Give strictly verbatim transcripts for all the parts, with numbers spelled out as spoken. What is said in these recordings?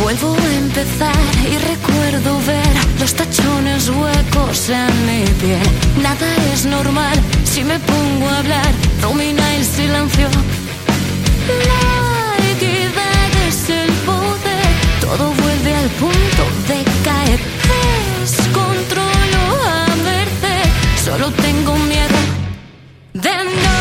Vuelvo a empezar y recuerdo ver los tachones huecos en mi piel. Nada es normal si me pongo a hablar, domina el silencio. La equidad es el poder, todo vuelve al punto de caer. Descontrolo a merced, solo tengo miedo de no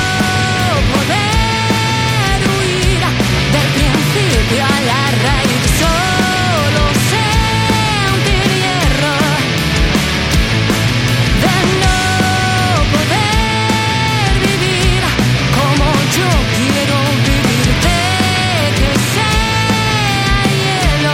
poder huir del principio a la raíz. Solo sentir hierro de no poder vivir como yo quiero vivir, de que sea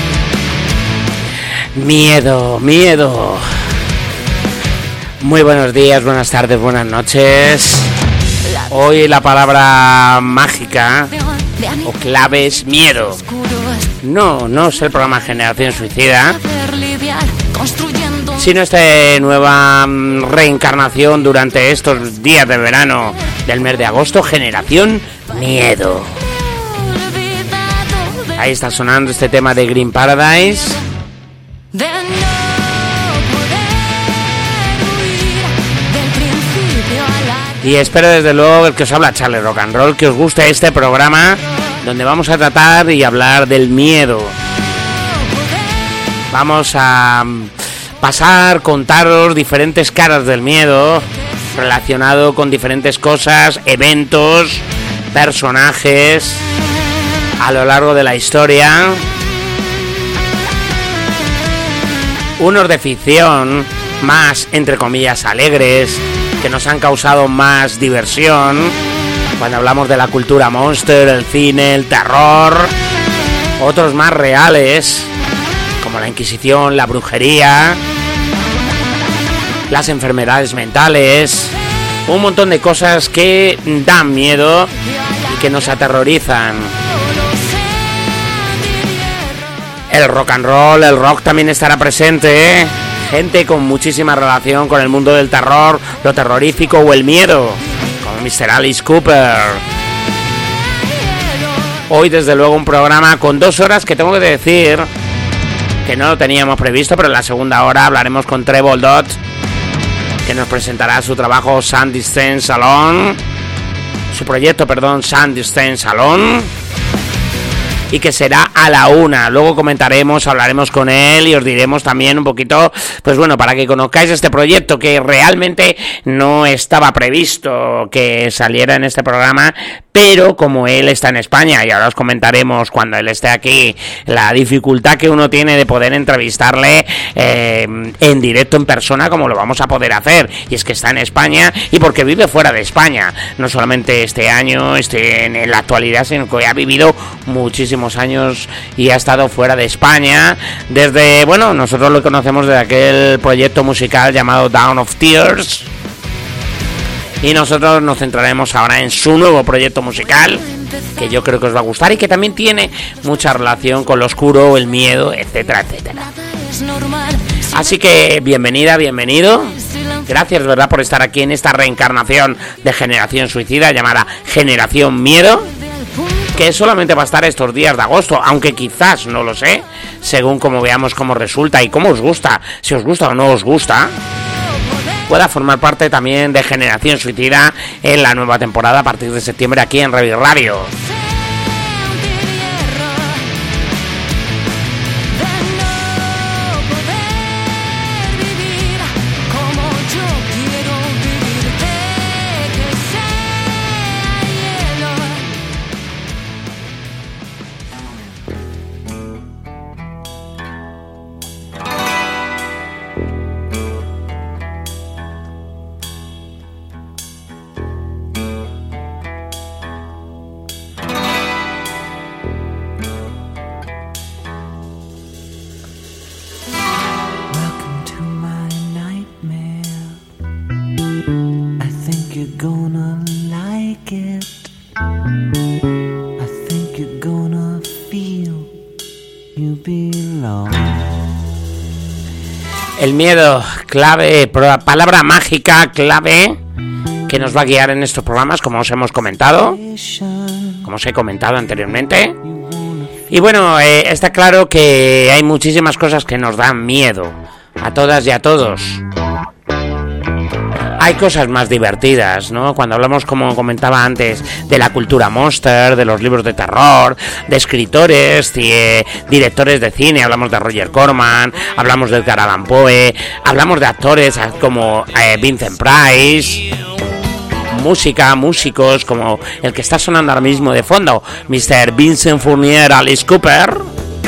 hielo. Miedo, miedo. Muy buenos días, buenas tardes, buenas noches. Hoy la palabra mágica o clave es miedo. No, no es el programa Generación Suicida, sino esta nueva reencarnación durante estos días de verano del mes de agosto, Generación Miedo. Ahí está sonando este tema de Green Paradise. Y espero desde luego el que os habla Charlie Rock and Roll, que os guste este programa donde vamos a tratar y hablar del miedo. Vamos a pasar, contaros diferentes caras del miedo relacionado con diferentes cosas, eventos, personajes a lo largo de la historia. Unos de ficción, más entre comillas alegres, que nos han causado más diversión cuando hablamos de la cultura monster, el cine, el terror. Otros más reales, como la Inquisición, la brujería, las enfermedades mentales, un montón de cosas que dan miedo y que nos aterrorizan. El rock and roll, el rock también estará presente, ¿eh? Gente con muchísima relación con el mundo del terror, lo terrorífico o el miedo, como mister Alice Cooper. Hoy desde luego un programa con dos horas que tengo que decir que no lo teníamos previsto, pero en la segunda hora hablaremos con Trevor Dodd, que nos presentará su trabajo Sound Distance Salon, su proyecto, perdón, Sound Distance Salon, y que será a la una. Luego comentaremos, hablaremos con él y os diremos también un poquito, pues bueno, para que conozcáis este proyecto que realmente no estaba previsto que saliera en este programa, pero como él está en España, y ahora os comentaremos cuando él esté aquí la dificultad que uno tiene de poder entrevistarle eh, en directo, en persona, como lo vamos a poder hacer, y es que está en España y porque vive fuera de España, no solamente este año, este en la actualidad, sino que ha vivido muchísimos años y ha estado fuera de España desde, bueno, nosotros lo conocemos de aquel proyecto musical llamado Down of Tears. Y nosotros nos centraremos ahora en su nuevo proyecto musical, que yo creo que os va a gustar y que también tiene mucha relación con lo oscuro, el miedo, etcétera, etcétera. Así que bienvenida, bienvenido. Gracias, ¿verdad?, por estar aquí en esta reencarnación de Generación Suicida llamada Generación Miedo, que solamente va a estar estos días de agosto, aunque quizás, no lo sé, según como veamos cómo resulta y cómo os gusta, si os gusta o no os gusta, pueda formar parte también de Generación Suicida en la nueva temporada a partir de septiembre aquí en Revi Radio. El miedo, clave, palabra mágica, clave, que nos va a guiar en estos programas, como os hemos comentado, como os he comentado anteriormente. Y bueno, eh, está claro que hay muchísimas cosas que nos dan miedo, a todas y a todos. Hay cosas más divertidas, ¿no? Cuando hablamos, como comentaba antes, de la cultura monster, de los libros de terror, de escritores, de, directores de cine, hablamos de Roger Corman, hablamos de Edgar Allan Poe, hablamos de actores como eh, Vincent Price, música, músicos como el que está sonando ahora mismo de fondo, mister Vincent Furnier, Alice Cooper.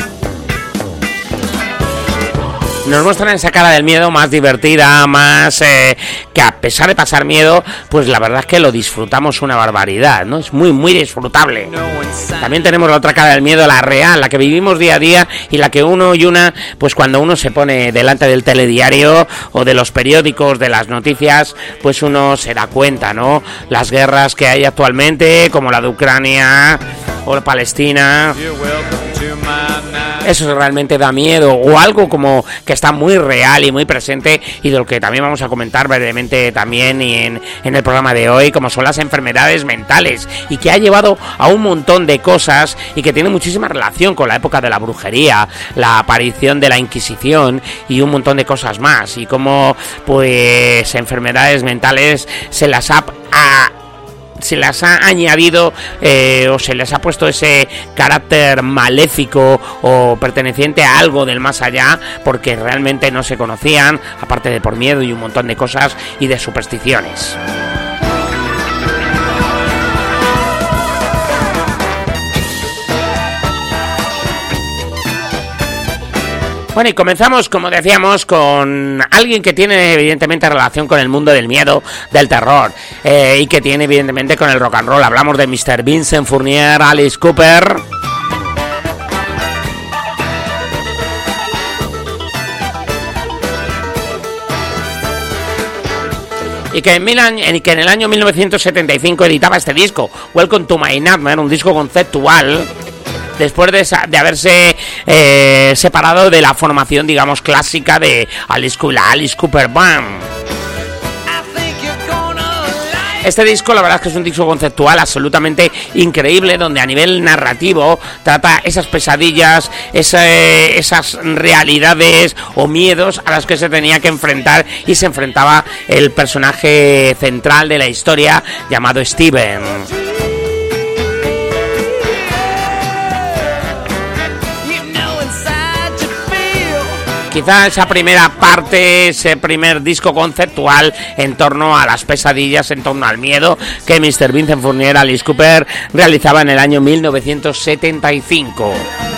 Nos muestran esa cara del miedo más divertida, más eh, que a pesar de pasar miedo, pues la verdad es que lo disfrutamos una barbaridad, ¿no? Es muy, muy disfrutable. También tenemos la otra cara del miedo, la real, la que vivimos día a día y la que uno y una, pues cuando uno se pone delante del telediario o de los periódicos, de las noticias, pues uno se da cuenta, ¿no? Las guerras que hay actualmente, como la de Ucrania o Palestina. Eso realmente da miedo, o algo como que está muy real y muy presente, y de lo que también vamos a comentar brevemente también y en, en el programa de hoy, como son las enfermedades mentales, y que ha llevado a un montón de cosas y que tiene muchísima relación con la época de la brujería, la aparición de la Inquisición y un montón de cosas más, y cómo pues enfermedades mentales se las ha... ha se las ha añadido eh, o se les ha puesto ese carácter maléfico o perteneciente a algo del más allá, porque realmente no se conocían, aparte de por miedo y un montón de cosas y de supersticiones. Bueno, y comenzamos, como decíamos, con alguien que tiene evidentemente relación con el mundo del miedo, del terror, eh, y que tiene evidentemente con el rock and roll. Hablamos de mister Vincent Furnier, Alice Cooper. Y que en, Milan, que en el año mil novecientos setenta y cinco editaba este disco, Welcome to My Nightmare, un disco conceptual, después de, de haberse eh, separado de la formación, digamos, clásica de Alice, la Alice Cooper Band. Este disco, la verdad es que es un disco conceptual absolutamente increíble, donde a nivel narrativo trata esas pesadillas, esa, esas realidades o miedos a las que se tenía que enfrentar y se enfrentaba el personaje central de la historia llamado Steven. Quizá esa primera parte, ese primer disco conceptual en torno a las pesadillas, en torno al miedo que mister Vincent Furnier, Alice Cooper realizaba en el año mil novecientos setenta y cinco.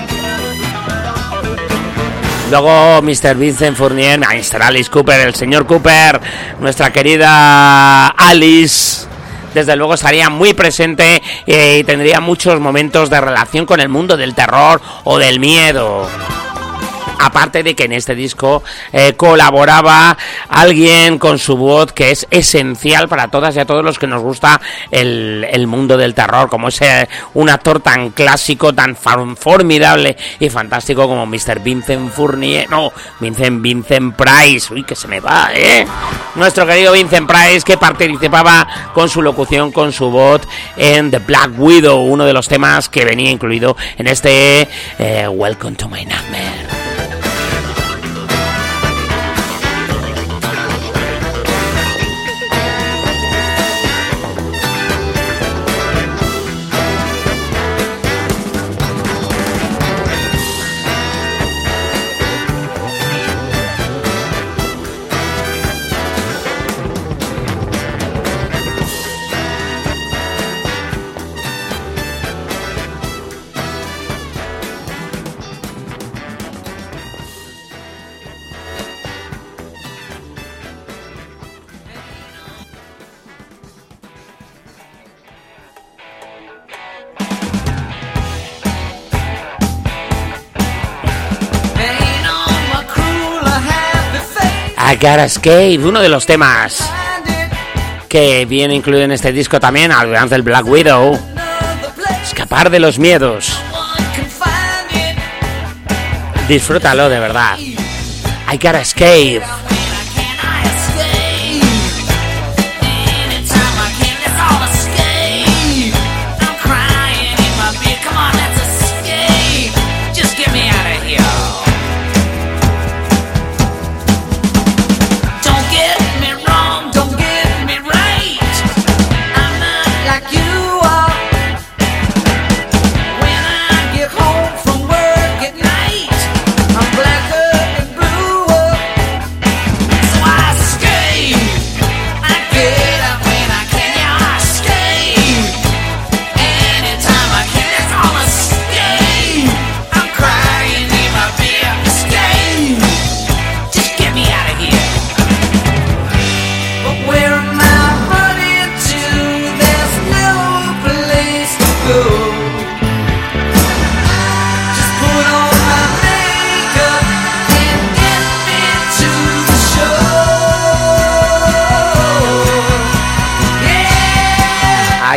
Luego mister Vincent Furnier, mister Alice Cooper, el señor Cooper, nuestra querida Alice, desde luego estaría muy presente eh, y tendría muchos momentos de relación con el mundo del terror o del miedo. Aparte de que en este disco eh, colaboraba alguien con su voz que es esencial para todas y a todos los que nos gusta el, el mundo del terror, como es eh, un actor tan clásico, tan formidable y fantástico como mister Vincent Furnier, no, Vincent, Vincent Price, uy, que se me va, eh, nuestro querido Vincent Price, que participaba con su locución, con su voz en The Black Widow, uno de los temas que venía incluido en este eh, Welcome to My Nightmare. I Gotta Escape, uno de los temas que viene incluido en este disco también, además del Black Widow. Escapar de los miedos. Disfrútalo de verdad. I Gotta Escape. Come on, let's escape.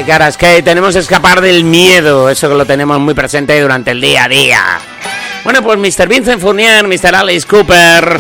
que ahora es que tenemos que escapar del miedo, eso que lo tenemos muy presente durante el día a día. Bueno, pues mister Vincent Fournier, mister Alice Cooper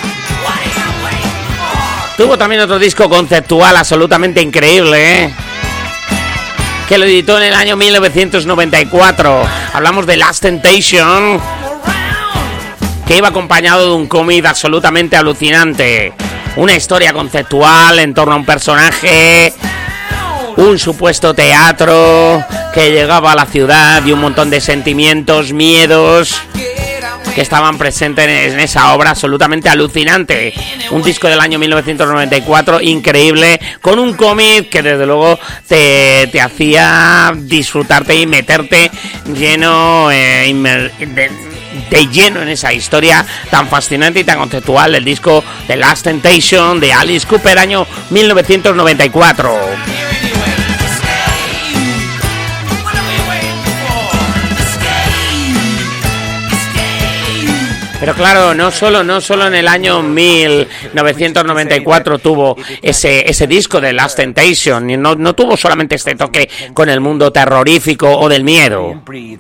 tuvo también otro disco conceptual absolutamente increíble, ¿eh? Que lo editó en el año mil novecientos noventa y cuatro. Hablamos de Last Temptation, que iba acompañado de un cómic absolutamente alucinante. Una historia conceptual en torno a un personaje, un supuesto teatro que llegaba a la ciudad y un montón de sentimientos, miedos que estaban presentes en esa obra absolutamente alucinante. Un disco del año mil novecientos noventa y cuatro increíble, con un cómic que desde luego te, te hacía disfrutarte y meterte lleno eh, de, de lleno en esa historia tan fascinante y tan conceptual del disco The Last Temptation de Alice Cooper, año mil novecientos noventa y cuatro. Pero claro, no solo, no solo en el año mil novecientos noventa y cuatro tuvo ese, ese disco de Last Temptation, no, no tuvo solamente este toque con el mundo terrorífico o del miedo.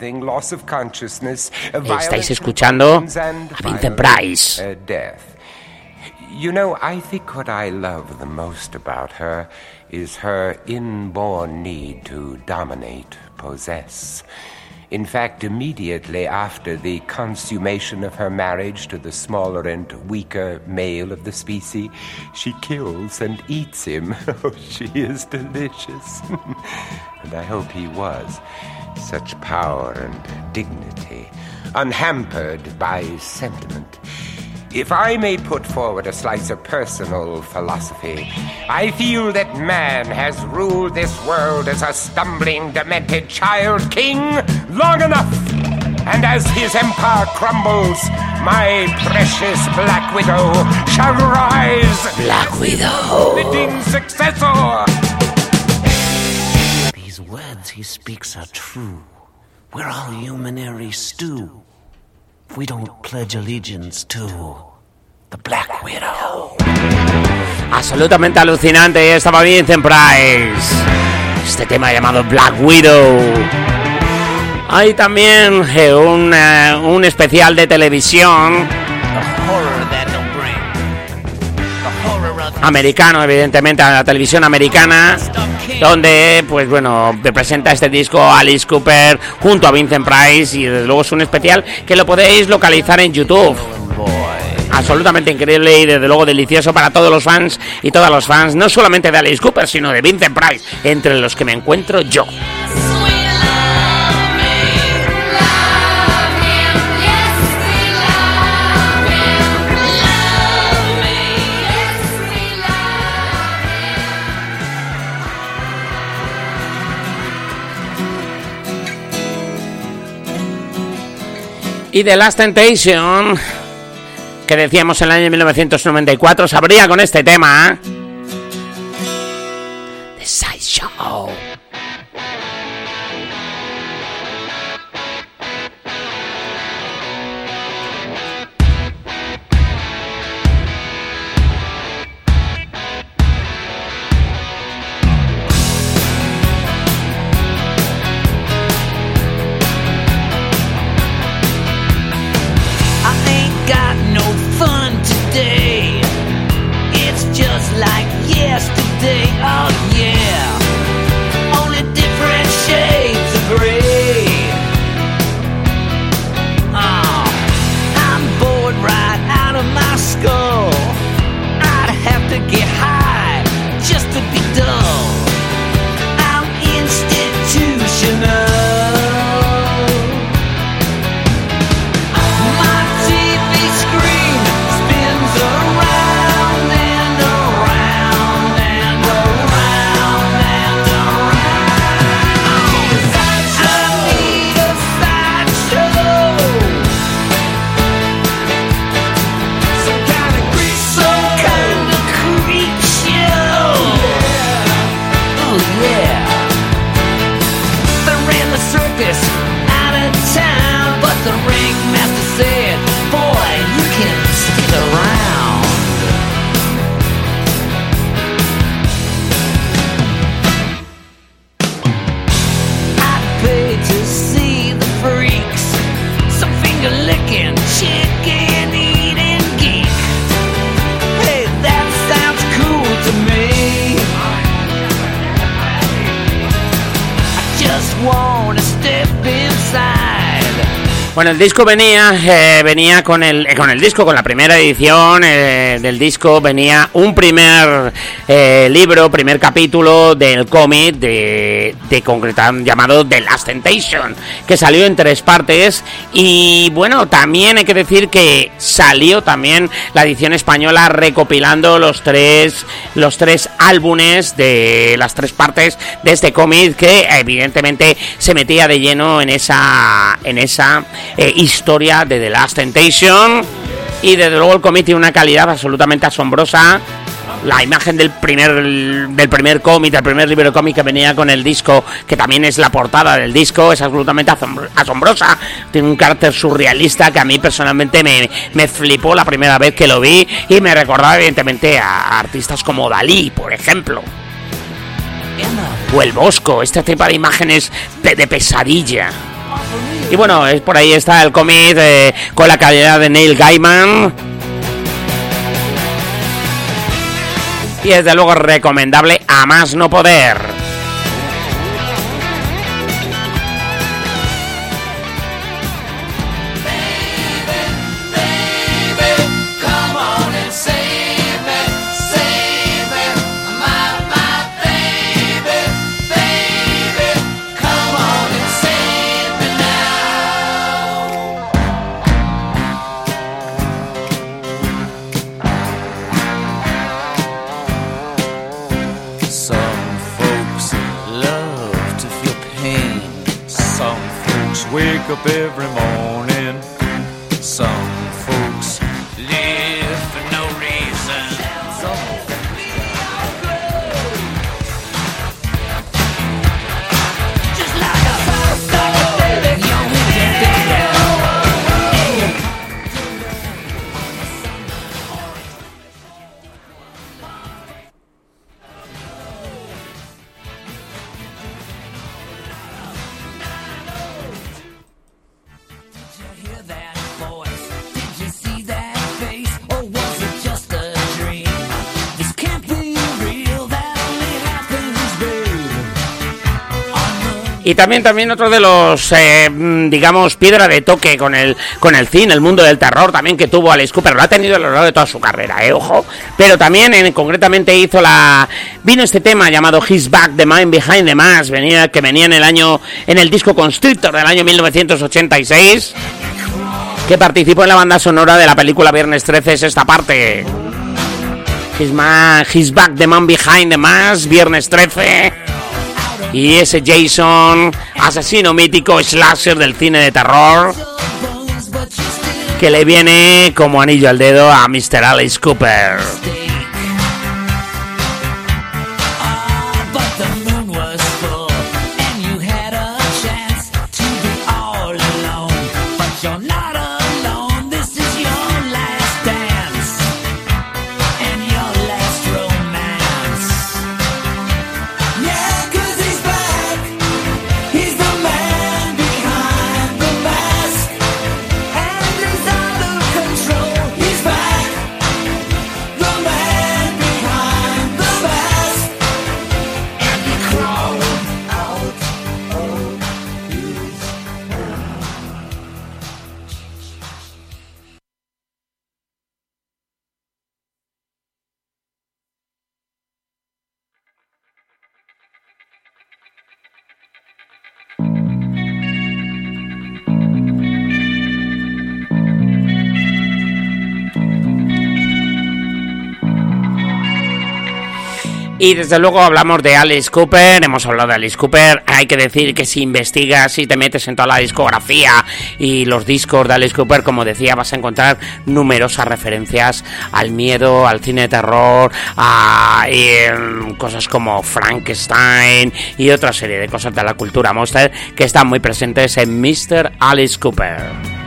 Estáis escuchando a Vincent Price. You know, I think what I love the most about her is her inborn need to dominate, possess. In fact, immediately after the consummation of her marriage to the smaller and weaker male of the species, she kills and eats him. Oh, she is delicious. And I hope he was. Such power and dignity, unhampered by sentiment. If I may put forward a slice of personal philosophy, I feel that man has ruled this world as a stumbling, demented child king long enough. And as his empire crumbles, my precious Black Widow shall rise. Black Widow. Fitting successor. These words he speaks are true. We're all humanary stew. We don't pledge allegiance to the Black Widow. Absolutamente alucinante, estaba Vincent Price. Este tema llamado Black Widow. Hay también eh, un, eh, un especial de televisión americano, evidentemente, a la televisión americana, donde, pues bueno, te presenta este disco Alice Cooper junto a Vincent Price, y desde luego es un especial que lo podéis localizar en YouTube. Absolutamente increíble y desde luego delicioso para todos los fans y todas los fans, no solamente de Alice Cooper, sino de Vincent Price, entre los que me encuentro yo. Y The Last Temptation, que decíamos en el año mil novecientos noventa y cuatro, se abría con este tema, The Sideshow. Like Bueno, el disco venía eh, venía con el eh, con el disco, con la primera edición eh, del disco, venía un primer eh, libro, primer capítulo del cómic de, de concreta, llamado The Last Temptation, que salió en tres partes. Y bueno, también hay que decir que salió también la edición española recopilando los tres los tres álbumes de las tres partes de este cómic, que evidentemente se metía de lleno en esa en esa Eh, historia de The Last Temptation. Y desde luego el cómic tiene una calidad absolutamente asombrosa. La imagen del primer del primer cómic, del primer libro de cómic que venía con el disco, que también es la portada del disco, es absolutamente asombrosa. Tiene un carácter surrealista que a mí personalmente me, me flipó la primera vez que lo vi, y me recordaba evidentemente a artistas como Dalí, por ejemplo, o el Bosco, este tipo de imágenes de pesadilla. Y bueno, es por ahí está el cómic eh, con la calidad de Neil Gaiman. Y desde luego recomendable a más no poder. Wake up every morning. Some folks live for no reason. Just like a firestarter, baby, you're Y también también otro de los, eh, digamos, piedra de toque con el con el cine, el mundo del terror también que tuvo Alice Cooper. Lo ha tenido a lo largo de toda su carrera, eh, ojo. Pero también, en, concretamente, hizo la... Vino este tema llamado He's Back, The Man Behind the Mask, venía, que venía en el año... En el disco Constrictor del año mil novecientos ochenta y seis, que participó en la banda sonora de la película Viernes trece, es esta parte. He's, ma, he's Back, The Man Behind the Mask, Viernes trece... Y ese Jason, asesino mítico, slasher del cine de terror, que le viene como anillo al dedo a mister Alice Cooper. Y desde luego hablamos de Alice Cooper, hemos hablado de Alice Cooper. Hay que decir que si investigas, si te metes en toda la discografía y los discos de Alice Cooper, como decía, vas a encontrar numerosas referencias al miedo, al cine de terror, a eh, cosas como Frankenstein y otra serie de cosas de la cultura monster que están muy presentes en mister Alice Cooper.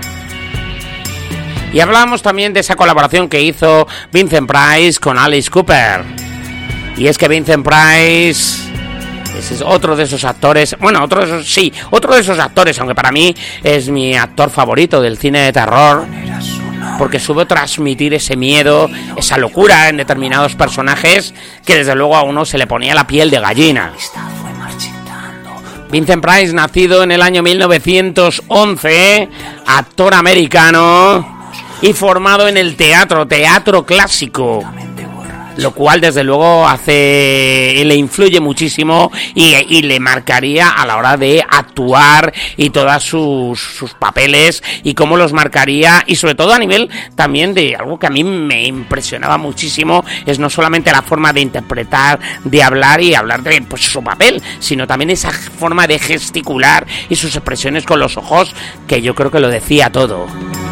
Y hablamos también de esa colaboración que hizo Vincent Price con Alice Cooper. Y es que Vincent Price es otro de esos actores, bueno, otro de esos, sí, otro de esos actores, aunque para mí es mi actor favorito del cine de terror, porque supo transmitir ese miedo, esa locura en determinados personajes que desde luego a uno se le ponía la piel de gallina. Fue marchitando Vincent Price, nacido en el año mil novecientos once, actor americano y formado en el teatro, teatro clásico, lo cual desde luego hace, le influye muchísimo y, y le marcaría a la hora de actuar y todos sus, sus papeles y cómo los marcaría, y sobre todo a nivel también de algo que a mí me impresionaba muchísimo, es no solamente la forma de interpretar, de hablar y hablar de pues, su papel, sino también esa forma de gesticular y sus expresiones con los ojos, que yo creo que lo decía todo.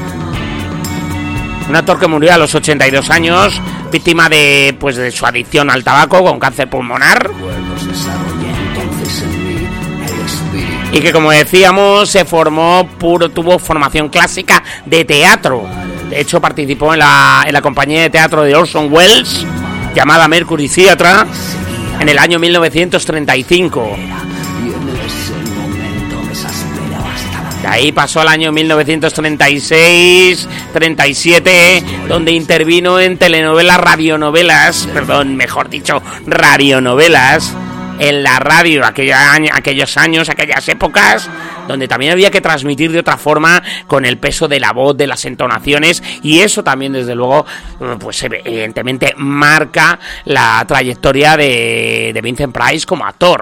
Un actor que murió a los ochenta y dos años, víctima de pues de su adicción al tabaco, con cáncer pulmonar. Y que, como decíamos, se formó puro, tuvo formación clásica de teatro. De hecho, participó en la, en la compañía de teatro de Orson Welles, llamada Mercury Theatre, en el año mil novecientos treinta y cinco. De ahí pasó al año mil novecientos treinta y seis, treinta y siete, donde intervino en telenovelas, radionovelas, perdón, mejor dicho, radionovelas, en la radio, aquella, aquellos años, aquellas épocas, donde también había que transmitir de otra forma, con el peso de la voz, de las entonaciones, y eso también, desde luego, pues evidentemente marca la trayectoria de, de Vincent Price como actor.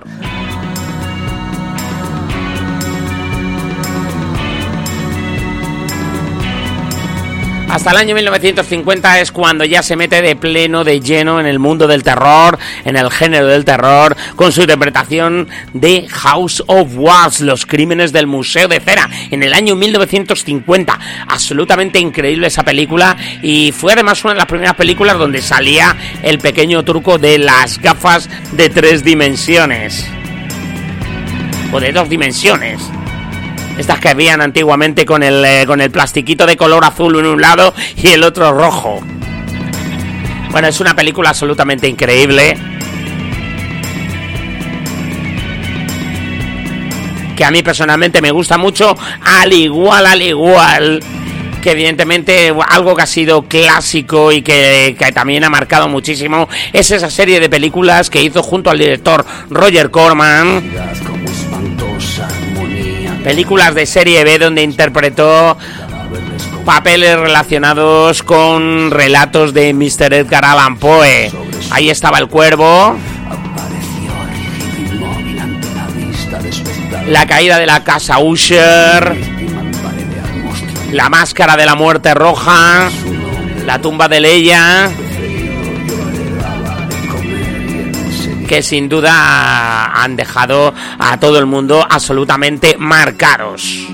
Hasta el año mil novecientos cincuenta es cuando ya se mete de pleno, de lleno en el mundo del terror, en el género del terror, con su interpretación de House of Wax, Los crímenes del Museo de Cera, en el año mil novecientos cincuenta. Absolutamente increíble esa película, y fue además una de las primeras películas donde salía el pequeño truco de las gafas de tres dimensiones, o de dos dimensiones. Estas que habían antiguamente con el, eh, con el plastiquito de color azul en un lado y el otro rojo. Bueno, es una película absolutamente increíble, que a mí personalmente me gusta mucho, al igual, al igual que evidentemente algo que ha sido clásico y que, que también ha marcado muchísimo, es esa serie de películas que hizo junto al director Roger Corman. Películas de serie B donde interpretó papeles relacionados con relatos de mister Edgar Allan Poe. Ahí estaba El Cuervo, La caída de la casa Usher, La máscara de la muerte roja, La tumba de Leia, que sin duda han dejado a todo el mundo absolutamente marcados.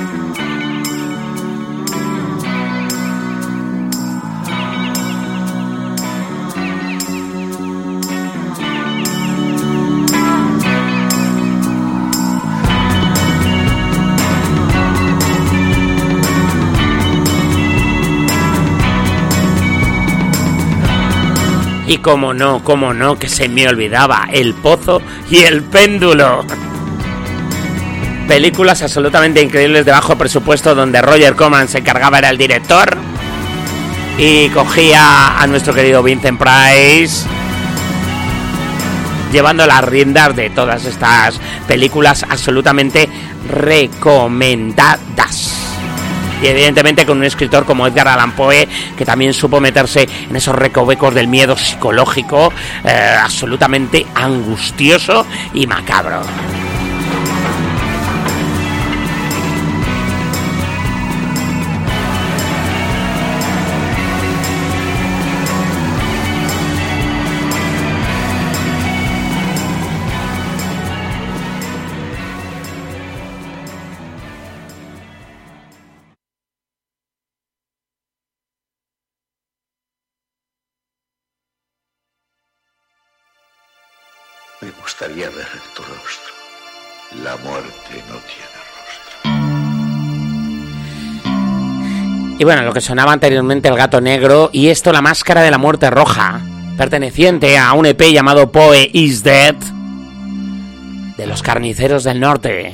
Y cómo no, cómo no, que se me olvidaba, El pozo y el péndulo. Películas absolutamente increíbles de bajo presupuesto, donde Roger Corman se encargaba, era el director, y cogía a nuestro querido Vincent Price, llevando las riendas de todas estas películas absolutamente recomendadas. Y evidentemente con un escritor como Edgar Allan Poe, que también supo meterse en esos recovecos del miedo psicológico, eh, absolutamente angustioso y macabro. Me gustaría ver tu rostro. La muerte no tiene rostro. Y bueno, lo que sonaba anteriormente, El gato negro, y esto, La máscara de la muerte roja, perteneciente a un E P llamado Poe is Dead, de Los Carniceros del Norte.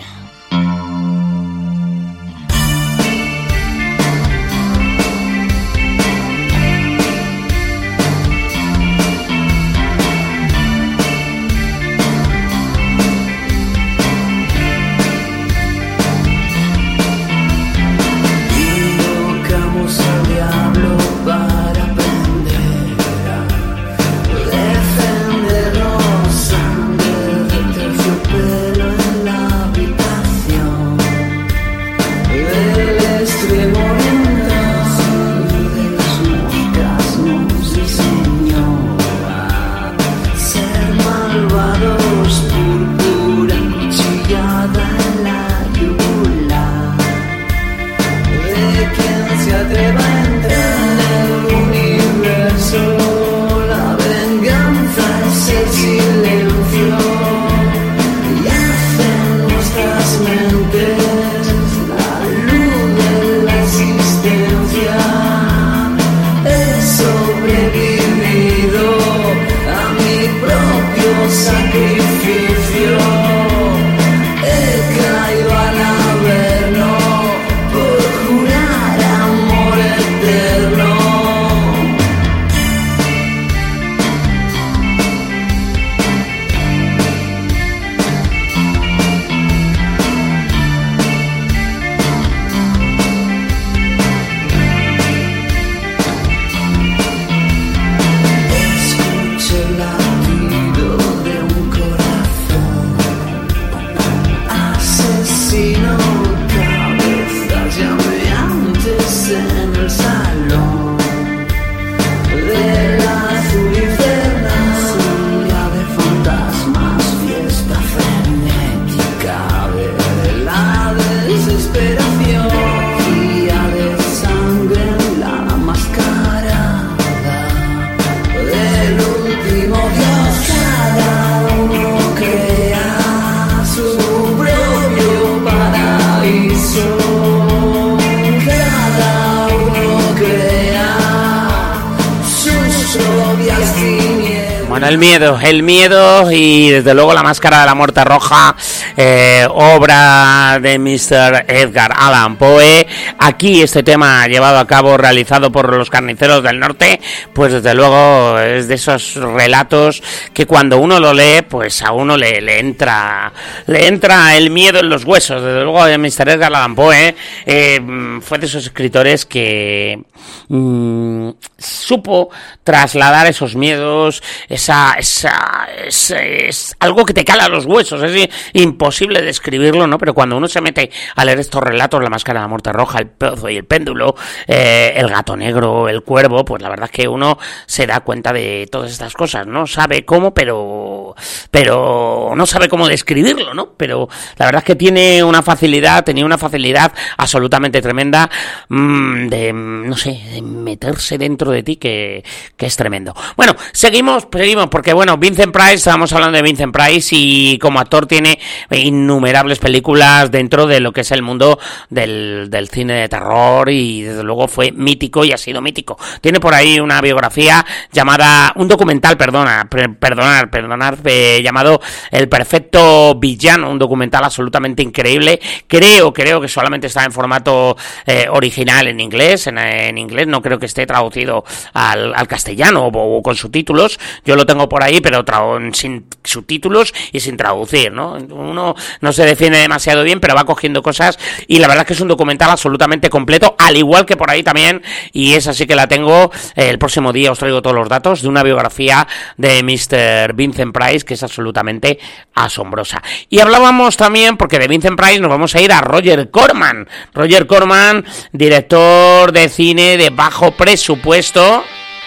Bueno, el miedo, el miedo y desde luego La Máscara de la Muerte Roja, eh, obra de mister Edgar Allan Poe. Aquí este tema llevado a cabo, realizado por los Carniceros del Norte, pues desde luego es de esos relatos que cuando uno lo lee, pues a uno le, le entra le entra el miedo en los huesos. Desde luego de mister Edgar Allan Poe eh, fue de esos escritores que mmm, supo trasladar esos miedos. Esa, esa, es, es algo que te cala los huesos, es imposible describirlo, ¿no? Pero cuando uno se mete a leer estos relatos, La Máscara de la Muerte Roja, El Pozo y el Péndulo, eh, El Gato Negro, El Cuervo, pues la verdad es que uno se da cuenta de todas estas cosas, no sabe cómo, pero, pero no sabe cómo describirlo, ¿no? Pero la verdad es que tiene una facilidad, tenía una facilidad absolutamente tremenda mmm, de, no sé, de meterse dentro de ti que, que es tremendo. Bueno, seguimos, seguimos, porque bueno, Vincent Price, estábamos hablando de Vincent Price y como actor tiene innumerables películas dentro de lo que es el mundo del, del cine de terror y desde luego fue mítico y ha sido mítico. Tiene por ahí una biografía llamada, un documental, perdona, per, perdonar, perdonar, eh, llamado El Perfecto Villano, un documental absolutamente increíble. Creo, creo que solamente está en formato eh, original en inglés, en, en inglés, no creo que esté traducido al, al castellano o, o con subtítulos. Yo lo tengo por ahí, pero tra- sin subtítulos y sin traducir, ¿no? Uno no se defiende demasiado bien, pero va cogiendo cosas y la verdad es que es un documental absolutamente completo, al igual que por ahí también, y esa sí que la tengo, eh, el próximo día os traigo todos los datos de una biografía de mister Vincent Price que es absolutamente asombrosa. Y hablábamos también, porque de Vincent Price nos vamos a ir a Roger Corman. Roger Corman, director de cine de bajo presupuesto,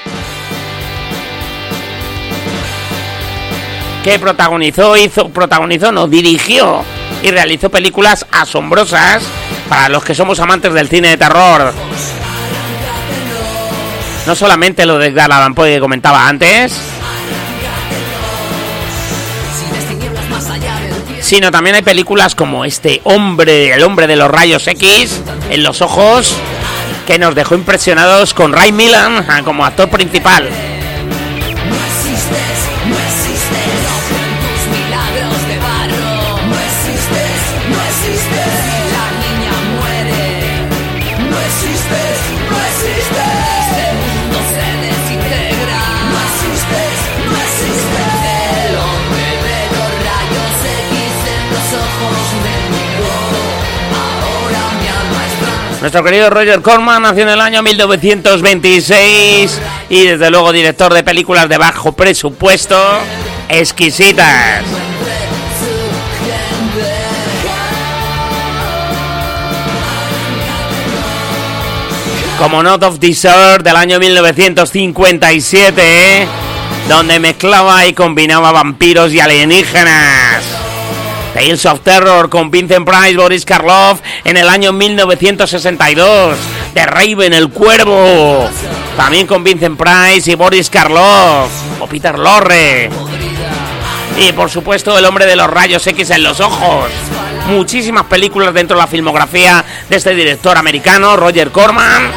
que protagonizó, hizo, protagonizó, no, dirigió y realizó películas asombrosas para los que somos amantes del cine de terror. No solamente lo de Edgar Allan Poe que comentaba antes, sino también hay películas como este hombre, el hombre de los rayos X en los ojos, que nos dejó impresionados con Ray Milland como actor principal. Nuestro querido Roger Corman nació en el año mil novecientos veintiséis y desde luego director de películas de bajo presupuesto exquisitas. Como Not of Desert del año mil novecientos cincuenta y siete, ¿eh? Donde mezclaba y combinaba vampiros y alienígenas. Tales of Terror con Vincent Price, Boris Karloff en el año mil novecientos sesenta y dos. The Raven, El Cuervo, también con Vincent Price y Boris Karloff o Peter Lorre. Y por supuesto El Hombre de los Rayos X en los ojos. Muchísimas películas dentro de la filmografía de este director americano, Roger Corman,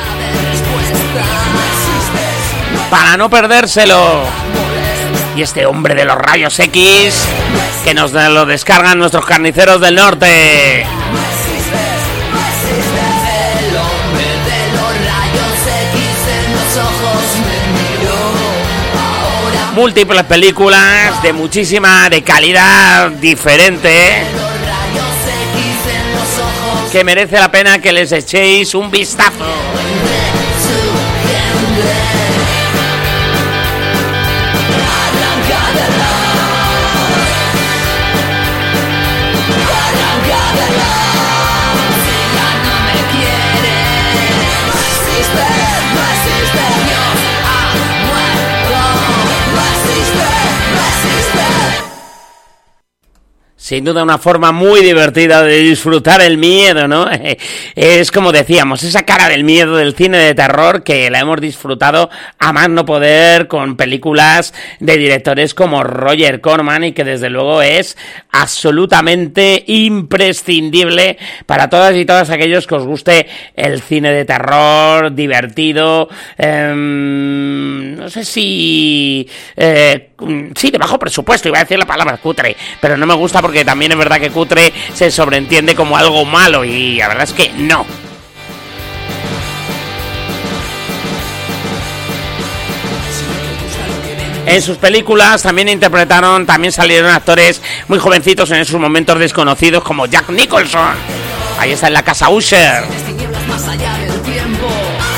para no perdérselo. Y este Hombre de los Rayos X, que nos lo descargan nuestros Carniceros del Norte. Múltiples películas de muchísima, de calidad diferente, que merece la pena que les echéis un vistazo. Sin duda una forma muy divertida de disfrutar el miedo, ¿no? Es como decíamos, esa cara del miedo del cine de terror que la hemos disfrutado a más no poder con películas de directores como Roger Corman y que desde luego es absolutamente imprescindible para todas y todos aquellos que os guste el cine de terror divertido, eh, no sé si... Eh, sí, de bajo presupuesto, iba a decir la palabra cutre, pero no me gusta porque también es verdad que cutre se sobreentiende como algo malo y la verdad es que no. En sus películas también interpretaron, también salieron actores muy jovencitos en esos momentos desconocidos como Jack Nicholson. Ahí está en La Casa Usher. Más allá del tiempo,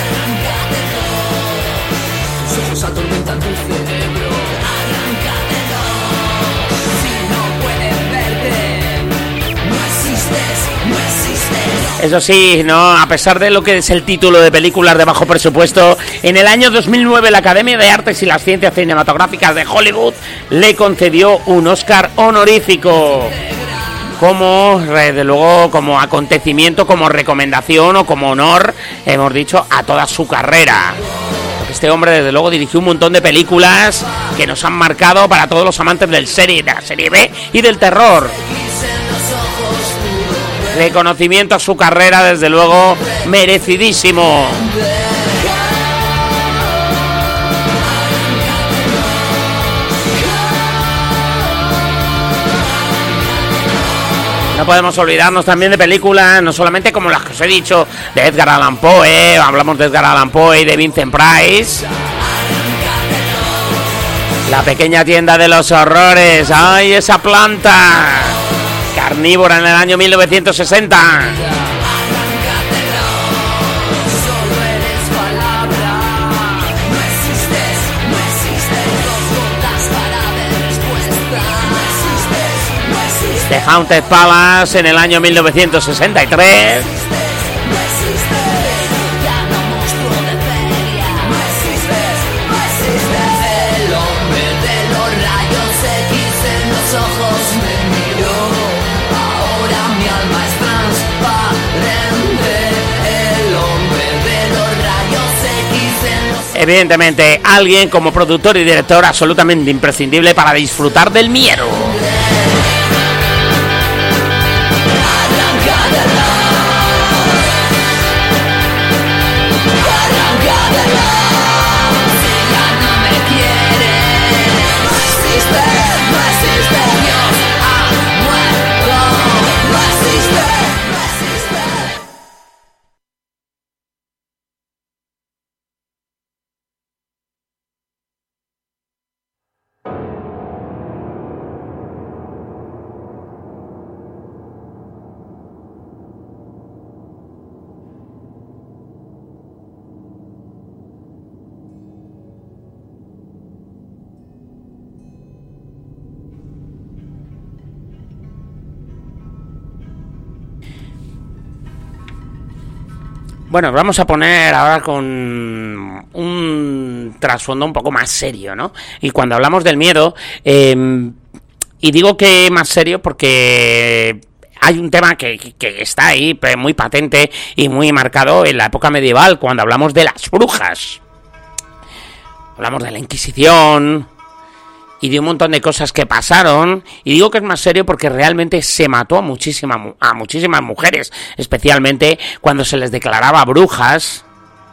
tus ojos atormentan tu cerebro. Arráncatelo, si no pueden verte, no existes, no existes. Eso sí, no, a pesar de lo que es el título de películas de bajo presupuesto, en el año dos mil nueve la Academia de Artes y las Ciencias Cinematográficas de Hollywood le concedió un Oscar honorífico. Como, desde luego, como acontecimiento, como recomendación o como honor, hemos dicho, a toda su carrera. Este hombre, desde luego, dirigió un montón de películas que nos han marcado para todos los amantes del serie, de la serie B y del terror. Reconocimiento a su carrera, desde luego, merecidísimo. No podemos olvidarnos también de películas, no solamente como las que os he dicho, de Edgar Allan Poe, hablamos de Edgar Allan Poe y de Vincent Price. La pequeña tienda de los horrores, ¡ay, esa planta! Carnívora en el año mil novecientos sesenta. The Haunted Palace en el año mil novecientos sesenta y tres. El hombre de los rayos X en los ojos me miró. Ahora mi alma es transparente. El hombre de los rayos X en los... Evidentemente, alguien como productor y director absolutamente imprescindible para disfrutar del miedo. Bueno, vamos a poner ahora con un trasfondo un poco más serio, ¿no? Y cuando hablamos del miedo, eh, y digo que más serio porque hay un tema que, que está ahí muy patente y muy marcado en la época medieval, cuando hablamos de las brujas. Hablamos de la Inquisición y de un montón de cosas que pasaron, y digo que es más serio porque realmente se mató a muchísimas, a muchísimas mujeres, especialmente cuando se les declaraba brujas.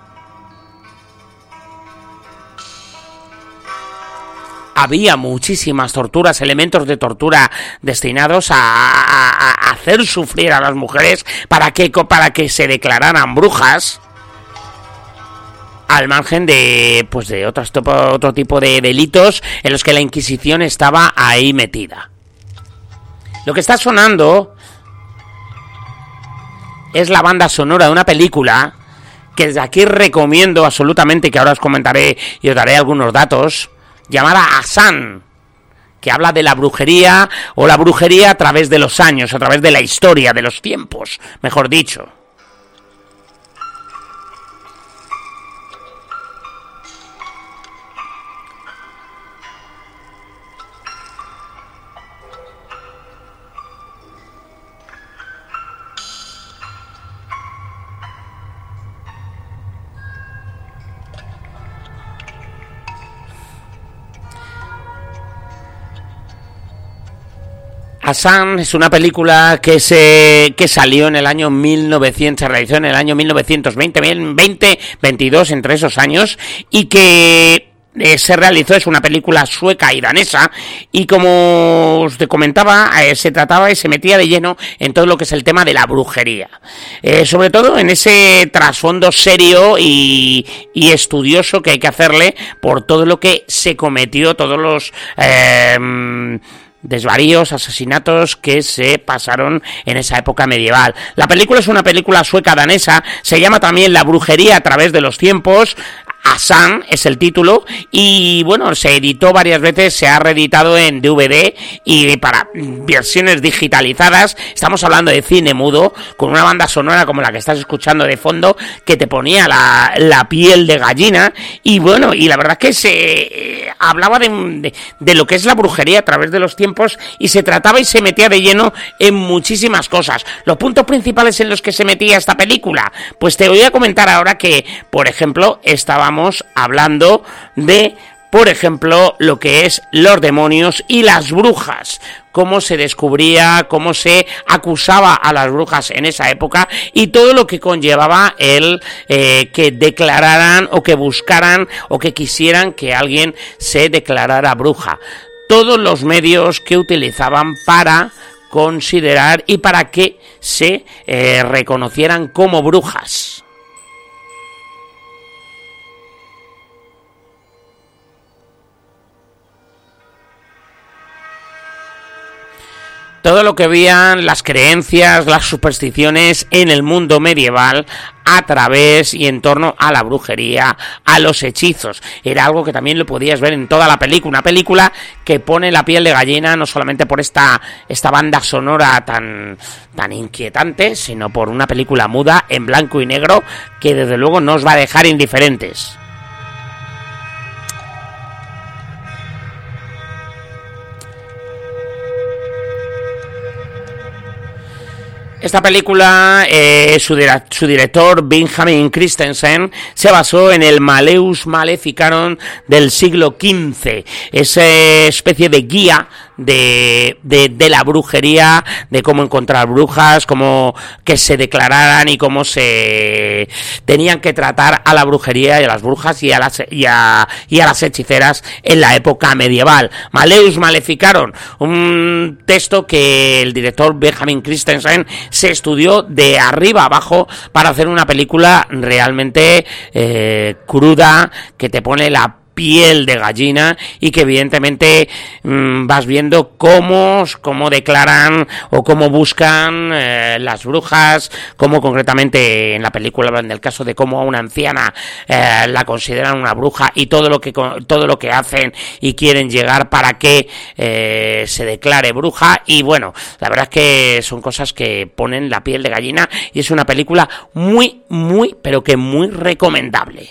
Había muchísimas torturas, elementos de tortura destinados a, a, a hacer sufrir a las mujeres para que, para que se declararan brujas. Al margen de, pues de otros, otro tipo de delitos en los que la Inquisición estaba ahí metida. Lo que está sonando es la banda sonora de una película que desde aquí recomiendo absolutamente, que ahora os comentaré y os daré algunos datos, llamada Asan, que habla de la brujería o la brujería a través de los años, a través de la historia, de los tiempos, mejor dicho. Hassan es una película que se que salió en el año mil novecientos, se realizó en el año mil novecientos veinte, veinte, veintidós, entre esos años, y que eh, se realizó, es una película sueca y danesa, y como os te comentaba, eh, se trataba y se metía de lleno en todo lo que es el tema de la brujería, eh, sobre todo en ese trasfondo serio y, y estudioso que hay que hacerle por todo lo que se cometió, todos los eh, desvaríos, asesinatos que se pasaron en esa época medieval. La película es una película sueca-danesa, se llama también La brujería a través de los tiempos. Hassan es el título, y bueno, se editó varias veces, se ha reeditado en D V D y para versiones digitalizadas. Estamos hablando de cine mudo, con una banda sonora como la que estás escuchando de fondo, que te ponía la, la piel de gallina, y bueno, y la verdad que se eh, hablaba de, de, de lo que es la brujería a través de los tiempos, y se trataba y se metía de lleno en muchísimas cosas. Los puntos principales en los que se metía esta película, pues te voy a comentar ahora que, por ejemplo, estábamos hablando de, por ejemplo, lo que es los demonios y las brujas, cómo se descubría, cómo se acusaba a las brujas en esa época, y todo lo que conllevaba el eh, que declararan o que buscaran o que quisieran que alguien se declarara bruja. Todos los medios que utilizaban para considerar y para que se eh, reconocieran como brujas. Todo lo que veían las creencias, las supersticiones en el mundo medieval a través y en torno a la brujería, a los hechizos. Era algo que también lo podías ver en toda la película. Una película que pone la piel de gallina no solamente por esta, esta banda sonora tan, tan inquietante, sino por una película muda en blanco y negro que desde luego no os va a dejar indiferentes. Esta película, eh, su, dire- su director Benjamin Christensen se basó en el Malleus Maleficarum del siglo quince, esa especie de guía de, de, de la brujería, de cómo encontrar brujas, cómo que se declararan y cómo se tenían que tratar a la brujería y a las brujas y a las, y a, y a las hechiceras en la época medieval. Malleus Maleficarum, un texto que el director Benjamin Christensen se estudió de arriba abajo para hacer una película realmente eh, cruda, que te pone la piel de gallina y que evidentemente mmm, vas viendo cómo, cómo declaran o cómo buscan eh, las brujas, cómo concretamente en la película, en el caso de cómo a una anciana eh, la consideran una bruja, y todo lo que todo lo que hacen y quieren llegar para que eh, se declare bruja. Y bueno, la verdad es que son cosas que ponen la piel de gallina, y es una película muy, muy, pero que muy recomendable.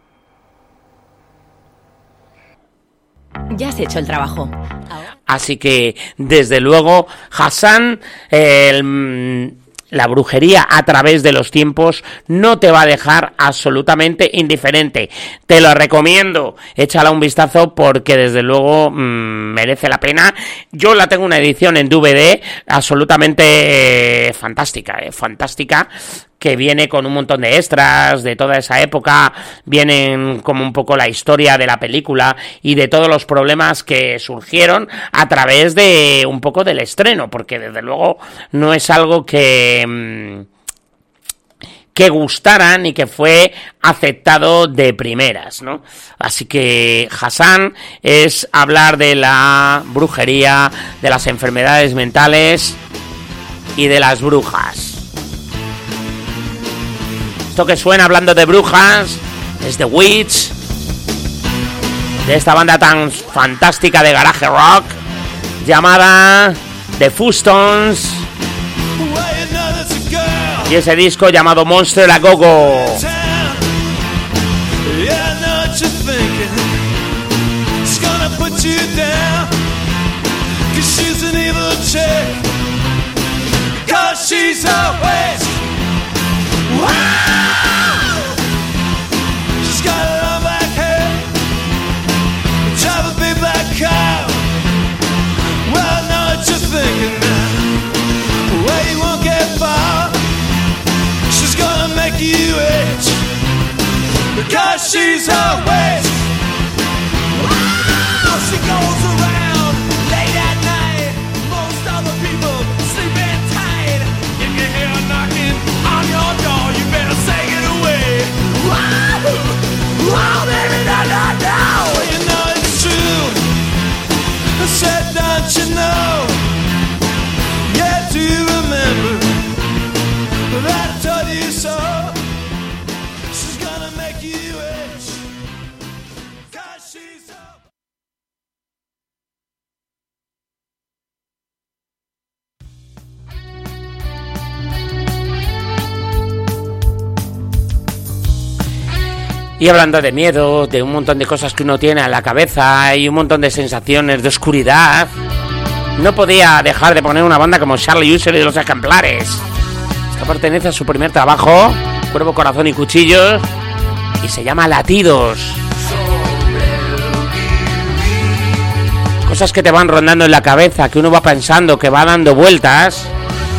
Ya has hecho el trabajo. Así que, desde luego, Hassan, el, la brujería a través de los tiempos, no te va a dejar absolutamente indiferente. Te lo recomiendo, échala un vistazo porque desde luego mmm, merece la pena. Yo la tengo una edición en D V D absolutamente eh, fantástica, eh, fantástica. Que viene con un montón de extras de toda esa época, vienen como un poco la historia de la película y de todos los problemas que surgieron a través de un poco del estreno, porque desde luego no es algo que que gustara ni que fue aceptado de primeras, ¿no? Así que Hassan es hablar de la brujería, de las enfermedades mentales y de las brujas. Esto que suena hablando de brujas es The Witch, de esta banda tan fantástica de garage rock llamada The Fustons, y ese disco llamado Monster a Go-Go. She's got a long black hair, drive a big black car. Well, I know what you're thinking. sees her ways. Wow, she goes around late at night. Most other people sleeping tight. If you hear her knocking on your door, you better say it away. Wow, wow, baby, no, no, no. You know it's true. I said, don't you know? Yeah, do you remember that I told you so? She's gonna make you itch, 'cause she's so... Y hablando de miedo, de un montón de cosas que uno tiene en la cabeza y un montón de sensaciones de oscuridad, no podía dejar de poner una banda como Charlie User y los Ejemplares. Esta pertenece a su primer trabajo, Cuervo, Corazón y Cuchillos, y se llama Latidos. Cosas que te van rondando en la cabeza, que uno va pensando, que va dando vueltas.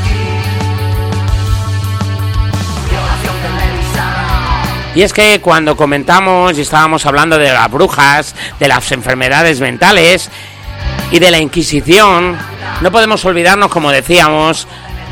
Y es que cuando comentamos y estábamos hablando de las brujas, de las enfermedades mentales y de la Inquisición, no podemos olvidarnos, como decíamos,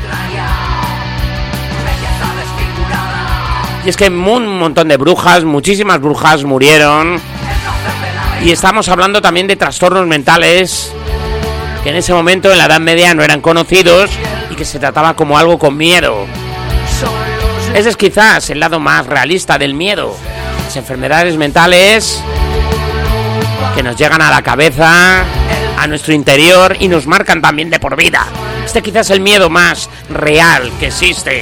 y es que un montón de brujas, muchísimas brujas murieron, y estamos hablando también de trastornos mentales que en ese momento, en la Edad Media, no eran conocidos y que se trataba como algo con miedo. Ese es quizás el lado más realista del miedo. Las enfermedades mentales que nos llegan a la cabeza, a nuestro interior y nos marcan también de por vida. Este quizás es el miedo más real que existe.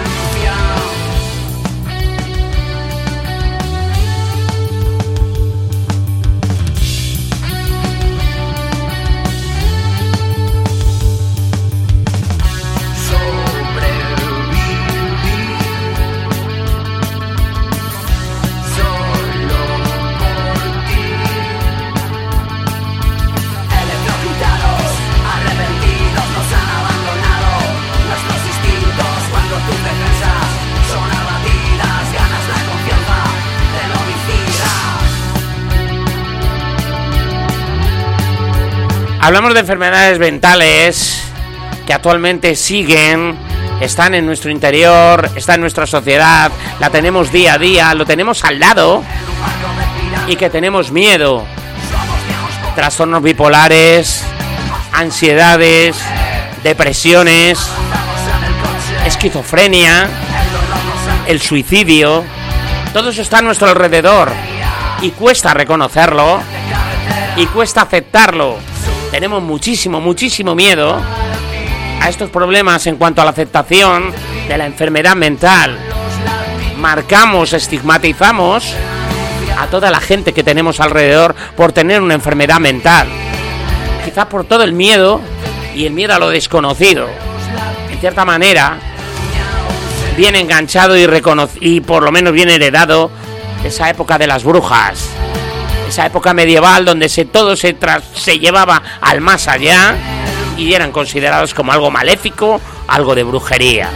Hablamos de enfermedades mentales que actualmente siguen, están en nuestro interior, están en nuestra sociedad, la tenemos día a día, lo tenemos al lado y que tenemos miedo. Trastornos bipolares, ansiedades, depresiones, esquizofrenia, el suicidio, todo eso está a nuestro alrededor y cuesta reconocerlo y cuesta aceptarlo. Tenemos muchísimo, muchísimo miedo a estos problemas en cuanto a la aceptación de la enfermedad mental. Marcamos, estigmatizamos a toda la gente que tenemos alrededor por tener una enfermedad mental. Quizás por todo el miedo y el miedo a lo desconocido. En cierta manera, bien enganchado y, recono- y por lo menos bien heredado esa época de las brujas. Esa época medieval donde se, todo se, tras, se llevaba al más allá y eran considerados como algo maléfico, algo de brujería.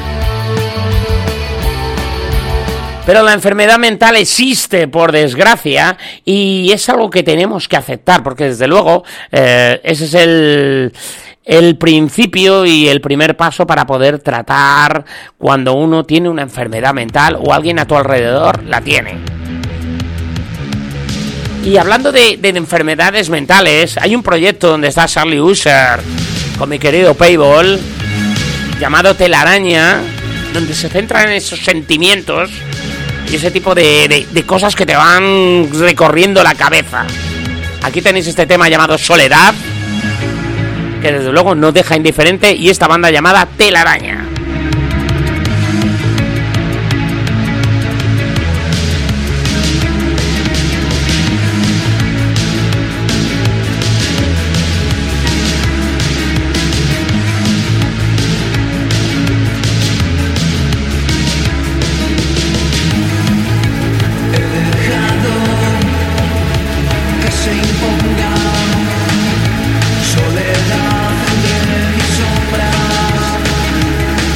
Pero la enfermedad mental existe, por desgracia, y es algo que tenemos que aceptar, porque desde luego eh, ese es el, el principio y el primer paso para poder tratar cuando uno tiene una enfermedad mental o alguien a tu alrededor la tiene. Y hablando de, de enfermedades mentales, hay un proyecto donde está Charlie User con mi querido Payball llamado Telaraña, donde se centra en esos sentimientos y ese tipo de, de, de cosas que te van recorriendo la cabeza. Aquí tenéis este tema llamado Soledad, que desde luego no deja indiferente, y esta banda llamada Telaraña. Soledad entre mis sombras,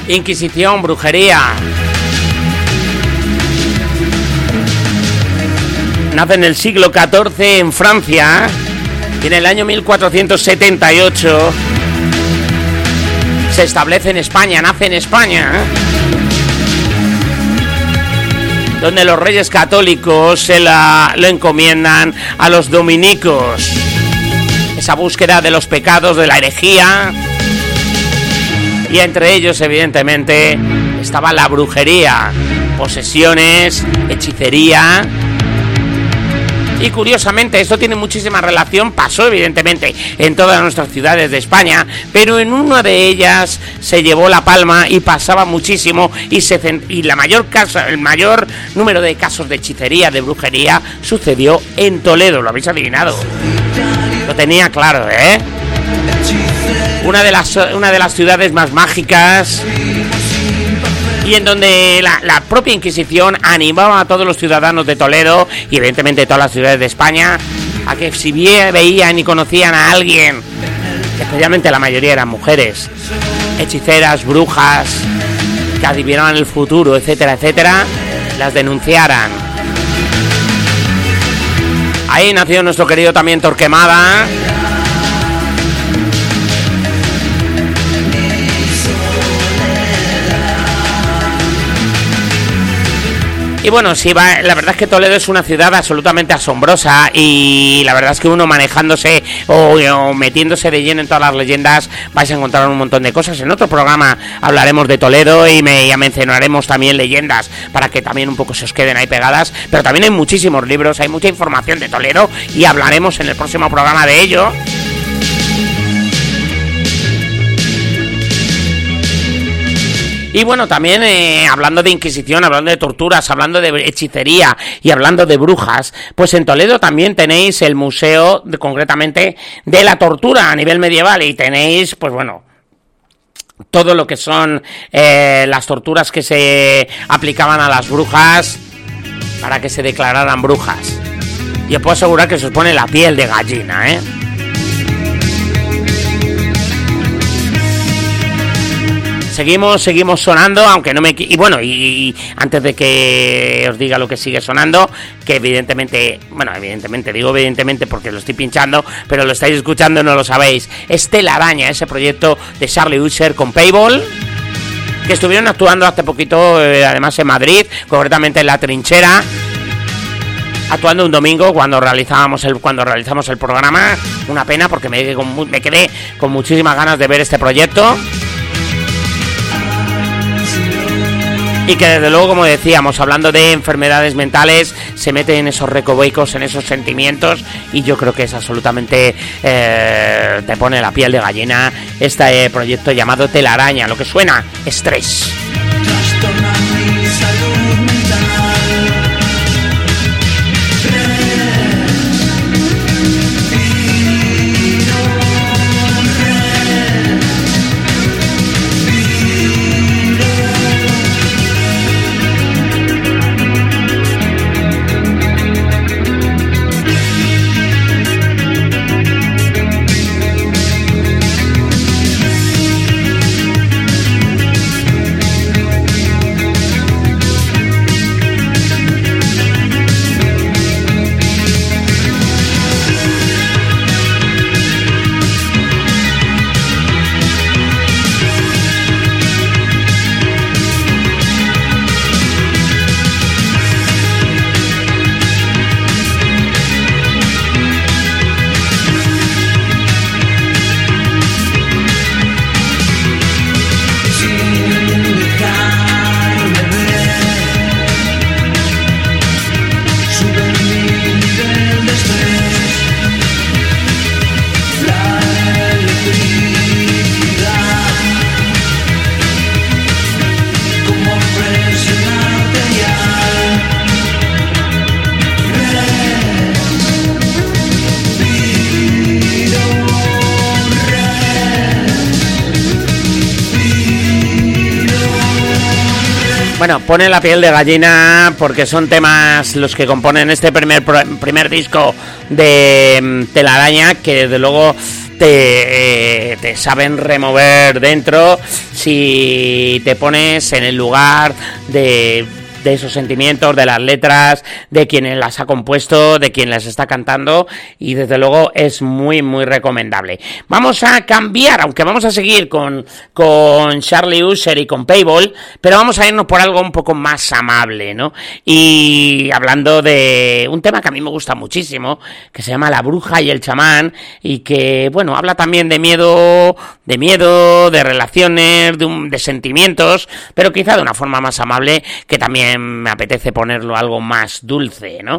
Inquisición, brujería. Nace en el siglo catorce en Francia y en el año mil cuatrocientos setenta y ocho se establece en España, nace en España, donde los reyes católicos se la, lo encomiendan a los dominicos. Esa búsqueda de los pecados, de la herejía, y entre ellos, evidentemente, estaba la brujería, posesiones, hechicería. Y curiosamente esto tiene muchísima relación, pasó evidentemente en todas nuestras ciudades de España, pero en una de ellas se llevó la palma y pasaba muchísimo y se y la mayor casa, el mayor número de casos de hechicería, de brujería sucedió en Toledo. Lo habéis adivinado, lo tenía claro, ¿eh? Una de las una de las ciudades más mágicas, y en donde la, la propia Inquisición animaba a todos los ciudadanos de Toledo y evidentemente de todas las ciudades de España a que si bien veían y conocían a alguien, especialmente la mayoría eran mujeres, hechiceras, brujas, que adivinaban el futuro, etcétera, etcétera, las denunciaran. Ahí nació nuestro querido también Torquemada. Y bueno, sí, va, la verdad es que Toledo es una ciudad absolutamente asombrosa, y la verdad es que uno manejándose o, o metiéndose de lleno en todas las leyendas vais a encontrar un montón de cosas. En otro programa hablaremos de Toledo y me, ya mencionaremos también leyendas para que también un poco se os queden ahí pegadas, pero también hay muchísimos libros, hay mucha información de Toledo y hablaremos en el próximo programa de ello. Y bueno, también eh, hablando de Inquisición, hablando de torturas, hablando de hechicería y hablando de brujas, pues en Toledo también tenéis el museo, de, concretamente, de la tortura a nivel medieval, y tenéis, pues bueno, todo lo que son eh, las torturas que se aplicaban a las brujas para que se declararan brujas. Y os puedo asegurar que se os pone la piel de gallina, ¿eh? Seguimos, seguimos sonando, aunque no me... Y bueno, y, y antes de que os diga lo que sigue sonando, que evidentemente... Bueno, evidentemente, digo evidentemente porque lo estoy pinchando, pero lo estáis escuchando y no lo sabéis. Es Telaraña, ese proyecto de Charlie Usher con Payball, que estuvieron actuando hace poquito, eh, además en Madrid, concretamente en La Trinchera, actuando un domingo cuando realizábamos el cuando realizamos el programa. Una pena porque me quedé con, me quedé con muchísimas ganas de ver este proyecto. Y que desde luego, como decíamos, hablando de enfermedades mentales, se mete en esos recovecos, en esos sentimientos, y yo creo que es absolutamente... Eh, te pone la piel de gallina este eh, proyecto llamado Telaraña. Lo que suena, estrés. Bueno, pone la piel de gallina porque son temas los que componen este primer primer disco de Telaraña, que desde luego te, eh, te saben remover dentro si te pones en el lugar de... de esos sentimientos, de las letras, de quien las ha compuesto, de quien las está cantando, y desde luego es muy muy recomendable. Vamos a cambiar, aunque vamos a seguir con, con Charlie Ussher y con Paintball, pero vamos a irnos por algo un poco más amable, ¿no? Y hablando de un tema que a mí me gusta muchísimo, que se llama La bruja y el chamán, y que, bueno, habla también de miedo, de miedo, de relaciones, de, un, de sentimientos, pero quizá de una forma más amable, que también me apetece ponerlo algo más dulce, ¿no?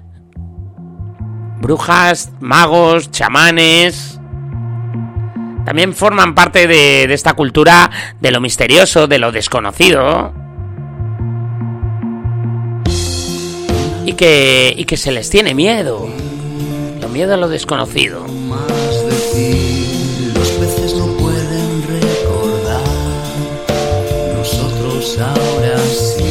Brujas, magos, chamanes también forman parte de, de esta cultura de lo misterioso, de lo desconocido, y que, y que se les tiene miedo, lo miedo a lo desconocido. Los peces no pueden recordar, nosotros ahora sí.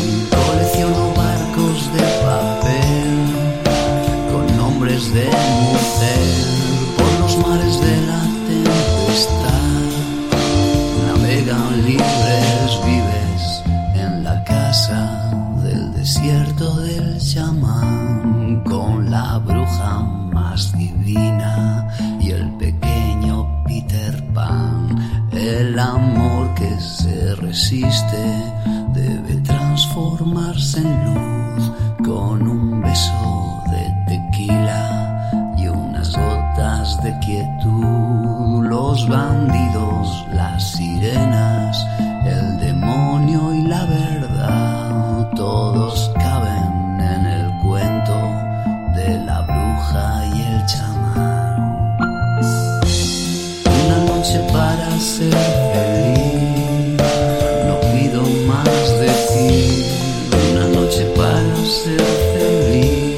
De mujer, por los mares de la tempestad, navegan libres, vives en la casa del desierto del chamán, con la bruja más divina y el pequeño Peter Pan. El amor que se resiste debe transformarse en luz con un beso de tequila y unas gotas de quietud. Los bandidos, las sirenas, el demonio y la verdad, todos caben en el cuento de la bruja y el chamán. Una noche para ser feliz, no pido más de ti. Una noche para ser feliz,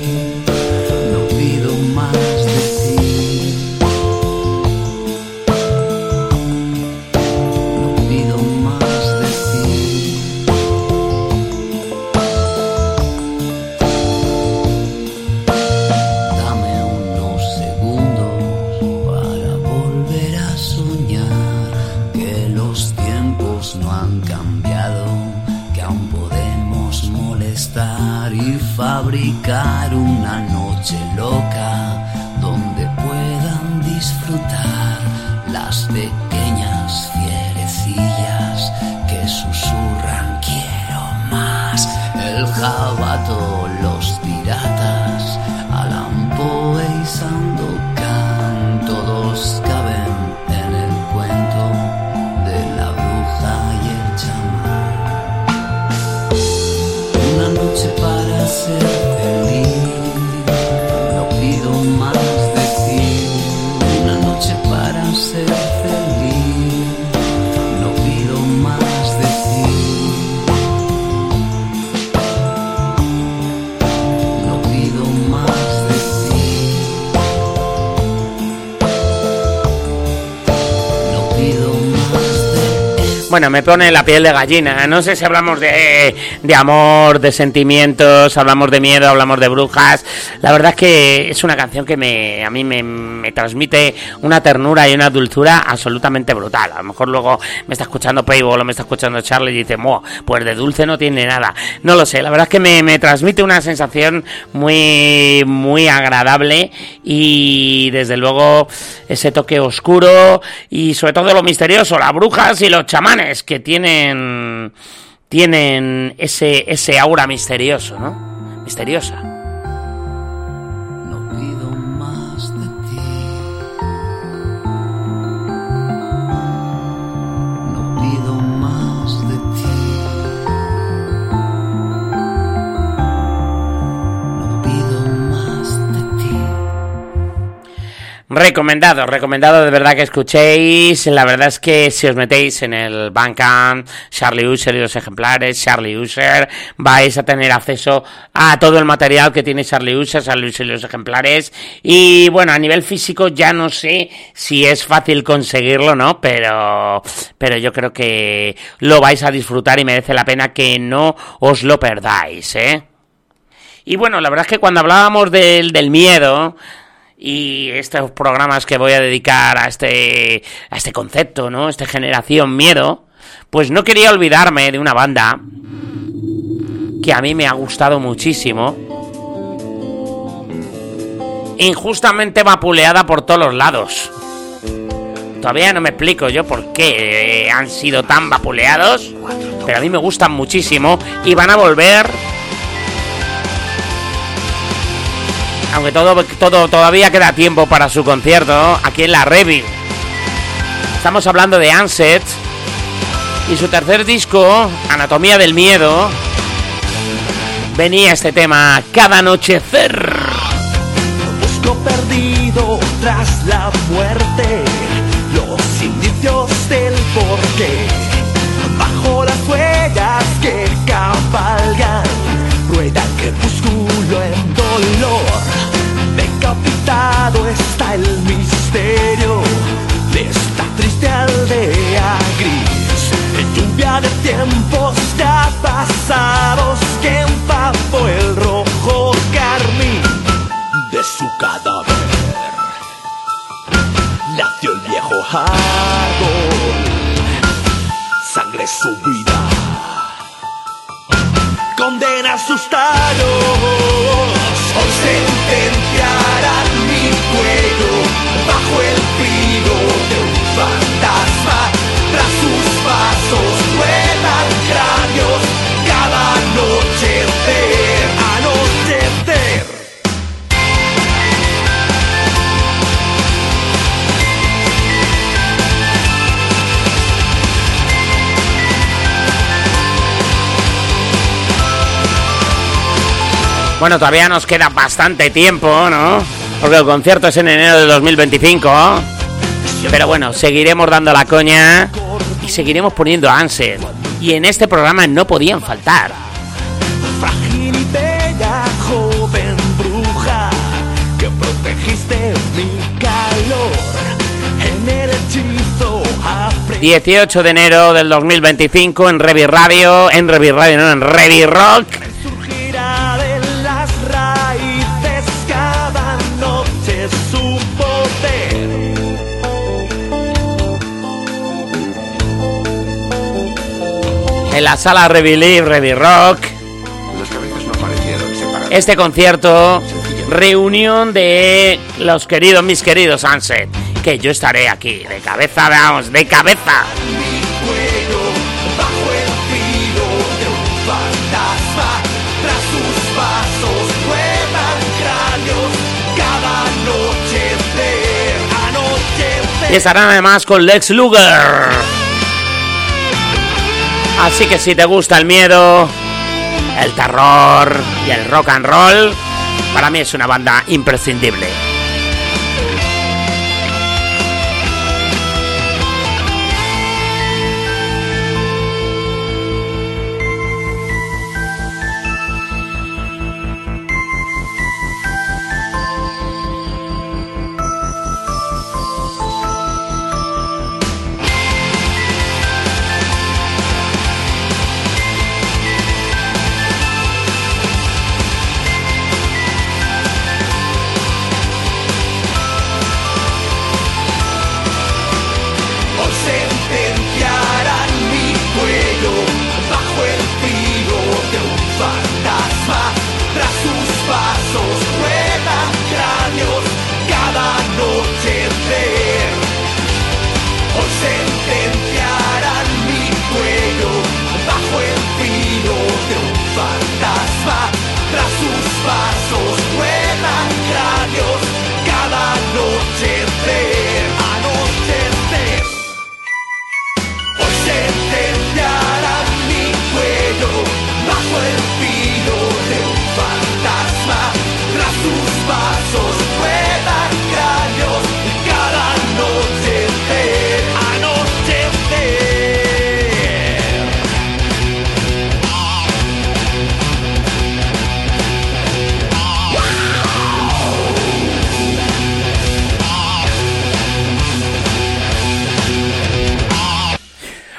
fabricar una noche loca donde puedan disfrutar las pequeñas fierecillas que susurran quiero más. El jabato, los piratas, Allan Poe y Sandokan, todos caben en el cuento de la bruja y el chamán. Una noche para ser feliz, no pido más de ti. Una noche para ser feliz, no pido más de ti. No pido más de ti. No pido más de ti. Bueno, me pone la piel de gallina. No sé si hablamos de, de amor, de sentimientos, hablamos de miedo, hablamos de brujas. La verdad es que es una canción que me, a mí me, me transmite una ternura y una dulzura absolutamente brutal. A lo mejor luego me está escuchando Paintball o me está escuchando Charlie y dice, Mo, pues de dulce no tiene nada. No lo sé, la verdad es que me, me transmite una sensación muy, muy agradable, y desde luego ese toque oscuro y sobre todo lo misterioso, las brujas y los chamanes, que tienen tienen ese ese aura misterioso, ¿no? Misteriosa. No pido más de ti. No pido más de ti. No pido más de ti. Recomendado, recomendado de verdad que escuchéis. La verdad es que si os metéis en el Bandcamp, Charlie Ussher y los ejemplares, Charlie Ussher, vais a tener acceso a todo el material que tiene Charlie Ussher, Charlie Ussher y los ejemplares. Y bueno, a nivel físico ya no sé si es fácil conseguirlo, ¿no? Pero, pero yo creo que lo vais a disfrutar y merece la pena que no os lo perdáis, ¿eh? Y bueno, la verdad es que cuando hablábamos del, del miedo y estos programas que voy a dedicar a este, a este concepto, ¿no? Este Generación Miedo, pues no quería olvidarme de una banda que a mí me ha gustado muchísimo, injustamente vapuleada por todos los lados. Todavía no me explico yo por qué han sido tan vapuleados, pero a mí me gustan muchísimo y van a volver. Aunque todo, todo todavía queda tiempo para su concierto aquí en la Revi. Estamos hablando de Unset y su tercer disco, Anatomía del Miedo. Venía este tema, Cada Anochecer. Busco perdido tras la muerte los indicios del porqué. Bajo las huellas que cabalgan, rueda el crepúsculo en dolor. Decapitado está el misterio de esta triste aldea gris. Lluvia de tiempos ya pasados que empapó el rojo carmín de su cadáver. Nació el viejo árbol, sangre subida, condena sus tallos. Hoy sentenciarán mi cuello bajo el frío de un fantasma. Tras sus pasos ruedan cráneos cada anochecer, anochecer. Bueno, todavía nos queda bastante tiempo, ¿no? Porque el concierto es en enero de dos mil veinticinco. Pero bueno, seguiremos dando la coña y seguiremos poniendo a Unset. Y en este programa no podían faltar. Frágil y bella joven bruja que protegiste mi calor en el hechizo apre- dieciocho de enero del dos mil veinticinco en Revi Radio, en Revi Radio, no, en Revi Rock. Surgirá de las raíces cada noche su poder. En la sala Revi Live, Revi Rock. Las cabezas no aparecieron separadas. Este concierto, reunión de los queridos, mis queridos Unset. Que yo estaré aquí, de cabeza, vamos, de cabeza. Mi cuello bajo el filo de un fantasma. Tras sus pasos ruedan cráneos cada anochecer, anochecer. Y estarán además con Lex Luger. Así que si te gusta el miedo, el terror y el rock and roll, para mí es una banda imprescindible.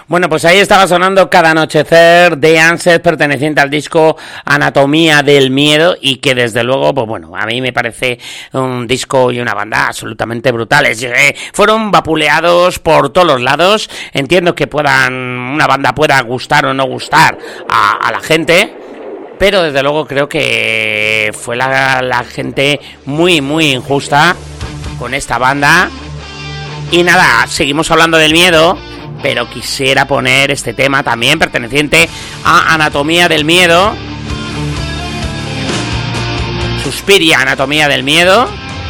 Bueno, pues ahí estaba sonando Cada Anochecer de Ansett, perteneciente al disco Anatomía del Miedo, y que desde luego, pues bueno, a mí me parece un disco y una banda absolutamente brutales. Eh, fueron vapuleados por todos los lados. Entiendo que puedan una banda pueda gustar o no gustar a, a la gente, pero desde luego creo que fue la, la gente muy, muy injusta con esta banda. Y nada, seguimos hablando del miedo, pero quisiera poner este tema también perteneciente a Anatomía del Miedo. Suspiria, Anatomía del Miedo.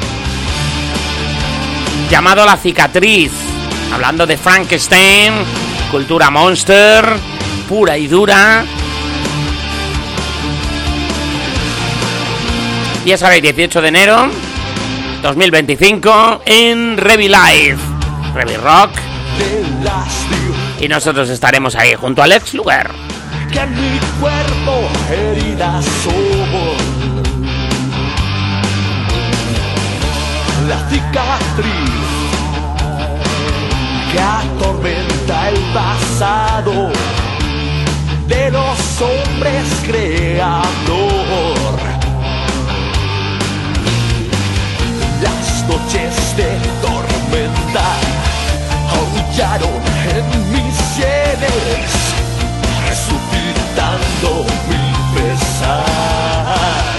Llamado La Cicatriz. Hablando de Frankenstein, cultura monster, pura y dura. Ya sabéis, dieciocho de enero dos mil veinticinco en Revi Live, Revi Rock. Y nosotros estaremos ahí junto a Lex Luger. Que en mi cuerpo heridas somos la cicatriz que atormenta el pasado de los hombres creador. Las noches de tormenta aullaron en mis sienes, resucitando mi pesar.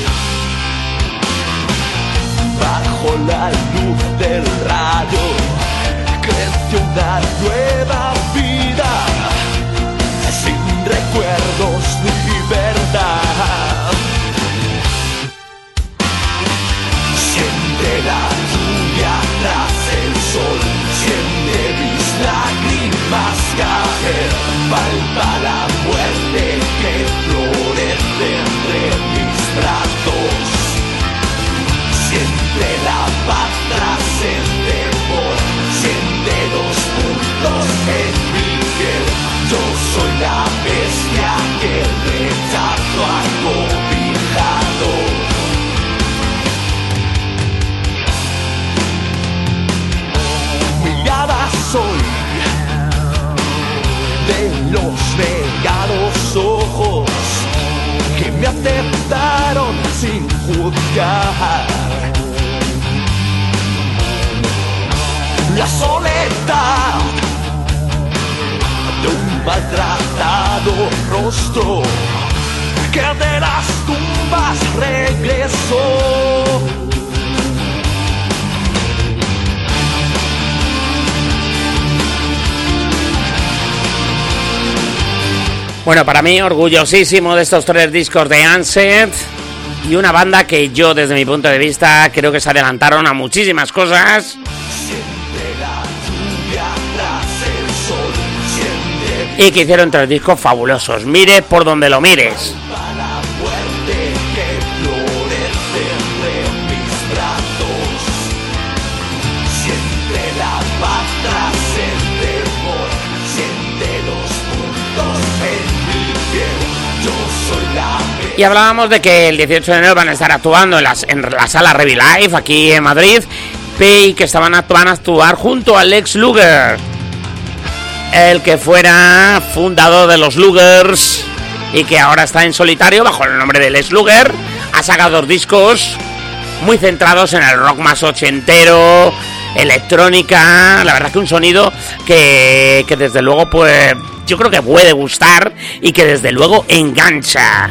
Bajo la luz del rayo creció una nueva vida, sin recuerdos ni verdad. Siente la lluvia tras el sol, siente mis lágrimas caer, palpa la muerte que florece entre mis brazos. Siente la paz tras el temor, siente los puntos en mi piel. Yo soy la bestia que el rechazo ha cobijado. Mirada soy de los negados ojos que me aceptaron sin juzgar. La soledad de un maltratado rostro que de las tumbas regresó. Bueno, para mí orgullosísimo de estos tres discos de Ansett, y una banda que yo desde mi punto de vista creo que se adelantaron a muchísimas cosas y que hicieron tres discos fabulosos. Mire por donde lo mires. Y hablábamos de que el dieciocho de enero van a estar actuando en, las, en la sala Revi Live aquí en Madrid, y que estaban a, van a actuar junto a Lex Luger, el que fuera fundador de los Lugers y que ahora está en solitario bajo el nombre de Lex Luger. Ha sacado dos discos muy centrados en el rock más ochentero, electrónica, la verdad que un sonido que, que desde luego pues yo creo que puede gustar y que desde luego engancha.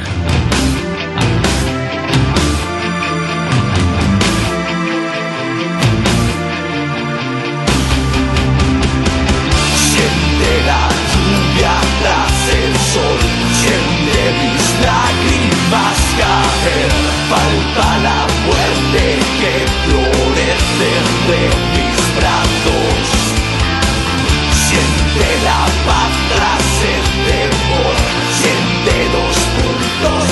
Palpa la muerte que florece entre mis brazos. Siente la paz tras el temor, siente los puntos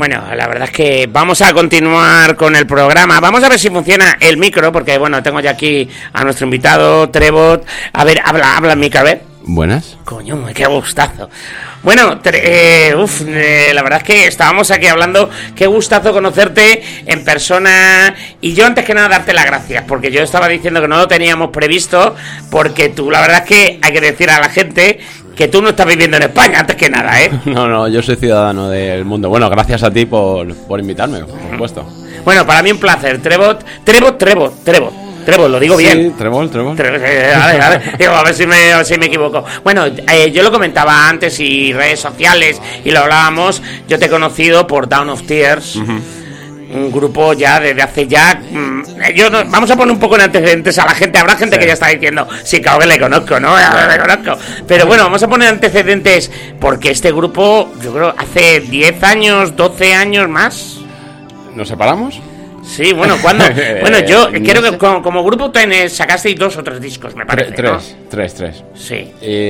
Bueno, la verdad es que vamos a continuar con el programa. Vamos a ver si funciona el micro, porque bueno, tengo ya aquí a nuestro invitado, Trevor. A ver, habla, habla el micro, a ver. Buenas. Coño, qué gustazo. Bueno, eh, uf, eh, la verdad es que estábamos aquí hablando. Qué gustazo conocerte en persona. Y yo antes que nada darte las gracias, porque yo estaba diciendo que no lo teníamos previsto, porque tú, la verdad es que hay que decir a la gente que tú no estás viviendo en España, antes que nada, ¿eh? No, no, yo soy ciudadano del mundo. Bueno, gracias a ti por, por invitarme, por supuesto. Bueno, para mí un placer. Trevor, Trevor, Trevor, Trevor. Trevor, lo digo sí, bien. Trevor, Trevor. Trevor eh, a ver, a ver. Digo, a ver si me, a ver si me equivoco. Bueno, eh, yo lo comentaba antes y redes sociales y lo hablábamos. Yo te he conocido por Down of Tears. Uh-huh. Un grupo ya desde hace ya mmm, yo no, vamos a poner un poco en antecedentes a la gente. Habrá gente sí. que ya está diciendo sí, claro que le conozco, ¿no? Le conozco. Pero bueno, vamos a poner antecedentes porque este grupo, yo creo, hace diez años, doce años más. ¿Nos separamos? Sí, bueno, ¿cuándo? Bueno, yo no creo sé. que como, como grupo tenés, sacasteis dos o tres discos, me parece, Tres, ¿no? tres, tres. Sí.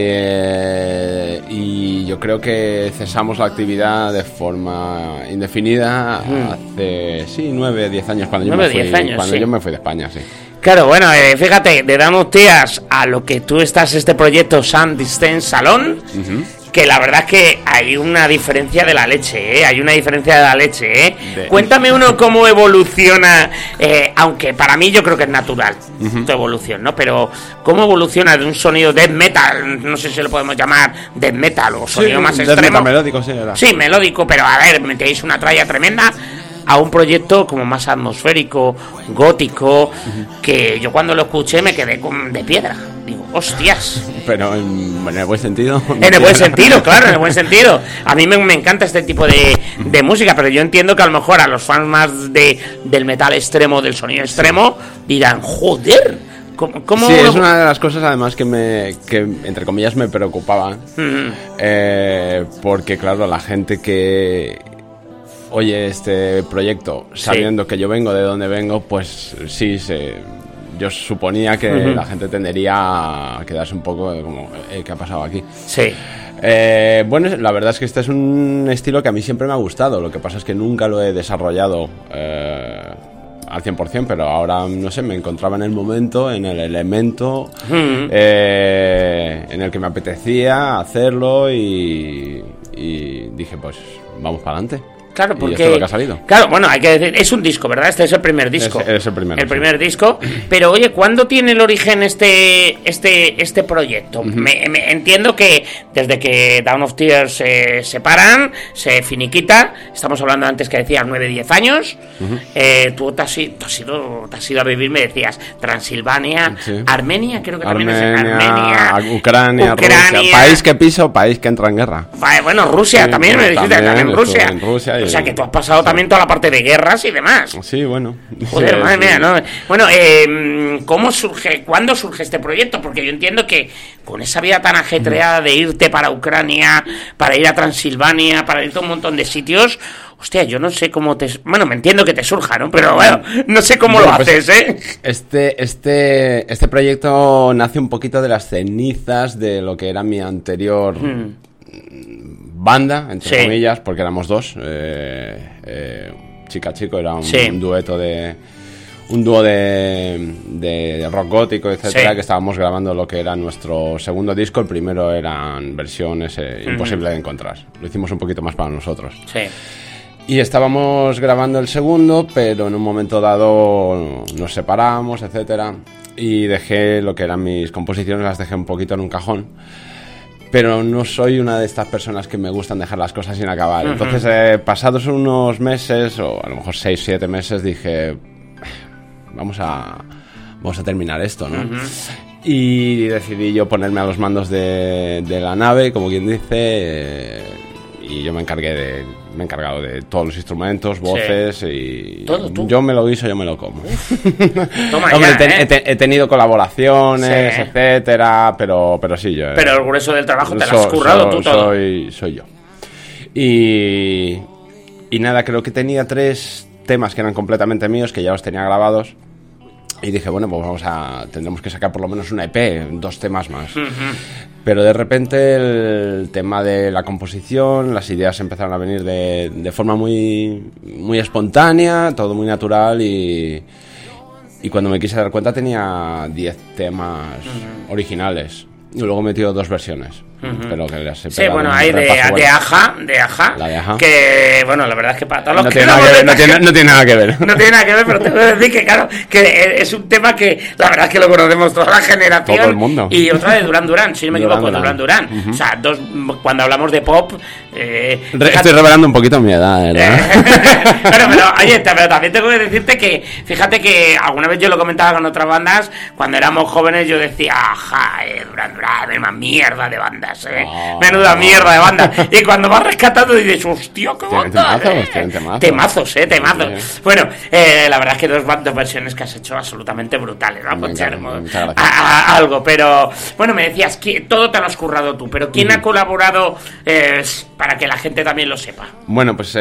Eh, y yo creo que cesamos la actividad de forma indefinida mm. hace, sí, nueve, diez años, cuando, nueve, yo, me fui, diez años, cuando sí. yo me fui de España, sí. Claro, bueno, eh, fíjate, de Down of Tears a lo que tú estás, este proyecto Sun Distance Salon, uh-huh. que la verdad es que hay una diferencia de la leche, ¿eh? Hay una diferencia de la leche, ¿eh? De... Cuéntame uno cómo evoluciona, eh, aunque para mí yo creo que es natural uh-huh. tu evolución, ¿no? Pero cómo evoluciona de un sonido death metal, no sé si lo podemos llamar death metal o sonido sí, más death extremo. Metal melódico, sí, era. Sí, melódico, pero a ver, metéis una tralla tremenda a un proyecto como más atmosférico, gótico, uh-huh. que yo cuando lo escuché me quedé con, de piedra. Digo, hostias. Pero en, en el buen sentido. En el buen sentido, claro, en el buen sentido. A mí me, me encanta este tipo de, de música, pero yo entiendo que a lo mejor a los fans más de, del metal extremo, del sonido extremo, dirán, joder. ¿Cómo, cómo sí, es una de las cosas además que me que entre comillas me preocupaba. Uh-huh. Eh, porque claro, la gente que oye este proyecto sabiendo sí. que yo vengo de donde vengo, pues sí, se, yo suponía que uh-huh. la gente tendería a quedarse un poco como, eh, ¿qué ha pasado aquí? Sí. Eh, bueno, la verdad es que este es un estilo que a mí siempre me ha gustado, lo que pasa es que nunca lo he desarrollado eh, al cien por ciento, pero ahora, no sé, me encontraba en el momento, en el elemento uh-huh. eh, en el que me apetecía hacerlo y, y dije, pues vamos para adelante. Claro, porque... Y esto es lo que ha salido. Claro, bueno, hay que decir, es un disco, ¿verdad? Este es el primer disco. Es, es el primero. El primer sí. disco. Pero, oye, ¿cuándo tiene el origen este este este proyecto? Uh-huh. Me, me entiendo que desde que Down of Tears se separan, se finiquita, estamos hablando antes que decías nueve, diez años, uh-huh. eh, tú te has, te, has ido, te has ido a vivir, me decías, Transilvania, sí. Armenia, creo que también Armenia, es Armenia, Ucrania, Ucrania, Rusia, país que piso, país que entra en guerra. Bueno, Rusia sí, también, me dijiste, también Rusia. En Rusia y... O sea que tú has pasado sí. también toda la parte de guerras y demás. Sí, bueno. Joder, sí, madre sí. mía, ¿no? Bueno, eh, ¿cómo surge, cuándo surge este proyecto? Porque yo entiendo que con esa vida tan ajetreada de irte para Ucrania, para ir a Transilvania, para irte a un montón de sitios, hostia, yo no sé cómo te... Bueno, me entiendo que te surja, ¿no? Pero bueno, no sé cómo bueno, lo pues haces, ¿eh? Este, este, este proyecto nace un poquito de las cenizas de lo que era mi anterior... Hmm. banda, entre sí. comillas, porque éramos dos, eh, eh, chica chico, era un, sí. un dueto de un dúo de, de rock gótico, etcétera, sí. que estábamos grabando lo que era nuestro segundo disco. El primero eran versiones eh, uh-huh. imposible de encontrar, lo hicimos un poquito más para nosotros. Sí. Y estábamos grabando el segundo, pero en un momento dado nos separamos, etcétera, y dejé lo que eran mis composiciones, las dejé un poquito en un cajón. Pero no soy una de estas personas que me gustan dejar las cosas sin acabar. Uh-huh. Entonces, eh, pasados unos meses, o a lo mejor seis, siete meses, dije, vamos a, vamos a terminar esto, ¿no? Uh-huh. Y decidí yo ponerme a los mandos de, de la nave, como quien dice, eh, y yo me encargué de, me he encargado de todos los instrumentos, voces, sí. y ¿todo tú? Yo me lo guiso, yo me lo como. Toma Hombre, ya, te, ¿eh? he, te, he tenido colaboraciones, sí. etcétera, pero, pero sí, yo... Pero el grueso del trabajo te lo has currado so, tú todo. Soy, soy yo. Y, y nada, creo que tenía tres temas que eran completamente míos, que ya los tenía grabados, Y dije, bueno, pues vamos a... tendremos que sacar por lo menos una E P, dos temas más. Uh-huh. Pero de repente el tema de la composición, las ideas empezaron a venir de, de forma muy, muy espontánea, todo muy natural y... Y cuando me quise dar cuenta tenía diez temas uh-huh. originales. Y luego he metido dos versiones. Uh-huh. Pero que las he sí, bueno, hay de, de Aja, de Aja, la de Aja, que, bueno, la verdad es que para todos los no que tiene, no, nada que ver, no, tiene, no tiene nada que ver. No tiene nada que ver, pero tengo que decir que, claro, que es un tema que la verdad es que lo conocemos toda la generación. Todo el mundo. Y otra de Duran Duran, si no me Duran equivoco, Duran Duran. Uh-huh. O sea, dos, cuando hablamos de pop... Eh, Re, estoy revelando un poquito mi edad, ¿verdad? Pero, pero, oye, pero también tengo que decirte que, fíjate que alguna vez yo lo comentaba con otras bandas, cuando éramos jóvenes yo decía, ajá, eh, Duran Duran, es más mierda de bandas, eh. Oh. Menuda mierda de banda. Y cuando vas rescatando dices, hostia, qué banda. Temazos, eh. temazos. temazos, eh, temazos. Sí. Bueno, eh, la verdad es que dos, dos versiones que has hecho absolutamente brutales, ¿no? Pues a, a, algo, pero bueno, me decías que todo te lo has currado tú, pero ¿quién uh-huh. ha colaborado eh, para que la gente también lo sepa? Bueno, pues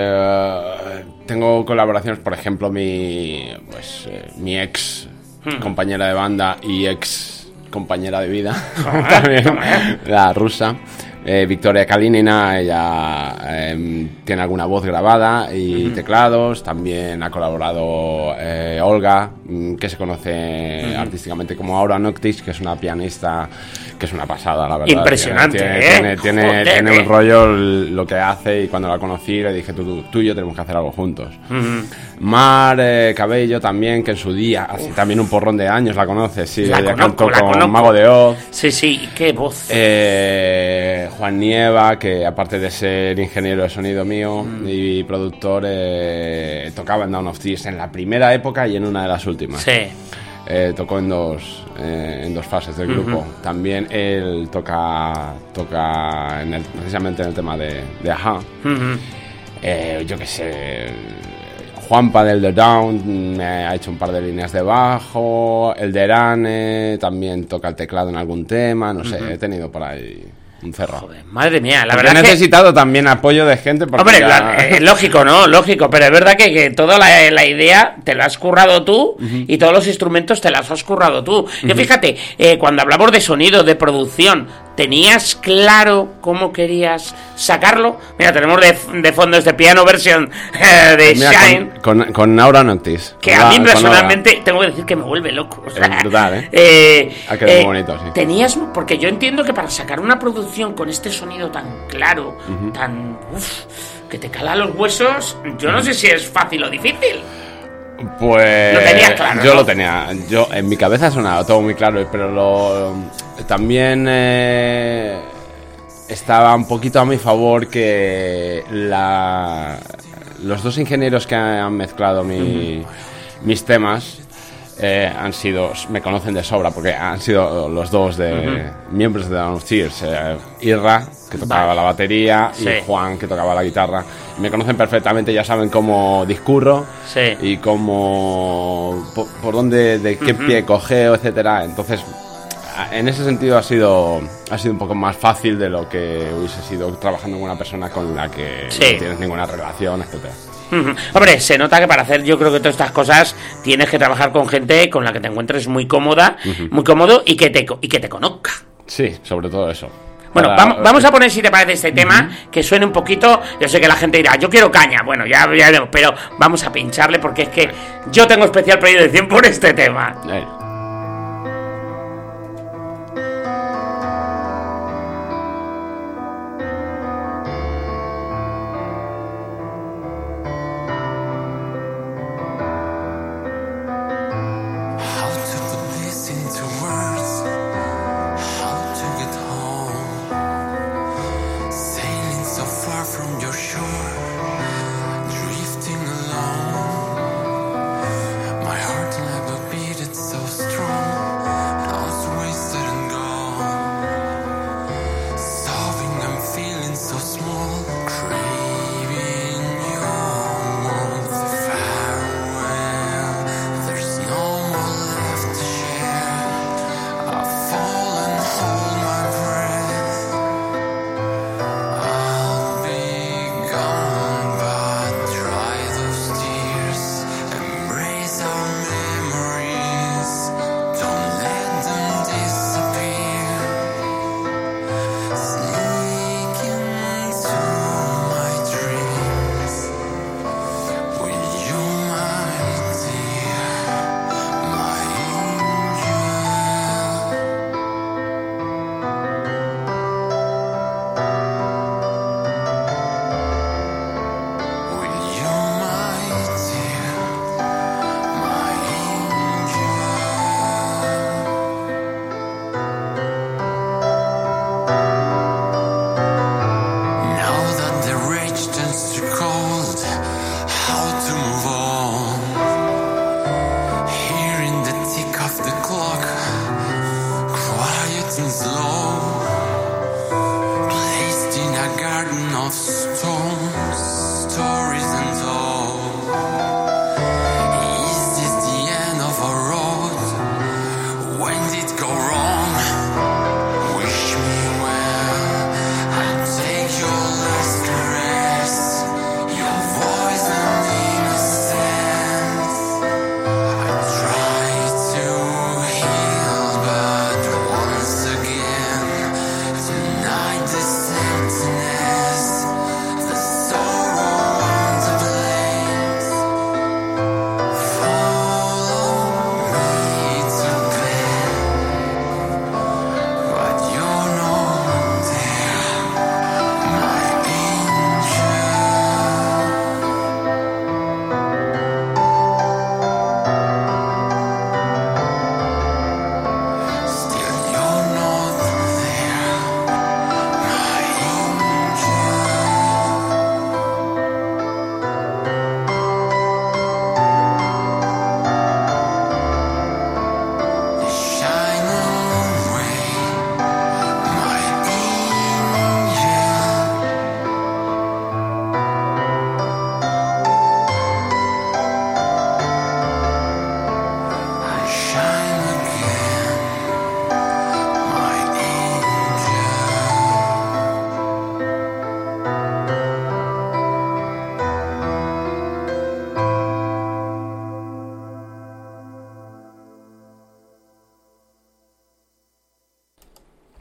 eh, tengo colaboraciones, por ejemplo, mi, pues, eh, mi ex uh-huh. compañera de banda y ex compañera de vida, también, la rusa. Eh, Victoria Kalinina, ella eh, tiene alguna voz grabada y uh-huh. teclados. También ha colaborado eh, Olga, que se conoce uh-huh. artísticamente como Aura Noctis, que es una pianista que es una pasada, la verdad. Impresionante, tiene, ¿eh? Tiene, tiene, Joder, tiene un rollo lo que hace, y cuando la conocí le dije, tú, tú, tú y yo tenemos que hacer algo juntos. Uh-huh. Mar eh, Cabello también, que en su día, hace Uf. también un porrón de años la conoces, sí, la ella conozco, cantó la con conozco. Mago de Oz. Sí, sí, qué voz. Eh, Juan Nieva, que aparte de ser ingeniero de sonido mío mm. y productor, eh, tocaba en Dawn of Tears en la primera época y en una de las últimas. Sí. Eh, tocó en dos eh, en dos fases del grupo. Uh-huh. También él toca toca en el, precisamente en el tema de, de Aja. Uh-huh. Eh, yo qué sé, Juanpa del The Down me ha hecho un par de líneas de bajo. El de Erane también toca el teclado en algún tema. No sé, uh-huh. he tenido por ahí un cerro. Joder, madre mía, la porque verdad he es necesitado que... también apoyo de gente. Hombre, ya... la, eh, lógico, ¿no? Lógico, pero es verdad que, que toda la, la idea te la has currado tú uh-huh. y todos los instrumentos te las has currado tú. Uh-huh. Yo fíjate, eh, cuando hablamos de sonido, de producción, ¿tenías claro cómo querías sacarlo? Mira, tenemos de, de fondo este piano versión eh, de Mira, Shine. Con, con, con Aura Noctis. Que a mí personalmente tengo que decir que me vuelve loco. O sea, es brutal, ¿eh? eh ha quedado eh, muy bonito, sí. Tenías, porque yo entiendo que para sacar una producción con este sonido tan claro, uh-huh. tan... Uf, que te cala los huesos, yo no uh-huh. sé si es fácil o difícil. Pues lo tenías claro, yo ¿no? lo tenía, yo en mi cabeza sonaba todo muy claro, pero lo también eh, estaba un poquito a mi favor que la los dos ingenieros que han mezclado mi, uh-huh. mis temas eh, han sido, me conocen de sobra porque han sido los dos de uh-huh. miembros de Dawn of Tears, eh, Irra, que tocaba vale. la batería, sí. y Juan, que tocaba la guitarra. Me conocen perfectamente, ya saben cómo discurro sí. y cómo por, por dónde, de qué uh-huh. pie cogeo, etcétera. Entonces, en ese sentido ha sido ha sido un poco más fácil de lo que hubiese sido trabajando con una persona con la que sí. no tienes ninguna relación, etcétera. Uh-huh. Hombre, se nota que para hacer yo creo que todas estas cosas tienes que trabajar con gente con la que te encuentres muy cómoda, uh-huh. muy cómodo y que te y que te conozca. Sí, sobre todo eso. Bueno, Para... vamos, vamos a poner, si te parece, este uh-huh. tema, que suene un poquito. Yo sé que la gente dirá, yo quiero caña. Bueno, ya veremos, pero vamos a pincharle porque es que yo tengo especial predilección por este tema. Eh. So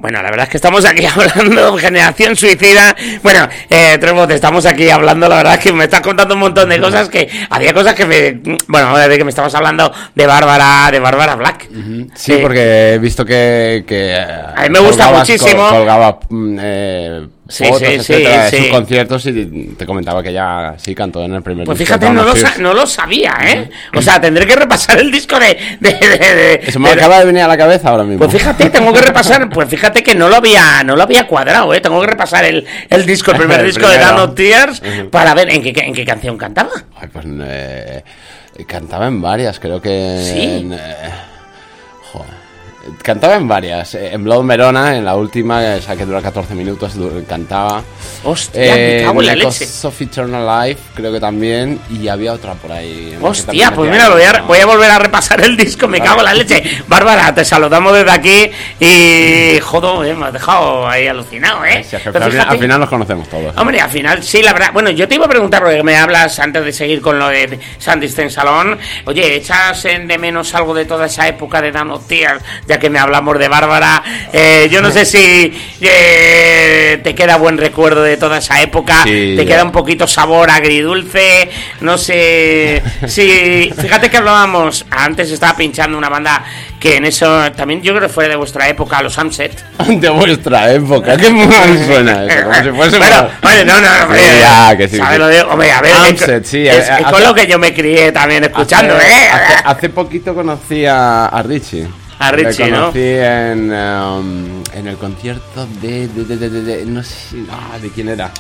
Bueno, la verdad es que estamos aquí hablando de Generación Suicida. Bueno, eh, Trevor, te estamos aquí hablando, la verdad es que me estás contando un montón de cosas que... Había cosas que me... Bueno, de que me estabas hablando de Bárbara, de Bárbara Black. Uh-huh. Sí, sí, porque he visto que... que a mí me gusta muchísimo. Col, colgaba... Eh, Sí, fotos, sí, etcétera, sí, de sus sí. conciertos y te comentaba que ya sí cantó en el primer pues disco. Pues fíjate, no lo, sa- no lo sabía, ¿eh? O sea, tendré que repasar el disco de... de, de, de Eso me de, acaba de venir a la cabeza ahora mismo. Pues fíjate, tengo que repasar... Pues fíjate que no lo había no lo había cuadrado, ¿eh? Tengo que repasar el, el disco, el primer el disco primero. de Down of Tears Uh-huh. para ver en qué, en qué canción cantaba. Ay, pues eh, cantaba en varias, creo que... Sí. En, eh, joder. Cantaba en varias, en Blood Merona, en la última, esa que dura catorce minutos, cantaba. Hostia, eh, me cago en la The leche. Cost of Eternal Life, creo que también, y había otra por ahí. Hostia, pues mira, voy a, voy a volver a repasar el disco, me cago en la leche. Bárbara, te saludamos desde aquí y... Joder, eh, me has dejado ahí alucinado, ¿eh? Sí, Pero al, final, fíjate, al final nos conocemos todos. hombre, al final, sí, la verdad. Bueno, yo te iba a preguntar, porque me hablas antes de seguir con lo de Sandy Sten Salón. Oye, ¿echas en de menos algo de toda esa época de Down of Tears, ya que me hablamos de Bárbara? Eh, yo no sé si eh, te queda buen recuerdo de toda esa época, sí, te ya. queda un poquito sabor agridulce, no sé si... Fíjate que hablábamos, antes estaba pinchando una banda que en eso también yo creo que fue de vuestra época, los Amset. De vuestra época, qué mal suena eso, como si fuese... Bueno, oye, no, no, no, Sí, eh, ya, que sí, ¿sabes sí. lo de? Hombre, a ver, Amset, es, sí, es, eh, es hace- con lo que yo me crié también escuchando, hace, ¿eh? Hace, hace poquito conocí a, a Richie. A Richie, Le ¿no? conocí en, um, en el concierto de, de, de, de, de, de- no sé si- ah, de quién era.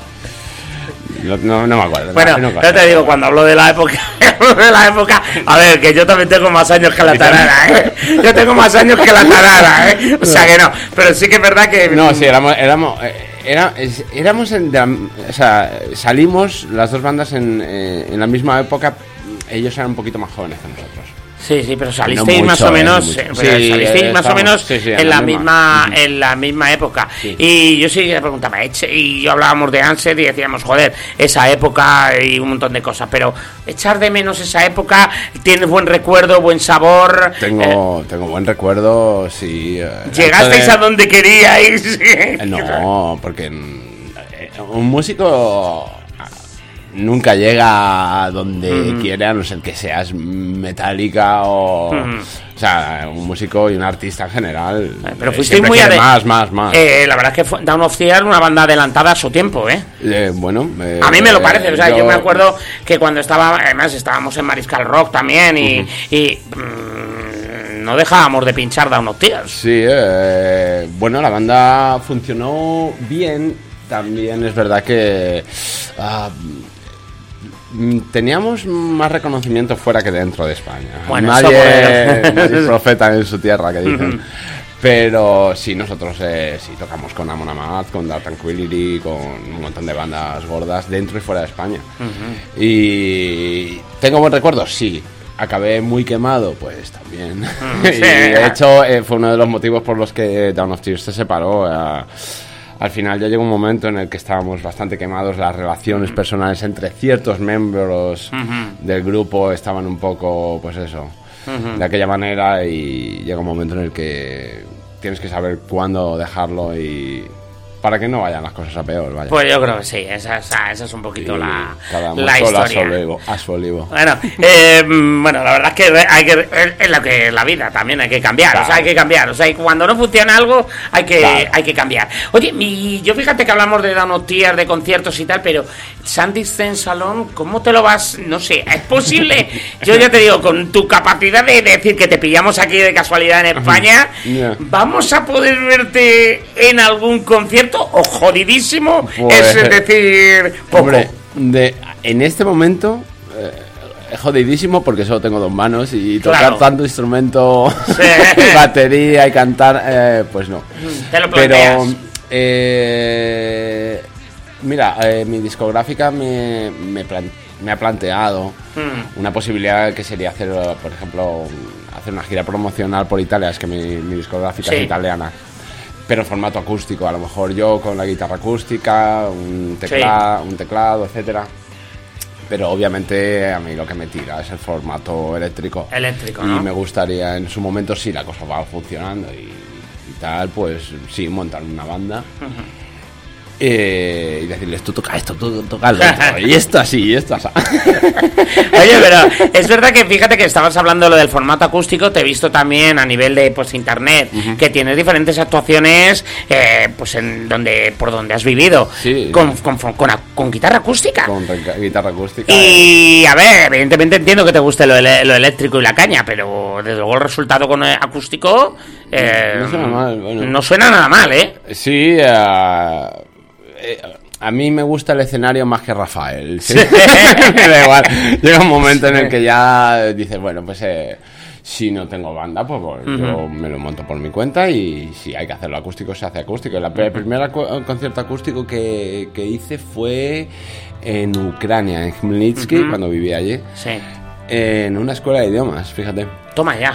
No, no, no me acuerdo. Bueno, no, no yo te digo, cuando hablo de la época, hablo de la época, a ver, que yo también tengo más años que la tarara, ¿eh? Yo tengo más años que la tarara, ¿eh? O sea que no, pero sí que es verdad que... No, sí, éramos, éramos, eh, era, es- éramos en, de la- o sea, salimos las dos bandas en, eh, en la misma época. Ellos eran un poquito más jóvenes que nosotros. Sí, sí, pero salisteis No más mucho, o eh, menos, no mucho. eh, pero Sí, salisteis eh, más o estamos- menos sí, sí, en la misma, en la misma época. Sí. Y yo sí le preguntaba, eche- y yo hablábamos de Ansel y decíamos, joder, esa época y un montón de cosas, pero echar de menos esa época, tienes buen recuerdo, buen sabor. Tengo, tengo buen recuerdo, sí. eh, eh, llegasteis de- a donde queríais. Eh, No, porque mm, eh, un músico nunca llega a donde Ujú. quiere, a no ser que seas Metallica o... Ujú. O sea, un músico y un artista en general. Pero eh, fuisteis siempre muy quiere ade- más, más, más. Eh, la verdad es que fue Down of Tears, una banda adelantada a su tiempo, ¿eh? Eh, bueno... eh, A mí me lo parece, o sea, yo, yo- me acuerdo que cuando estaba, además estábamos en Mariscal Rock también y, y mm, no dejábamos de pinchar Down of Tears. Sí, eh, bueno, la banda funcionó bien. También es verdad que ah, mm, teníamos más reconocimiento fuera que dentro de España. Bueno, nadie, eso por- nadie es profeta en su tierra, que dicen. Pero sí, nosotros eh, sí tocamos con Amon Amarth, con Dark Tranquility, con un montón de bandas gordas dentro y fuera de España. Y tengo buen recuerdo, sí. Acabé muy quemado, pues también. sí. Y de hecho eh, fue uno de los motivos por los que Down of Tears se separó. eh, al final ya llegó un momento en el que estábamos bastante quemados, las relaciones personales entre ciertos miembros del grupo estaban un poco, pues eso, de aquella manera, y llega un momento en el que tienes que saber cuándo dejarlo y para que no vayan las cosas a peor, vaya. Pues yo creo que sí, esa, esa, esa es un poquito Y la, cada la músculo a su historia. olivo, a su olivo. Bueno, eh, bueno, la verdad es que hay que es, es lo que la vida también hay que cambiar, Claro. o sea, hay que cambiar, o sea, y cuando no funciona algo hay que Claro. hay que cambiar. Oye, y yo fíjate que hablamos de Down of Tears, de conciertos y tal, pero Sandy Sten Salón, ¿cómo te lo vas? No sé, ¿es posible? Yo ya te digo, con tu capacidad de decir que te pillamos aquí de casualidad en España, Yeah. ¿vamos a poder verte en algún concierto o jodidísimo? Pues, es decir, poco. Hombre, de, en este momento eh, es jodidísimo porque solo tengo dos manos y tocar Claro. tanto instrumento, Sí. batería y cantar, eh, pues no. Te lo Pero, planteas. eh, mira, eh, mi discográfica me, me, plan- me ha planteado Mm. una posibilidad que sería hacer, eh, por ejemplo, hacer una gira promocional por Italia, es que mi, mi discográfica Sí. es italiana. Pero en formato acústico, a lo mejor yo con la guitarra acústica, un, tecla, un teclado, etcétera. Pero obviamente a mí lo que me tira es el formato eléctrico. Eléctrico, Y ¿no? me gustaría, en su momento sí, la cosa va funcionando y, y tal, pues sí, montar una banda. Uh-huh. Eh, y decirles, tú toca esto, tú toca lo otro, y esto así, y esto así. Oye, pero es verdad que fíjate que estabas hablando de lo del formato acústico, te he visto también a nivel de pues internet, uh-huh. que tienes diferentes actuaciones eh, pues en donde por donde has vivido, sí, con, con, con, con, con guitarra acústica. Con guitarra acústica. Y a ver, evidentemente entiendo que te guste lo, ele- lo eléctrico y la caña, pero desde luego el resultado con el acústico eh, no suena mal, bueno. No suena nada mal, ¿eh? Sí, uh... a mí me gusta el escenario más que Rafael, ¿sí? Me da igual. Llega un momento en el que ya dices, bueno, pues eh, si no tengo banda, pues, pues uh-huh. yo me lo monto por mi cuenta y si hay que hacerlo acústico, se hace acústico. El uh-huh. primer acu- concierto acústico que, que hice fue en Ucrania, en Khmelnytsky, uh-huh. cuando vivía allí. Sí. En una escuela de idiomas, fíjate. Toma ya.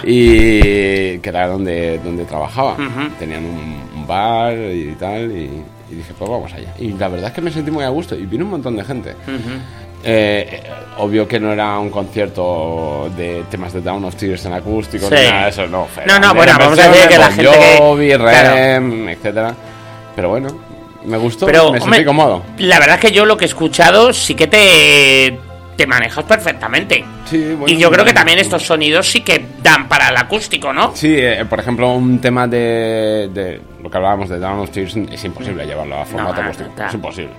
Y que era donde, donde trabajaba. Uh-huh. Tenían un, un bar y tal, y... Y dije, pues vamos allá. Y la verdad es que me sentí muy a gusto. Y vino un montón de gente. Uh-huh. eh, obvio que no era un concierto de temas de Down of Tears en acústico, sí. ni nada de eso, no. No, no, bueno, vamos a decir que la gente Jovi, que... Rem, claro. etcétera. Pero bueno, me gustó, pero, me sentí hombre, cómodo. La verdad es que yo lo que he escuchado sí que te... te manejas perfectamente. Sí, bueno, y yo creo que también estos sonidos sí que dan para el acústico, ¿no? Sí, eh, por ejemplo, un tema de, de lo que hablábamos de Down of Tears es imposible mm. llevarlo a formato no, acústico, no, no, es imposible.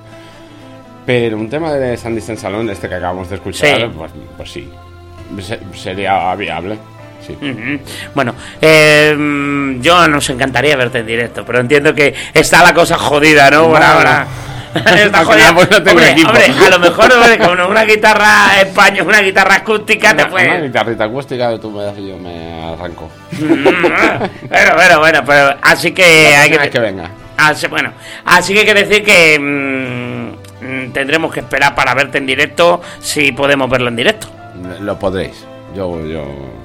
Pero un tema de Sandy Salón, este que acabamos de escuchar, sí. Pues, pues sí, Se, sería viable. Sí. Uh-huh. Bueno, eh, yo nos encantaría verte en directo, pero entiendo que está la cosa jodida, ¿no? Por ahora. Está jodida. Pues no tengo hombre, hombre, a lo mejor hombre, con una guitarra española, una guitarra acústica una, te puede... Una guitarrita acústica tú me das y yo me arranco. Bueno, bueno, bueno, pero así que la hay que... que venga. Así, bueno, así que hay que decir que mmm, tendremos que esperar para verte en directo, si podemos verlo en directo. Lo podréis. Yo, yo...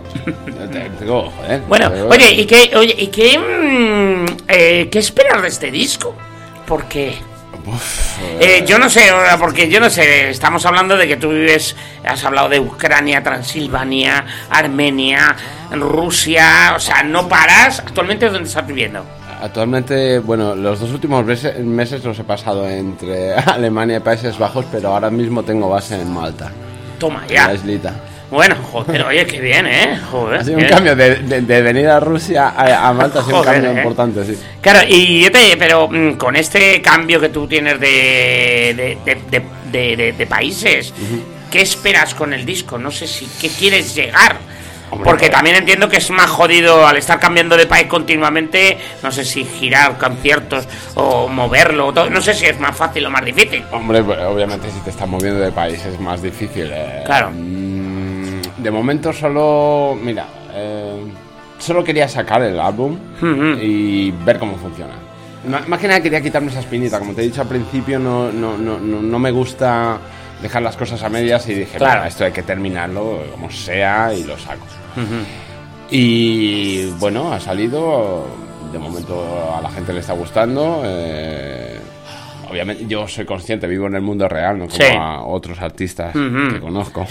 tengo, joder, bueno, pero, oye, ¿y qué, oye, ¿y qué, mmm, eh, qué esperas de este disco? Porque... Uf, eh, yo no sé, porque yo no sé, estamos hablando de que tú vives, has hablado de Ucrania, Transilvania, Armenia, Rusia, o sea, no paras. ¿Actualmente dónde estás viviendo? Actualmente, bueno, los dos últimos meses, meses los he pasado entre Alemania y Países Bajos, pero ahora mismo tengo base en Malta. Toma ya. En la islita. Bueno, joder, oye, qué bien, ¿eh? Joder. Ha sido un cambio de, de, de venir a Rusia a, a Malta, ha sido joder, un cambio ¿eh? importante, sí. Claro, y te, pero mm, con este cambio que tú tienes de, de, de, de, de, de, de países, uh-huh. ¿qué esperas con el disco? No sé si, ¿qué quieres llegar? Hombre, porque joder. También entiendo que es más jodido al estar cambiando de país continuamente, no sé si girar conciertos o moverlo, todo, no sé si es más fácil o más difícil. Hombre, pues, obviamente si te estás moviendo de país es más difícil. Eh, claro. De momento solo, mira, eh, solo quería sacar el álbum uh-huh. y ver cómo funciona. Más que nada quería quitarme esa espinita, como te he dicho al principio, no, no, no, no, no me gusta dejar las cosas a medias y dije, claro, esto hay que terminarlo como sea y lo saco. Uh-huh. Y bueno, ha salido, de momento a la gente le está gustando. Eh, Obviamente yo soy consciente, vivo en el mundo real, no como sí. a otros artistas uh-huh. que conozco.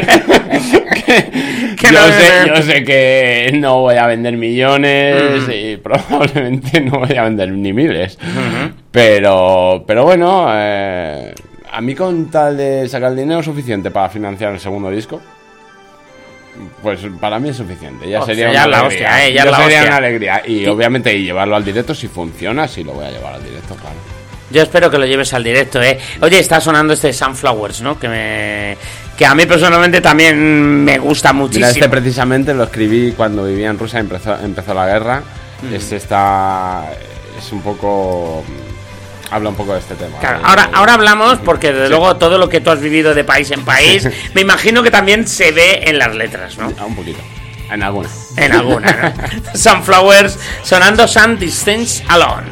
que, que yo, no sé, yo sé que no voy a vender millones uh-huh. y probablemente no voy a vender ni miles. Uh-huh. Pero, pero bueno, eh, a mí con tal de sacar el dinero suficiente para financiar el segundo disco, pues para mí es suficiente. Ya hostia, sería ya una la alegría. Hostia, eh, ya ya la sería hostia. una alegría. Y sí. obviamente y llevarlo al directo, si funciona, sí lo voy a llevar al directo, claro. Yo espero que lo lleves al directo, ¿eh? Oye, está sonando este Sunflowers, ¿no? Que me... que a mí personalmente también me gusta muchísimo. Mira, este precisamente lo escribí cuando vivía en Rusia, empezó, empezó la guerra. Mm. Este está... es un poco... habla un poco de este tema. Claro, ahora, ahora hablamos porque desde sí. luego todo lo que tú has vivido de país en país, me imagino que también se ve en las letras, ¿no? Un poquito. En alguna. En alguna, ¿no? Sunflowers sonando Some Distance Alone.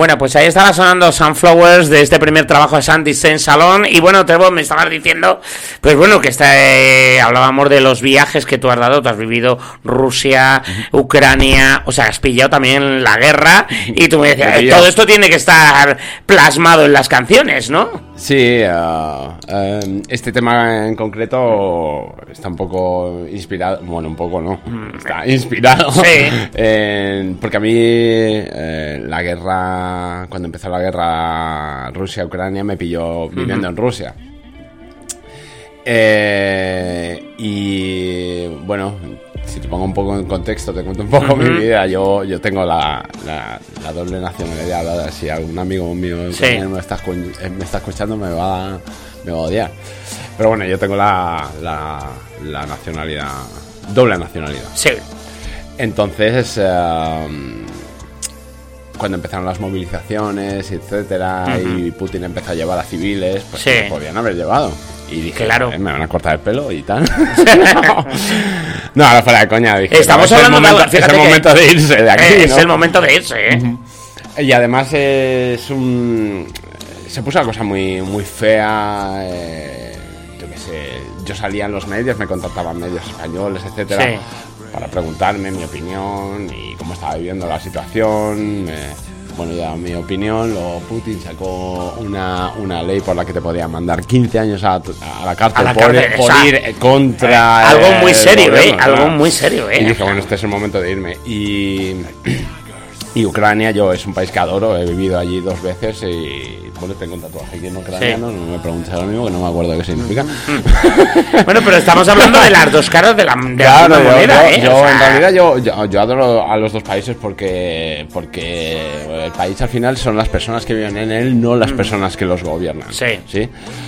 Bueno, pues ahí estaba sonando Sunflowers de este primer trabajo de Sandy Sen Salón. Y bueno, Trevor, me estabas diciendo, pues bueno, que está, eh, hablábamos de los viajes que tú has dado. Tú has vivido Rusia, uh-huh. Ucrania, o sea, has pillado también la guerra. Y tú me decías, eh, todo esto tiene que estar plasmado en las canciones, ¿no? Sí, uh, uh, este tema en concreto está un poco inspirado, bueno, un poco no, está inspirado, sí. en, porque a mí eh, la guerra, cuando empezó la guerra Rusia-Ucrania me pilló viviendo uh-huh. en Rusia. Eh, y bueno, si te pongo un poco en contexto, te cuento un poco uh-huh. mi vida. Yo, yo tengo la, la, la doble nacionalidad, ¿verdad? Si algún amigo mío sí. me, está, me está escuchando me va, me va a odiar. Pero bueno, yo tengo la, la, la nacionalidad, doble nacionalidad. Sí. Entonces, eh, cuando empezaron las movilizaciones, etcétera, uh-huh. y Putin empezó a llevar a civiles, pues sí. me podían haber llevado. Y dije, claro. eh, me van a cortar el pelo y tal. no. no, ahora fuera de coña. Dije, Estamos no, hablando es el momento, de, es el momento de irse de aquí. Es ¿no? el momento de irse, ¿eh? Uh-huh. Y además es un... Se puso una cosa muy, muy fea. Eh, yo qué sé. Yo salía en los medios, me contactaban medios españoles, etcétera, sí. para preguntarme mi opinión y cómo estaba viviendo la situación. Eh, Bueno, ya mi opinión, lo Putin sacó una, una ley por la que te podían mandar quince años a, a la cárcel, a la por, cárcel por esa, ir contra... Eh, algo muy serio, gobierno, ¿eh? ¿no? Algo muy serio, ¿eh? Y dije, bueno, este es el momento de irme. Y, y Ucrania, yo es un país que adoro, he vivido allí dos veces y, bueno, tengo un tatuaje aquí en ucraniano, sí. no me preguntes ahora mismo, que no me acuerdo qué significa. Bueno, pero estamos hablando de las dos caras de la, de claro, la yo, moneda, yo, ¿eh? yo o sea... en realidad yo, yo, yo adoro a los dos países porque, porque el país al final son las personas que viven en él, no las personas que los gobiernan. Sí. ¿Sí?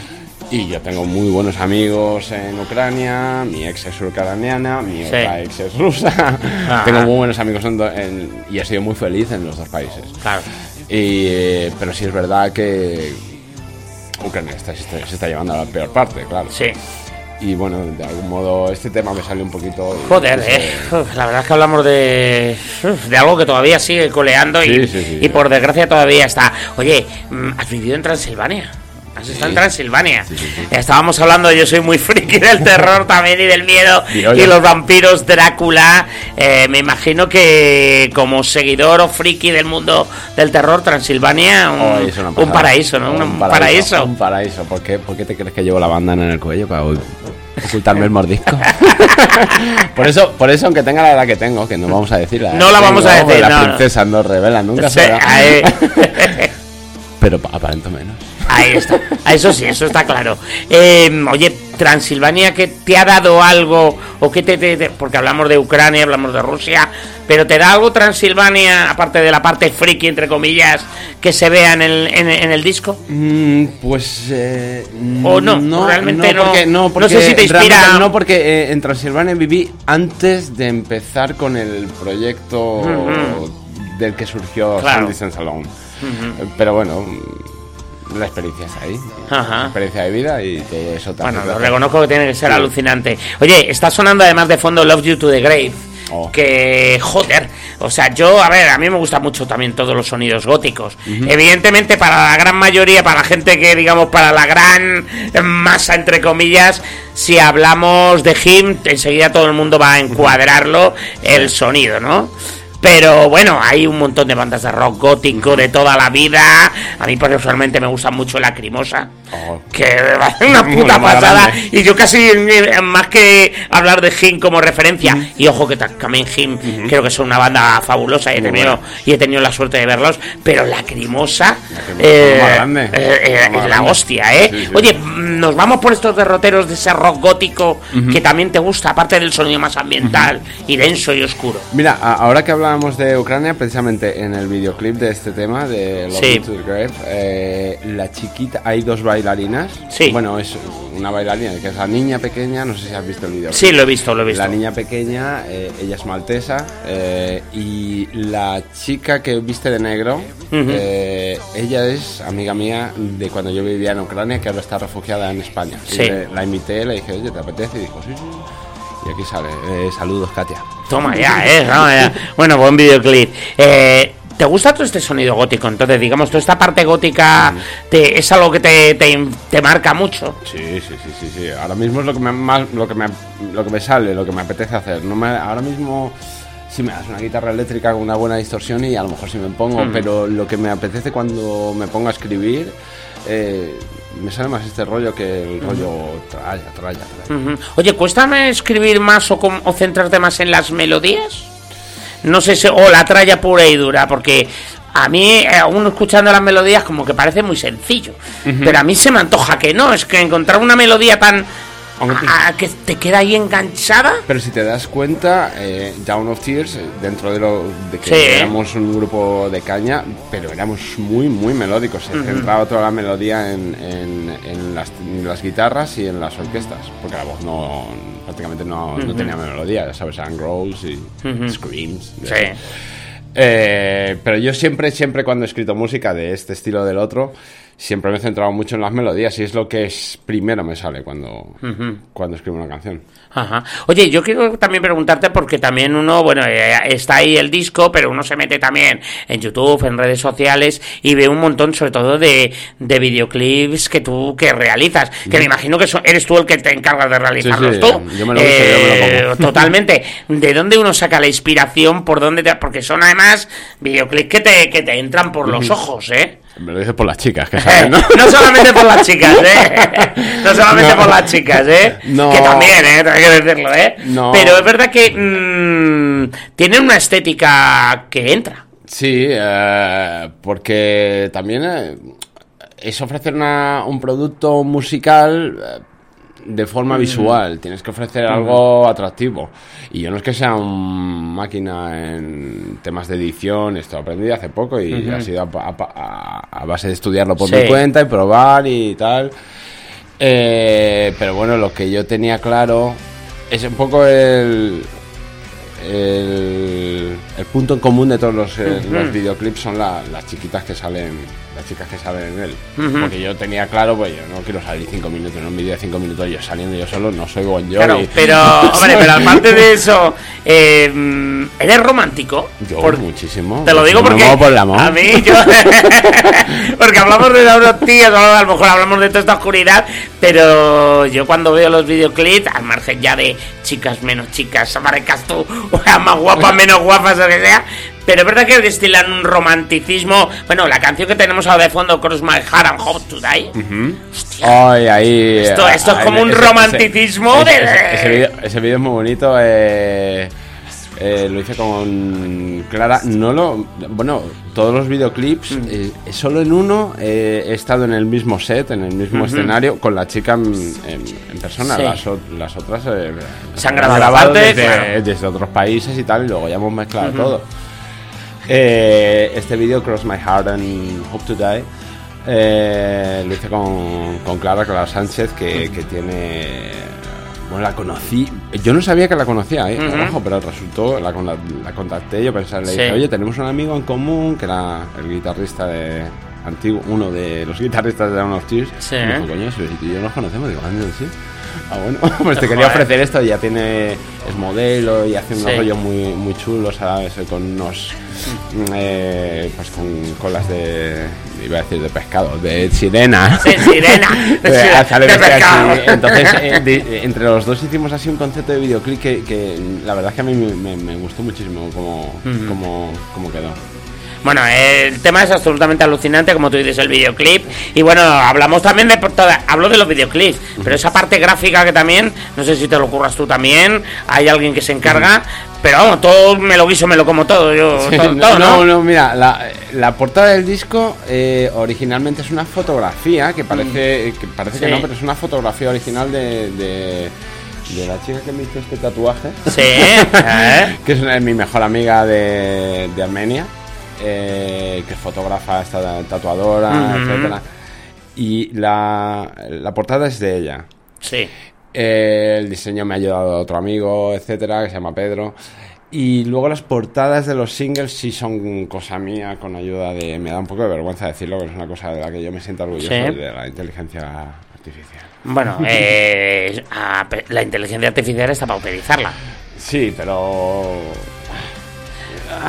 Y yo tengo muy buenos amigos en Ucrania, mi ex es ucraniana, mi sí. otra ex es rusa. Tengo muy buenos amigos en, en, y he sido muy feliz en los dos países. Claro. Y, pero sí es verdad que Ucrania está, se está llevando a la peor parte, claro. Sí. Y bueno, de algún modo este tema me salió un poquito... Joder, eh. Uf, la verdad es que hablamos de de algo que todavía sigue coleando y, sí, sí, sí, y por desgracia todavía está. Oye, ¿has vivido en Transilvania? ¿Has estado sí. en Transilvania? Sí, sí, sí. Estábamos hablando, yo soy muy friki del terror también y del miedo y, y los vampiros, Drácula. Eh, me imagino que como seguidor o friki del mundo del terror, Transilvania, un, oh, un paraíso, ¿no? Un, un paraíso, paraíso. Un paraíso. ¿Por qué, ¿Por qué te crees que llevo la bandana en el cuello para ocultarme el mordisco? por eso, por eso, aunque tenga la edad que tengo, que no vamos a decir la No la vamos a decir, las no, princesas no revelan nunca. Sí, pero aparento menos. Ahí está, eso sí, eso está claro. Eh, oye, Transilvania, ¿qué te ha dado algo? ¿O qué te, te, te, porque hablamos de Ucrania, hablamos de Rusia, pero te da algo Transilvania, aparte de la parte friki, entre comillas, que se vea en el, en, en el disco? Mm, pues... Eh, ¿O no? no realmente no. Porque, no, porque no sé si te inspira... No, porque eh, en Transilvania viví antes de empezar con el proyecto uh-huh. del que surgió claro. Sandy Sen Salón. Uh-huh. Pero bueno... La experiencia está ahí. Ajá. La experiencia de vida y todo eso también. Bueno, lo reconozco que tiene que ser sí. alucinante. Oye, está sonando además de fondo Love You to the Grave. Oh. Que, joder, o sea, yo, a ver, a mí me gustan mucho también todos los sonidos góticos. Uh-huh. Evidentemente, para la gran mayoría, para la gente que, digamos, para la gran masa, entre comillas, si hablamos de Him, enseguida todo el mundo va a encuadrarlo, el sonido, ¿no? Pero bueno, hay un montón de bandas de rock gótico de toda la vida. A mí personalmente me gusta mucho Lacrimosa, oh, que va a ser una puta pasada. Y yo casi, más que hablar de Him como referencia, uh-huh. y ojo que también Him uh-huh. creo que son una banda fabulosa y he, tenido, y he tenido la suerte de verlos, pero Lacrimosa eh, eh, eh, es la hostia, ¿eh? Sí, sí. Oye, nos vamos por estos derroteros de ese rock gótico uh-huh. que también te gusta, aparte del sonido más ambiental uh-huh. y denso y oscuro. Mira, ahora que hablamos de Ucrania, precisamente en el videoclip de este tema de Love sí. to the Grave, eh, la chiquita, hay dos bailarinas. Sí. Bueno, es una bailarina que es la niña pequeña, no sé si has visto el videoclip. Sí, lo he visto, lo he visto. La niña pequeña, eh, ella es maltesa, eh, y la chica que viste de negro, uh-huh. eh, ella es amiga mía de cuando yo vivía en Ucrania, que ahora está refugiada en España. Sí. Y le, la invité, le dije, oye, ¿te apetece? Y dijo, sí, sí. Y aquí sale, eh, saludos, Katia. Toma ya, eh, no, ya. Bueno, buen videoclip. Eh, ¿Te gusta todo este sonido gótico? Entonces, digamos, toda esta parte gótica mm. te, es algo que te, te, te marca mucho. Sí, sí, sí, sí, sí. Ahora mismo es lo que me más, lo que me, lo que me sale, lo que me apetece hacer. No me, ahora mismo sí me das una guitarra eléctrica con una buena distorsión y a lo mejor sí me pongo, mm. pero lo que me apetece cuando me pongo a escribir, eh, me sale más este rollo que el mm. rollo tralla, tralla, tralla. Mm-hmm. Oye, ¿cuéstame escribir más o, o centrarte más en las melodías? No sé si, o la tralla pura y dura, porque a mí, eh, uno escuchando las melodías como que parece muy sencillo, uh-huh. pero a mí se me antoja que no, es que encontrar una melodía tan... A, a, que te queda ahí enganchada. Pero si te das cuenta, eh, Down of Tears, dentro de lo de que sí. éramos un grupo de caña, pero éramos muy, muy melódicos. Se uh-huh. centraba toda la melodía en, en, en, las, en las guitarras y en las orquestas, porque la voz no prácticamente no, uh-huh. no tenía melodía, ya sabes, eran growls y uh-huh. screams. Sí. Eh, pero yo siempre, siempre cuando he escrito música de este estilo o del otro, siempre me he centrado mucho en las melodías y es lo que es, primero me sale cuando, uh-huh. cuando escribo una canción. Ajá. Oye, yo quiero también preguntarte porque también uno, bueno, eh, está ahí el disco, pero uno se mete también en YouTube, en redes sociales y ve un montón, sobre todo de, de videoclips que tú que realizas, que uh-huh. me imagino que so, eres tú el que te encargas de realizarlos sí, sí, tú. Yo me lo he visto, eh, yo me lo pongo. Totalmente. ¿De dónde uno saca la inspiración? ¿Por dónde te, porque son además videoclips que te, que te entran por uh-huh. los ojos, ¿eh? Me lo dices por las chicas, que saben, ¿no? No solamente por las chicas, ¿eh? No solamente no. por las chicas, ¿eh? No. Que también, ¿eh? Hay que decirlo, ¿eh? No. Pero es verdad que mmm, tienen una estética que entra. Sí, eh, porque también eh, es ofrecer una, un producto musical... Eh, de forma visual, tienes que ofrecer algo atractivo. Y yo no es que sea un máquina en temas de edición, esto aprendí hace poco y uh-huh. ha sido a, a, a base de estudiarlo por sí. mi cuenta y probar y tal. Eh, pero bueno, lo que yo tenía claro es un poco el... El, el punto en común de todos los, eh, uh-huh. los videoclips son la, las chiquitas que salen, las chicas que salen en él. Uh-huh. Porque yo tenía claro, pues yo no quiero salir cinco minutos en un vídeo de cinco minutos yo saliendo yo solo, no soy Bon Jovi. Claro, pero, hombre, pero aparte de eso, eh, ¿eres romántico? Yo por, muchísimo. Te lo digo me porque por el amor. a mí, yo, porque hablamos de unos tíos, a lo mejor hablamos de toda esta oscuridad, pero yo cuando veo los videoclips, al margen ya de chicas menos chicas, marcas tú, más guapas, menos guapas, o que sea, pero es verdad que destilan un romanticismo. Bueno, la canción que tenemos ahora de fondo, Cross My Heart and Hope to Die. Uh-huh. Hostia. Ay, ahí, esto, esto es como un ese, romanticismo ese, de... Ese, ese, vídeo, ese vídeo es muy bonito. Eh, eh, lo hice con Clara. No lo... Bueno, todos los videoclips, uh-huh. eh, solo en uno eh, he estado en el mismo set, en el mismo uh-huh. escenario, con la chica en, en, en persona. Sí. Las, las otras eh, se han grabado, grabado desde, claro. desde otros países y tal, y luego ya hemos mezclado uh-huh. todo. Eh, este vídeo, Cross My Heart and Hope to Die, eh, lo hice con, con Clara, Clara Sánchez, que, que tiene... Bueno, la conocí... Yo no sabía que la conocía, ¿eh? Uh-huh. Ojo, pero resultó... La, la, la contacté, yo pensé, le dije, sí. oye, tenemos un amigo en común, que era el guitarrista de... Antiguo, uno de los guitarristas de Down of Tears. Sí. Y me dijo, coño, si yo nos conocemos, digo, ánimo, sí. Ah, bueno, pues te quería ofrecer esto, ya tiene, es modelo y hace unos sí. rollos muy, muy chulos, ¿sabes? Con unos, eh, pues con colas de, iba a decir de pescado, de sirena. Sí, sirena, de, de, de pescado. Así. Entonces, eh, de, entre los dos hicimos así un concepto de videoclip que, que la verdad es que a mí me, me, me gustó muchísimo como, uh-huh. como, como quedó. Bueno, el tema es absolutamente alucinante, como tú dices, el videoclip. Y bueno, hablamos también de portada. Hablo de los videoclips, uh-huh. pero esa parte gráfica que también, no sé si te lo ocurras tú también, hay alguien que se encarga. Uh-huh. Pero vamos, todo me lo guiso, me lo como todo. Yo, sí, todo, no, todo, ¿no? no, no, mira, la, la portada del disco eh, originalmente es una fotografía que parece, que, parece sí. que no, pero es una fotografía original de... de de la chica que me hizo este tatuaje. Sí. ¿Eh? Que es una, mi mejor amiga de, de Armenia. Eh, que es fotógrafa, está tatuadora, uh-huh. etcétera. Y la, la portada es de ella. Sí. Eh, el diseño me ha ayudado otro amigo, etcétera, que se llama Pedro. Y luego las portadas de los singles sí son cosa mía, con ayuda de... Me da un poco de vergüenza decirlo, pero es una cosa de la que yo me siento orgulloso, sí. de la inteligencia artificial. Bueno, eh, a, la inteligencia artificial está para utilizarla. Sí, pero...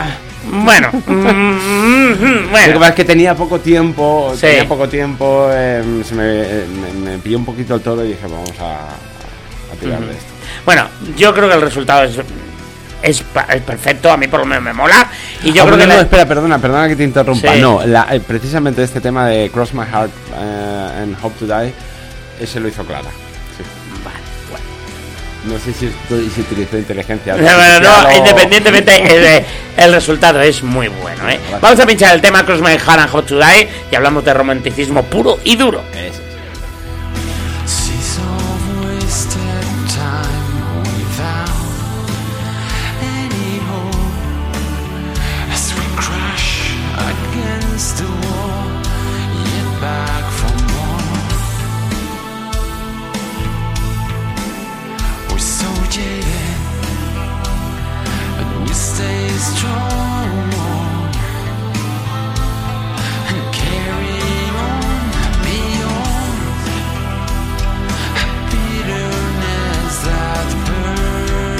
Bueno, mm, bueno. Lo que pasa es que tenía poco tiempo, Sí. tenía poco tiempo, eh, se me, eh, me, me pilló un poquito el toro y dije, vamos a, a tirar de esto. Bueno, yo creo que el resultado es, es, pa- es perfecto, a mí por lo menos me mola. Y yo Ah, creo bueno, que... no, la- espera, perdona, perdona que te interrumpa. Sí. No, la, eh, precisamente este tema de Cross My Heart eh, and Hope to Die, ese lo hizo Clara. Sí. Vale, bueno. No sé si, estoy, si utilizó inteligencia No, no, no, artificial o- independientemente, el, el resultado es muy bueno, ¿eh? Gracias. Vamos a pinchar el tema Cross My Heart and Hot to Die y hablamos de romanticismo puro y duro. Ese, sí. She's all wasted time without any hope as we crash against the wall, yet back for more. We're so jaded, but we stay strong and carry on beyond bitterness that burns.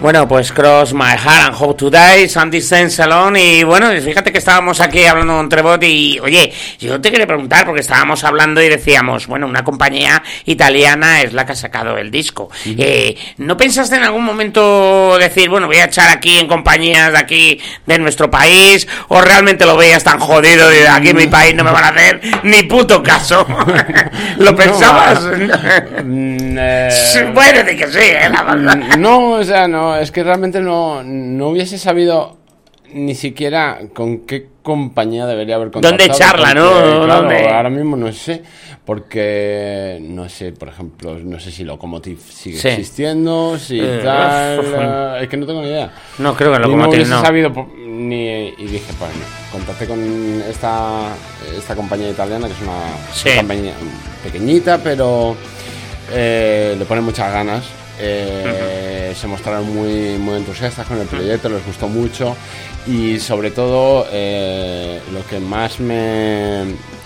Bueno, pues Cross My Heart and Hope to Die, Sandy Sense Alone. Y bueno, fíjate que estábamos aquí hablando con Trebot y, oye, yo te quería preguntar, porque estábamos hablando y decíamos, bueno, una compañía italiana es la que ha sacado el disco. Uh-huh. Eh, ¿No pensaste en algún momento decir, bueno, voy a echar aquí en compañías de aquí, de nuestro país? ¿O realmente lo veías tan jodido y de aquí en mi país no me van a hacer ni puto caso? ¿Lo pensabas? No, eh... Bueno, de que sí, ¿eh? La verdad. No, o sea, no. Es que realmente no, no hubiese sabido ni siquiera con qué compañía debería haber contactado. ¿Dónde echarla, porque, no? Claro, ¿Dónde? Ahora mismo no sé, porque no sé, por ejemplo, no sé si Locomotive sigue sí. existiendo, si eh, tal, uh, es que no tengo ni idea. No, creo que Locomotive no. hubiese no. sabido ni y dije, pues no, contacté con esta esta compañía italiana que es una, sí. una compañía pequeñita, pero eh, le pone muchas ganas. Eh, uh-huh. Se mostraron muy, muy entusiastas con el proyecto, les gustó mucho y sobre todo eh, lo que más me,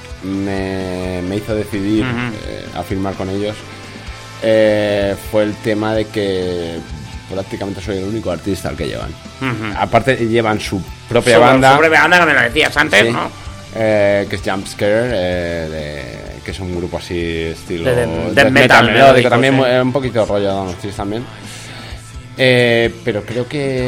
me, me hizo decidir uh-huh. eh, a firmar con ellos eh, fue el tema de que prácticamente soy el único artista al que llevan. Uh-huh. Aparte llevan su propia su, banda. Su propia banda, que me lo decías antes, sí, ¿no? Eh, que es Jumpscare, eh, de, que es un grupo así estilo de, de, de metal, metal melódico, también sí. un poquito rollo de Donostis también. Eh, pero creo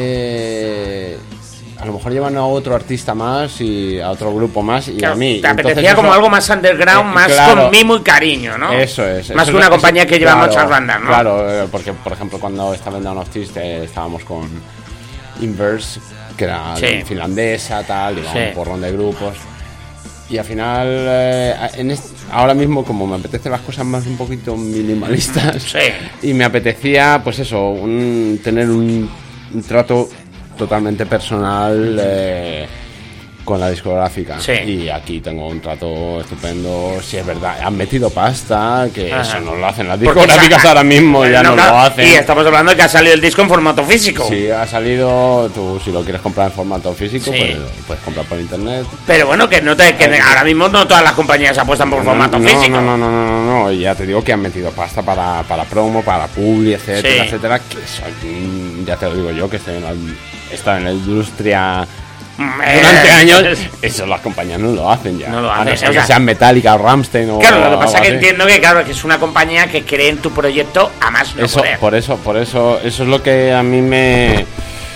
que a lo mejor llevan a otro artista más y a otro grupo más y claro, a mí. Te apetecía eso, como algo más underground, eh, más claro, con mimo y cariño, ¿no? Eso es. Más eso que una es, compañía eso, que lleva claro, muchas bandas, ¿no? Claro, porque por ejemplo cuando estaba en Donostis eh, estábamos con Inverse, que era sí. finlandesa, tal, y sí. un porrón de grupos. Y al final, eh, en este, ahora mismo, como me apetecen las cosas más un poquito minimalistas, sí. y me apetecía, pues eso, un, tener un, un trato totalmente personal eh, con la discográfica. Sí. Y aquí tengo un trato estupendo. Si es verdad, han metido pasta, que Ajá. eso no lo hacen las discográficas esa, ahora mismo, ya no, no claro, lo hacen. Y estamos hablando de que ha salido el disco en formato físico. Sí, ha salido, tú si lo quieres comprar en formato físico, sí. pues puedes comprar por internet. Pero bueno, que no te, que Ay, ahora mismo no todas las compañías apuestan por no, formato no, físico. No, no, no, no, no, no, y ya te digo que han metido pasta para, para promo, para publi, etcétera, sí. etcétera, que eso, ya te lo digo yo, que estoy en la, estoy en la industria durante años, eso las compañías no lo hacen ya. No lo hacen. A no ser que sean Metallica o Rammstein o claro, lo que pasa es que entiendo que claro que es una compañía que cree en tu proyecto a más no eso, poder. Por eso, por eso, eso es lo que a mí me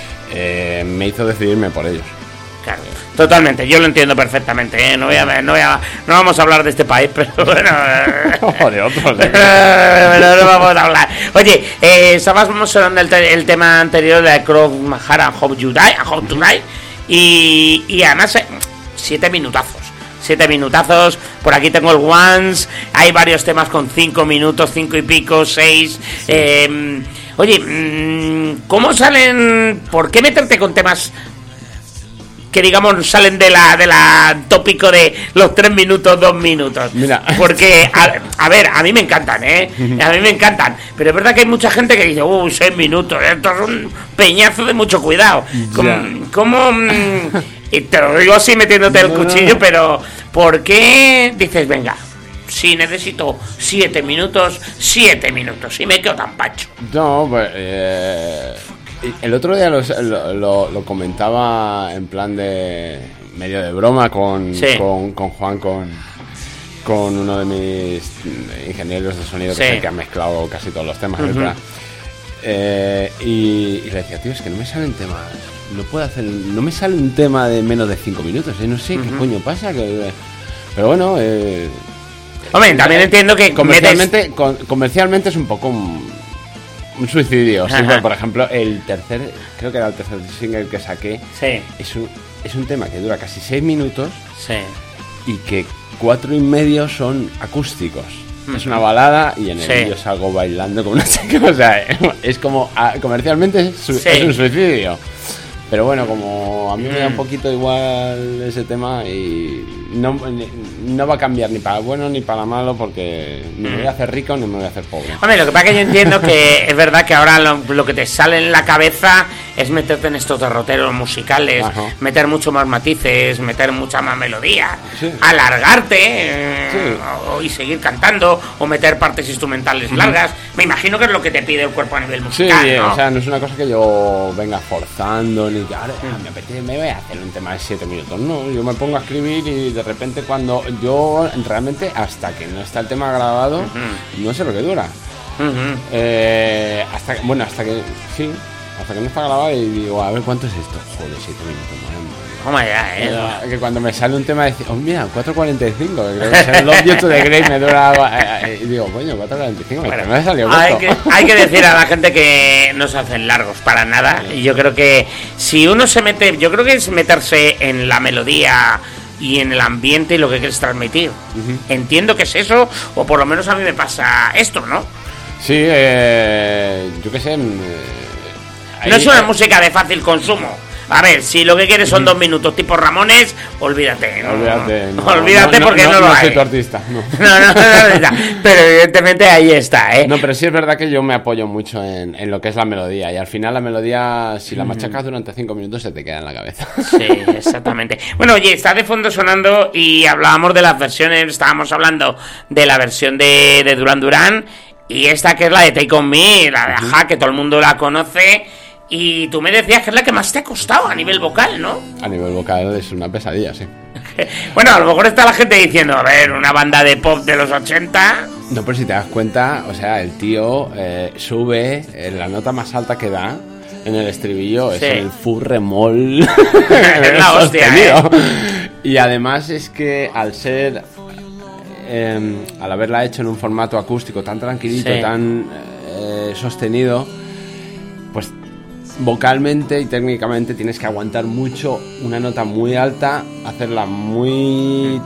eh, me hizo decidirme por ellos. Claro, totalmente, yo lo entiendo perfectamente, ¿eh? No voy a, no voy a, no vamos a hablar de este país, pero bueno, o de otros, ¿eh? pero no vamos a hablar. Oye, eh, estábamos hablando del te- el tema anterior de Cross My Heart and Hope You Die, Hope to Die. Y, y además, eh, siete minutazos. Siete minutazos. Por aquí tengo el Once. Hay varios temas con cinco minutos, cinco y pico, seis. Sí. Eh, oye, ¿cómo salen? ¿Por qué meterte con temas que digamos salen de la de la tópico de los tres minutos, dos minutos? Mira. Porque, a, a ver, a mí me encantan, ¿eh? A mí me encantan. Pero es verdad que hay mucha gente que dice, uy, seis minutos, esto es un peñazo de mucho cuidado. ¿Cómo? ¿cómo y te lo digo así metiéndote el cuchillo, pero ¿por qué dices, venga, si necesito siete minutos, siete minutos, y me quedo tan pacho? No, pues... Eh... El otro día lo, lo, lo comentaba en plan de medio de broma con, sí. con, con Juan, con, con uno de mis ingenieros de sonido, que sí. es el que ha mezclado casi todos los temas, uh-huh. ¿verdad? Eh, y, y le decía, tío, es que no me salen temas, no puedo hacer, no me sale un tema de menos de cinco minutos, ¿eh? No sé uh-huh. qué coño pasa, que, pero bueno, eh, hombre, también eh, entiendo que comercialmente, metes... con, comercialmente es un poco un, un suicidio. Sí, por ejemplo, el tercer, creo que era el tercer single que saqué, sí. es, un, es un tema que dura casi seis minutos sí. y que cuatro y medio son acústicos. Mm. Es una balada y en el sí. vídeo salgo bailando con una chica. O sea, es como, a, comercialmente es, su, sí. es un suicidio. Pero bueno, como a mí me da un poquito igual ese tema y no, no va a cambiar ni para bueno ni para malo porque ni me voy a hacer rico ni me voy a hacer pobre. Hombre, lo que pasa es que yo entiendo que es verdad que ahora lo, lo que te sale en la cabeza es meterte en estos derroteros musicales, Ajá. meter mucho más matices, meter mucha más melodía, Sí. alargarte eh, Sí. o, y seguir cantando o meter partes instrumentales largas. Me imagino que es lo que te pide el cuerpo a nivel Sí, musical, ¿no? o sea, no es una cosa que yo venga forzando ni que ahora ah, me apetece, me voy a hacer un tema de siete minutos. No, yo me pongo a escribir y de repente cuando yo realmente hasta que no está el tema grabado, uh-huh. no sé lo que dura. Uh-huh. Eh, hasta que, bueno, hasta que sí, hasta que no está grabado y digo, a ver cuánto es esto. Joder, siete minutos, madre mía. Toma ya, eh. Eh, que cuando me sale un tema de oh mira, cuatro cuarenta y cinco, que creo que es el object de Grey me dura eh, eh, y digo, coño, cuatro cuarenta y cinco, Bueno, me ha salido hay corto. que, hay que decir a la gente que no se hacen largos para nada. Y yo creo que si uno se mete, yo creo que es meterse en la melodía y en el ambiente y lo que quieres transmitir. Uh-huh. Entiendo que es eso, o por lo menos a mí me pasa esto, ¿no? Sí, eh, yo qué sé. Eh, no es una música de fácil consumo. A ver, si lo que quieres son dos minutos tipo Ramones, olvídate. No, olvídate, no, olvídate no, porque no, no, no lo no hay. soy tu artista, no. No, no, no, no, pero evidentemente ahí está, ¿eh? No, pero sí es verdad que yo me apoyo mucho en, en lo que es la melodía. Y al final la melodía, si la machacas durante cinco minutos, se te queda en la cabeza. Sí, exactamente. Bueno, oye, está de fondo sonando y hablábamos de las versiones, estábamos hablando de la versión de, de Duran Duran y esta que es la de Take On Me, la de Ajá, que todo el mundo la conoce. Y tú me decías que es la que más te ha costado a nivel vocal, ¿no? A nivel vocal es una pesadilla, sí. Bueno, a lo mejor está la gente diciendo, a ver, una banda de pop de los ochenta... No, pero si te das cuenta, o sea, el tío eh, sube en la nota más alta que da en el estribillo, Sí. es el fu remol. Es la hostia, sostenido. Y además es que al ser... Eh, al haberla hecho en un formato acústico tan tranquilito, Sí. tan eh, sostenido, pues vocalmente y técnicamente tienes que aguantar mucho una nota muy alta, hacerla muy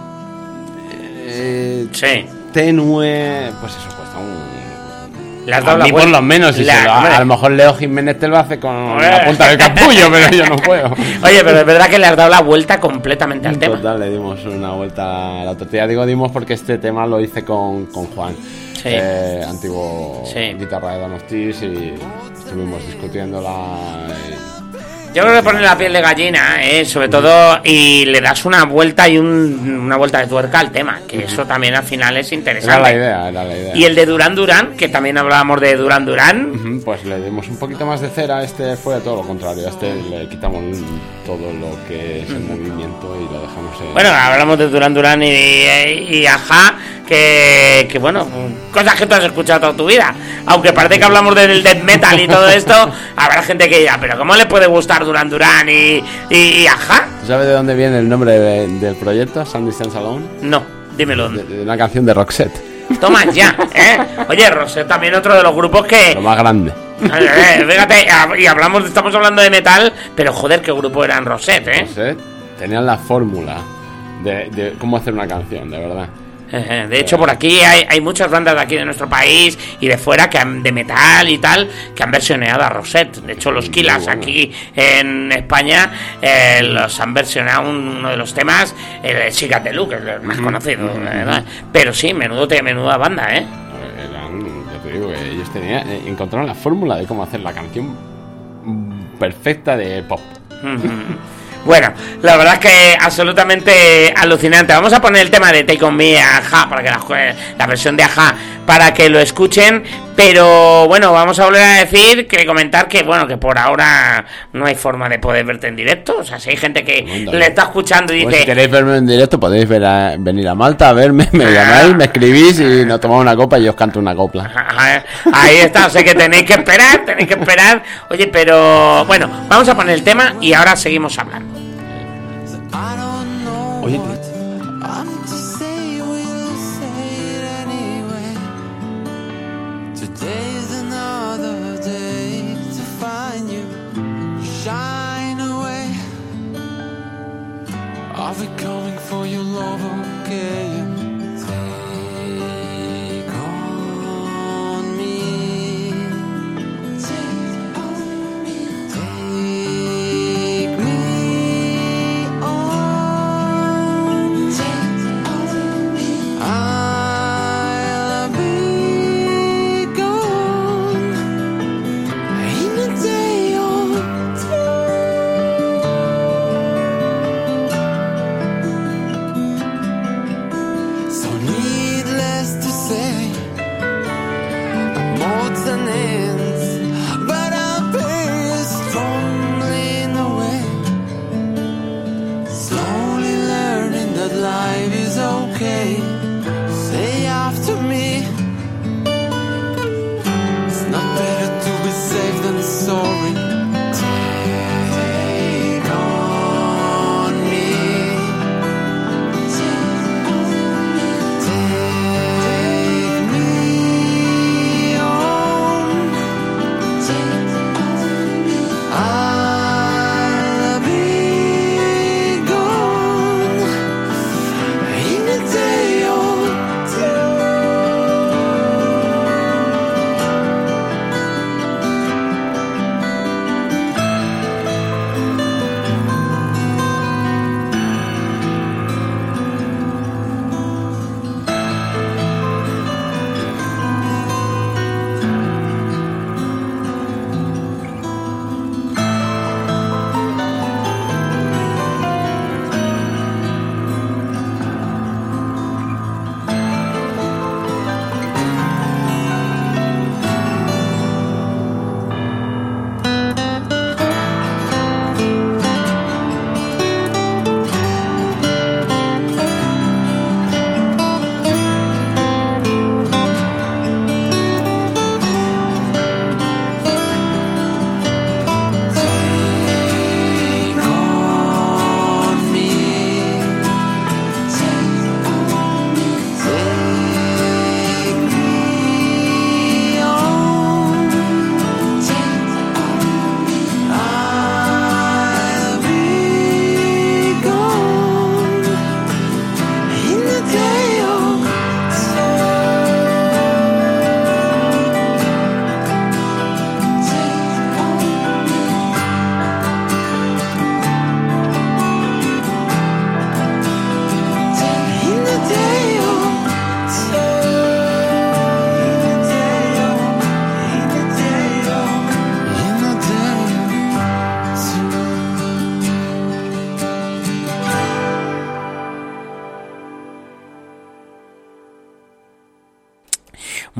eh, Sí. tenue, pues eso cuesta un... Le has A dado la mí por vuelta. lo menos, y La- se lo- hombre. a lo mejor Leo Jiménez te lo hace con Hombre. la punta del capullo, pero yo no puedo. Oye, pero es verdad que le has dado la vuelta completamente al tema. Total, le dimos una vuelta a la tortilla. Digo dimos porque este tema lo hice con, con Juan, Sí. eh, antiguo Sí. guitarra de Donostis, y estuvimos discutiendo la... Yo creo que pone la piel de gallina, ¿eh? Sobre todo, y le das una vuelta y un, una vuelta de tuerca al tema, que eso también al final es interesante. Era la idea, era la idea. Y el de Duran Duran, que también hablábamos de Duran Duran. Ujú, pues le dimos un poquito más de cera. Este fue todo lo contrario. A este le quitamos todo lo que es el movimiento y lo dejamos en... Bueno, hablamos de Duran Duran y, y, y Ajá, que, que bueno, cosas que tú has escuchado toda tu vida. Aunque parece que hablamos del death metal y todo esto, habrá gente que dirá, pero ¿cómo le puede gustar Duran Duran y, y, y Ajá? ¿Sabes de dónde viene el nombre de- del proyecto, Some Distance Alone? No, dímelo. De, de una canción de Roxette, Toma ya, ¿eh? Oye, Rosette también otro de los grupos que... lo más grande. Eh, fíjate, y hablamos, estamos hablando de metal, pero joder, qué grupo eran Rosette, ¿eh? Roxette tenían la fórmula de, de cómo hacer una canción, de verdad. De hecho, por aquí hay, hay muchas bandas de aquí de nuestro país y de fuera que han, de metal y tal, que han versioneado a Rosette. De hecho, los Killers bueno. aquí en España eh, los han versionado uno de los temas, el Chica de Luke, el más conocido, ¿verdad? Pero sí, menudo te, menuda banda, ¿eh? Eran, ya te digo, que ellos tenían, eh, encontraron la fórmula de cómo hacer la canción mm, perfecta de pop. Bueno, la verdad es que absolutamente alucinante. Vamos a poner el tema de Take On Me a Ajá, para que la, la versión de Ajá, para que lo escuchen. Pero bueno, vamos a volver a decir, que comentar que bueno, que por ahora no hay forma de poder verte en directo. O sea, si hay gente que Bueno, le está escuchando y Pues dice... si queréis verme en directo podéis ver a- venir a Malta a verme, me llamáis, me escribís y nos tomamos una copa y os canto una copla. Ajá, ahí está, o sea que tenéis que esperar, tenéis que esperar. Oye, pero bueno, vamos a poner el tema y ahora seguimos hablando. Oye, Today's another day to find you shine away. Are we coming for your love again? Take on me. Take on me. Take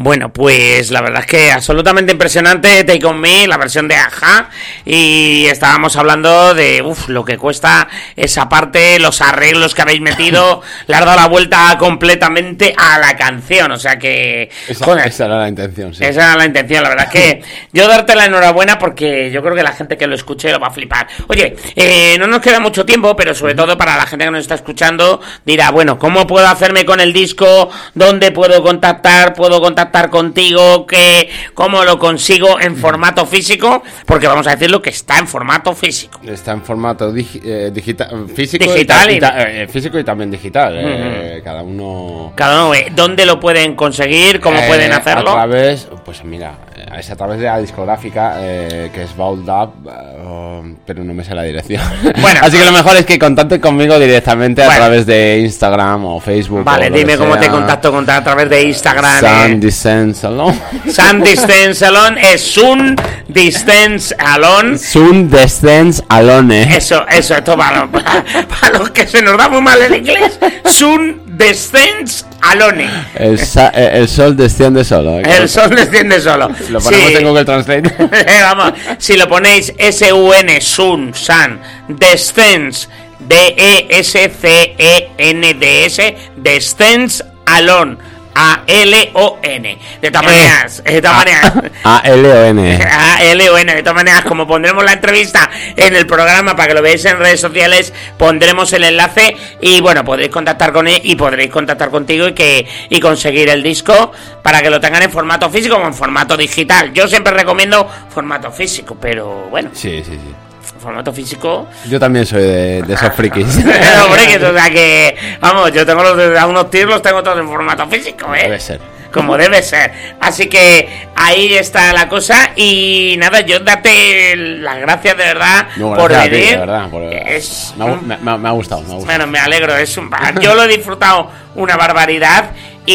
Bueno, pues la verdad es que absolutamente impresionante Take On Me, la versión de Aja, y estábamos hablando de uf, lo que cuesta esa parte, los arreglos que habéis metido, le has dado la vuelta completamente a la canción, o sea que... Esa, joder, esa era la intención, sí. esa era la intención, la verdad es que yo darte la enhorabuena porque yo creo que la gente que lo escuche lo va a flipar. Oye, eh, no nos queda mucho tiempo, pero sobre todo para la gente que nos está escuchando dirá, bueno, ¿cómo puedo hacerme con el disco? ¿Dónde puedo contactar? ¿Puedo contactar contigo? ¿Qué, ¿Cómo lo consigo en formato físico? Porque vamos a decirlo que está en formato físico. Está en formato digi eh, digital, físico, digital y, y... ta eh, físico y también digital. Uh-huh. eh, cada uno... Cada uno, eh, ¿dónde lo pueden conseguir? ¿Cómo eh, pueden hacerlo? A través, pues mira, es a través de la discográfica eh, que es Vault Up, uh, pero no me sé la dirección. Bueno, así que lo mejor es que contacten conmigo directamente a bueno. través de Instagram o Facebook. Vale, o dime cómo sea. te contacto con, a través de Instagram. Sun eh. Distance Salon. Sun Distance Salon es Sun Distance Alone. Sun Distance Alone. Eso, eso, esto para, para, para los que se nos da muy mal el inglés. Sun Distance Alone. El, el sol desciende solo. ¿eh? El sol desciende solo. Lo ponemos sí. en Google Translate. Vamos, si lo ponéis S U N, Sun, Sun, Descends, D E S C E N D S, Descends Alone. A L O N. De todas maneras, de todas maneras. A L O N. A L O N. De todas maneras, como pondremos la entrevista en el programa para que lo veáis en redes sociales, pondremos el enlace y bueno, podréis contactar con él y podréis contactar contigo y que y conseguir el disco para que lo tengan en formato físico o en formato digital. Yo siempre recomiendo formato físico, pero bueno. Sí, sí, sí. Formato físico. Yo también soy de, de esos frikis. De esos frikis, o sea que, vamos, yo tengo los de unos tiros, los tengo todos en formato físico, ¿eh? Debe ser. Como debe ser. Así que ahí está la cosa. Y nada, yo date las gracias de verdad no, por gracias venir. A ti, de verdad, por... es me, ha, me, me, me ha gustado, me ha gustado. Bueno, me alegro. Es un... Yo lo he disfrutado una barbaridad.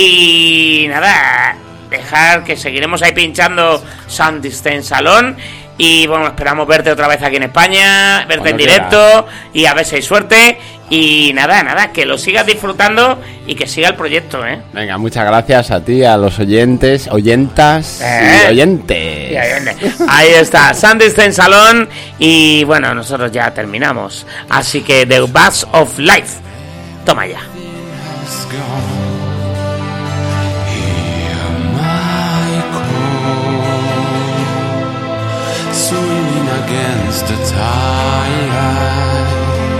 Y nada, dejar que seguiremos ahí pinchando Sun Distance Salon. Y bueno, esperamos verte otra vez aquí en España, verte Cuando en directo quieras. Y a ver si hay suerte. Y nada, nada, que lo sigas disfrutando y que siga el proyecto, ¿eh? Venga, muchas gracias a ti, a los oyentes, oyentas ¿Eh? y oyentes. Y oyentes. Ahí está, Sun Distance Salon. Y bueno, nosotros ya terminamos. Así que The Buzz of Life. Toma ya. Swimming against the tide,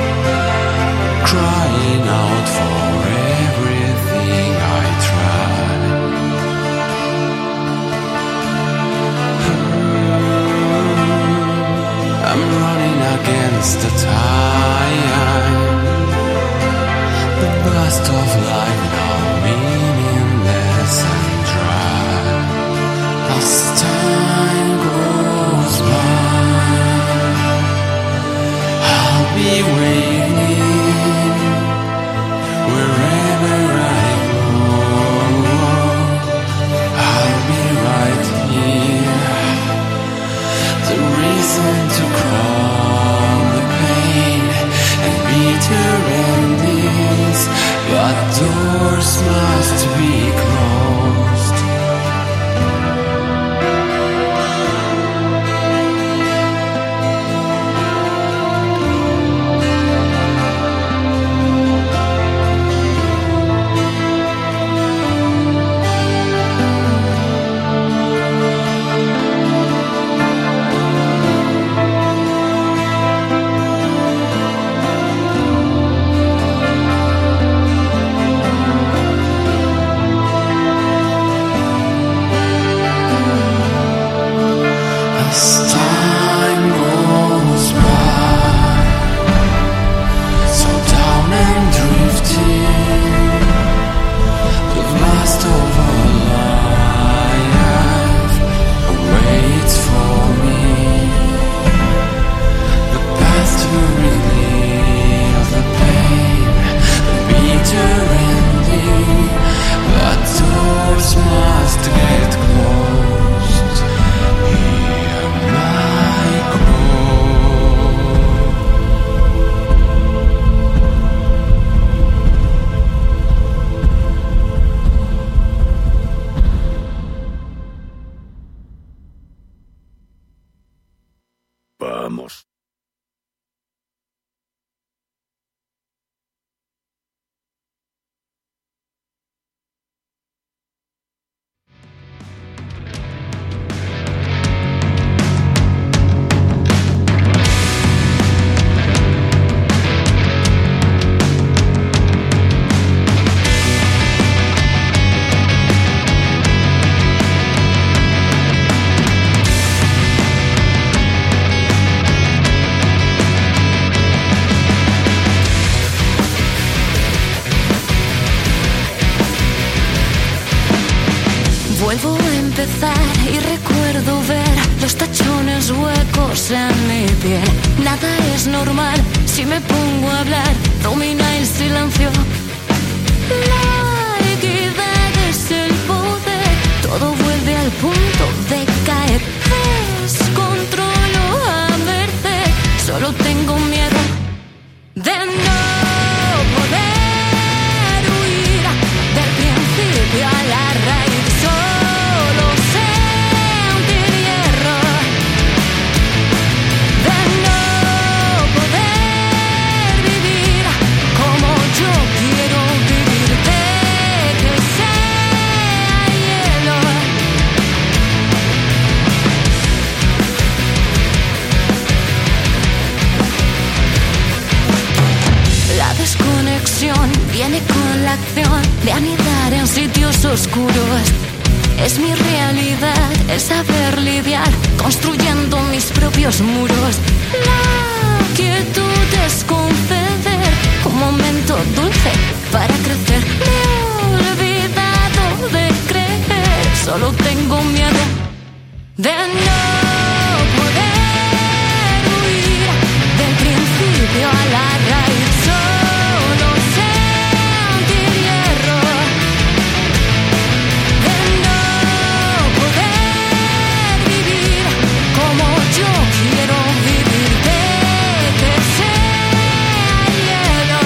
crying out for everything I tried. I'm running against the tide, the blast of life now meaningless and dry. As time goes I'll be waiting wherever I go. I'll be right here, the reason to crawl the pain and bitter endings, but doors must be closed. empezar y recuerdo ver los tachones huecos en mi piel. Nada es normal si me pongo a hablar, domina el silencio. La equidad es el poder, todo vuelve al punto de caer. Descontrolo a merced, solo tengo miedo de no poder huir del principio a la raíz. Solo sentir hierro, de no poder vivir como yo quiero vivir, de que sea hielo. La desconexión viene con la acción de anidar en sitios oscuros. Es mi realidad el saber lidiar, construyendo mis propios muros. La quietud es conceder un momento dulce para crecer. Me he olvidado de creer, solo tengo miedo de no poder huir del principio a la raíz. Solo sentir hierro, de no poder vivir como yo quiero vivir, de que sea hielo.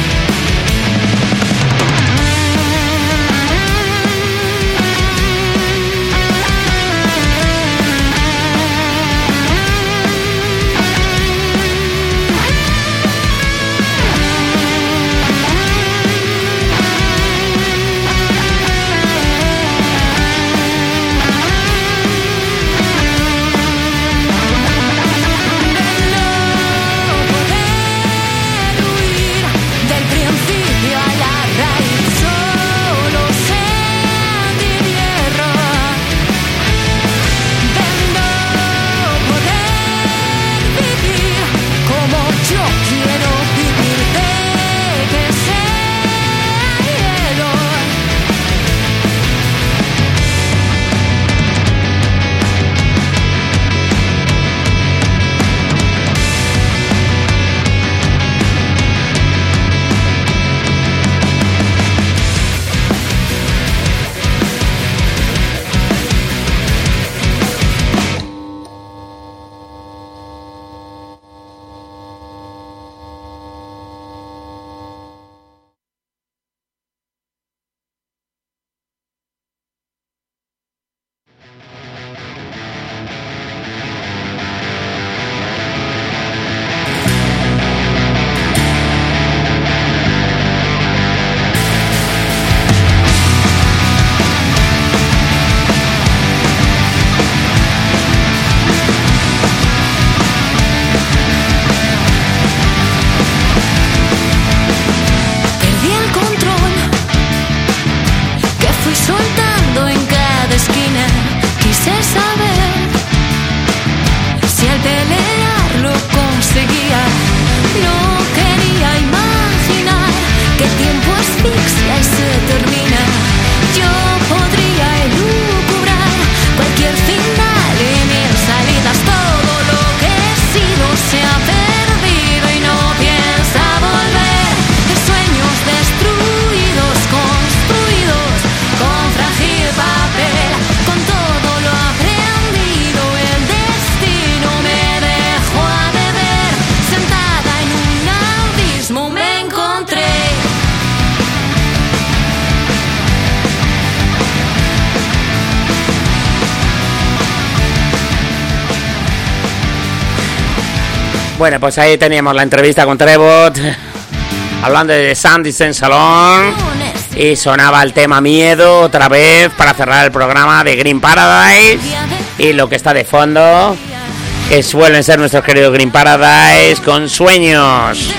Bueno, pues ahí teníamos la entrevista con Trevor, hablando de Sandy Salon, y sonaba el tema Miedo otra vez para cerrar el programa de Green Paradise. Y lo que está de fondo, que suelen ser nuestros queridos Green Paradise con Sueños.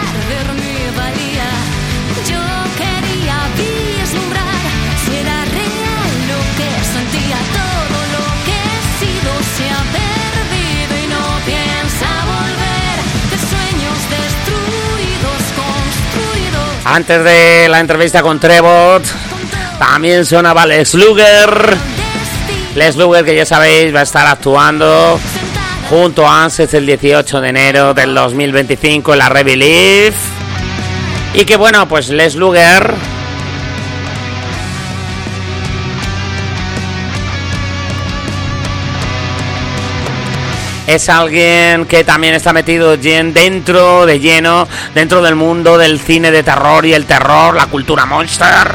Antes de la entrevista con Trevor, también sonaba Les Luger Les Luger, que ya sabéis, va a estar actuando junto a Anseth el dieciocho de enero del dos mil veinticinco en la Rebelief. Y que bueno, pues Les Luger es alguien que también está metido dentro de lleno, dentro del mundo del cine de terror y el terror, la cultura monster.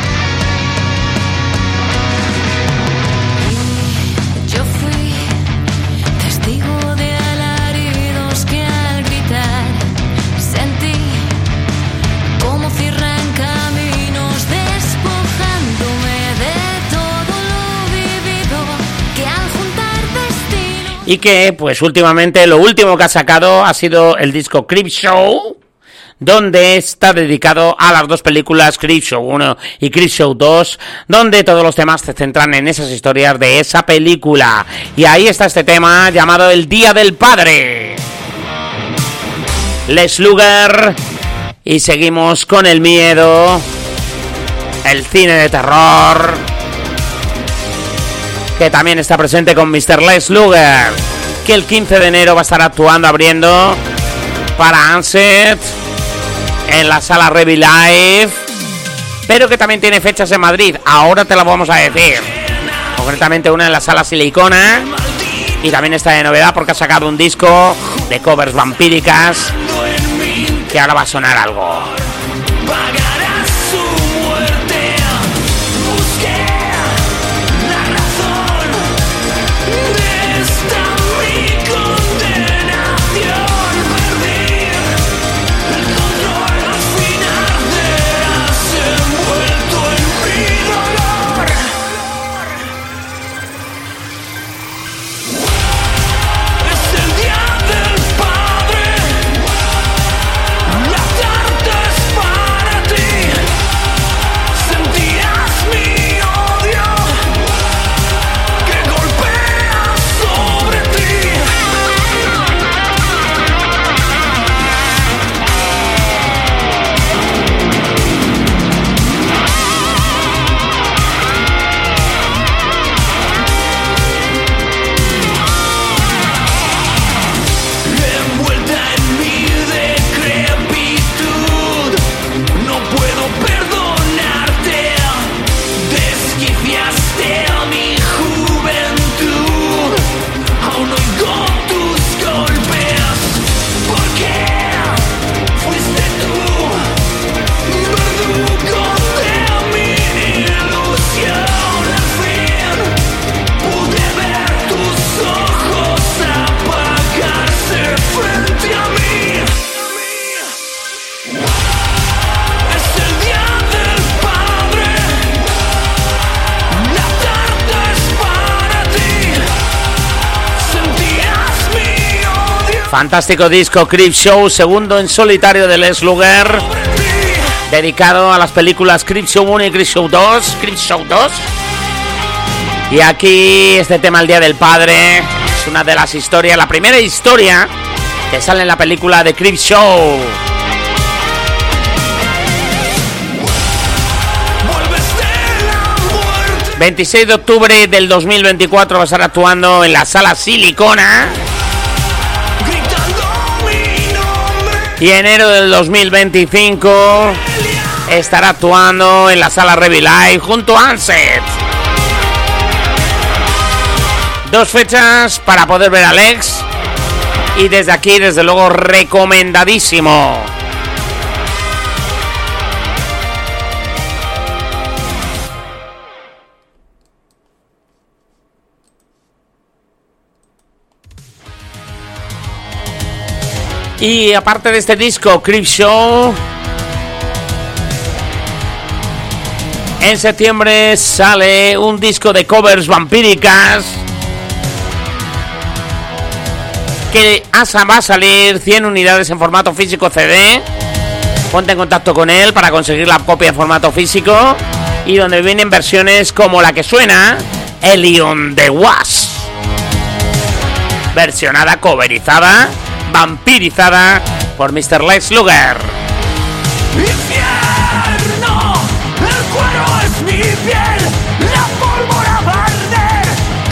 Yo fui testigo de alaridos que al gritar sentí cómo cierran caminos despojándome de todo lo vivido, que al juntar destinos. Y que pues últimamente lo último que ha sacado ha sido el disco Creepshow, donde está dedicado a las dos películas Creepshow uno y Creepshow dos, donde todos los temas se centran en esas historias de esa película. Y ahí está este tema llamado El Día del Padre. Les Luger. Y seguimos con el miedo, el cine de terror, que también está presente con mister Les Luger, que el quince de enero va a estar actuando, abriendo para Anseth en la sala Rebelief, pero que también tiene fechas en Madrid. Ahora te la vamos a decir, concretamente una en la sala Silicona, y también está de novedad porque ha sacado un disco de covers vampíricas, que ahora va a sonar algo. Fantástico disco Creepshow, segundo en solitario de Les Luger, dedicado a las películas Creepshow uno y Creepshow dos, Creepshow dos. Y aquí este tema, El Día del Padre, es una de las historias, la primera historia que sale en la película de Creepshow. veintiséis de octubre del dos mil veinticuatro va a estar actuando en la sala Silicona. Y enero del dos mil veinticinco estará actuando en la sala Rebelief junto a Anseth. Dos fechas para poder ver a Alex. Y desde aquí, desde luego, recomendadísimo. Y aparte de este disco Creepshow, en septiembre sale un disco de covers vampíricas que va a salir cien unidades en formato físico C D. Ponte en contacto con él para conseguir la copia en formato físico, y donde vienen versiones como la que suena, Elion the Wasp, versionada, coverizada, vampirizada por mister Les Luger. Infierno, el cuero es mi piel, la pólvora va a arder,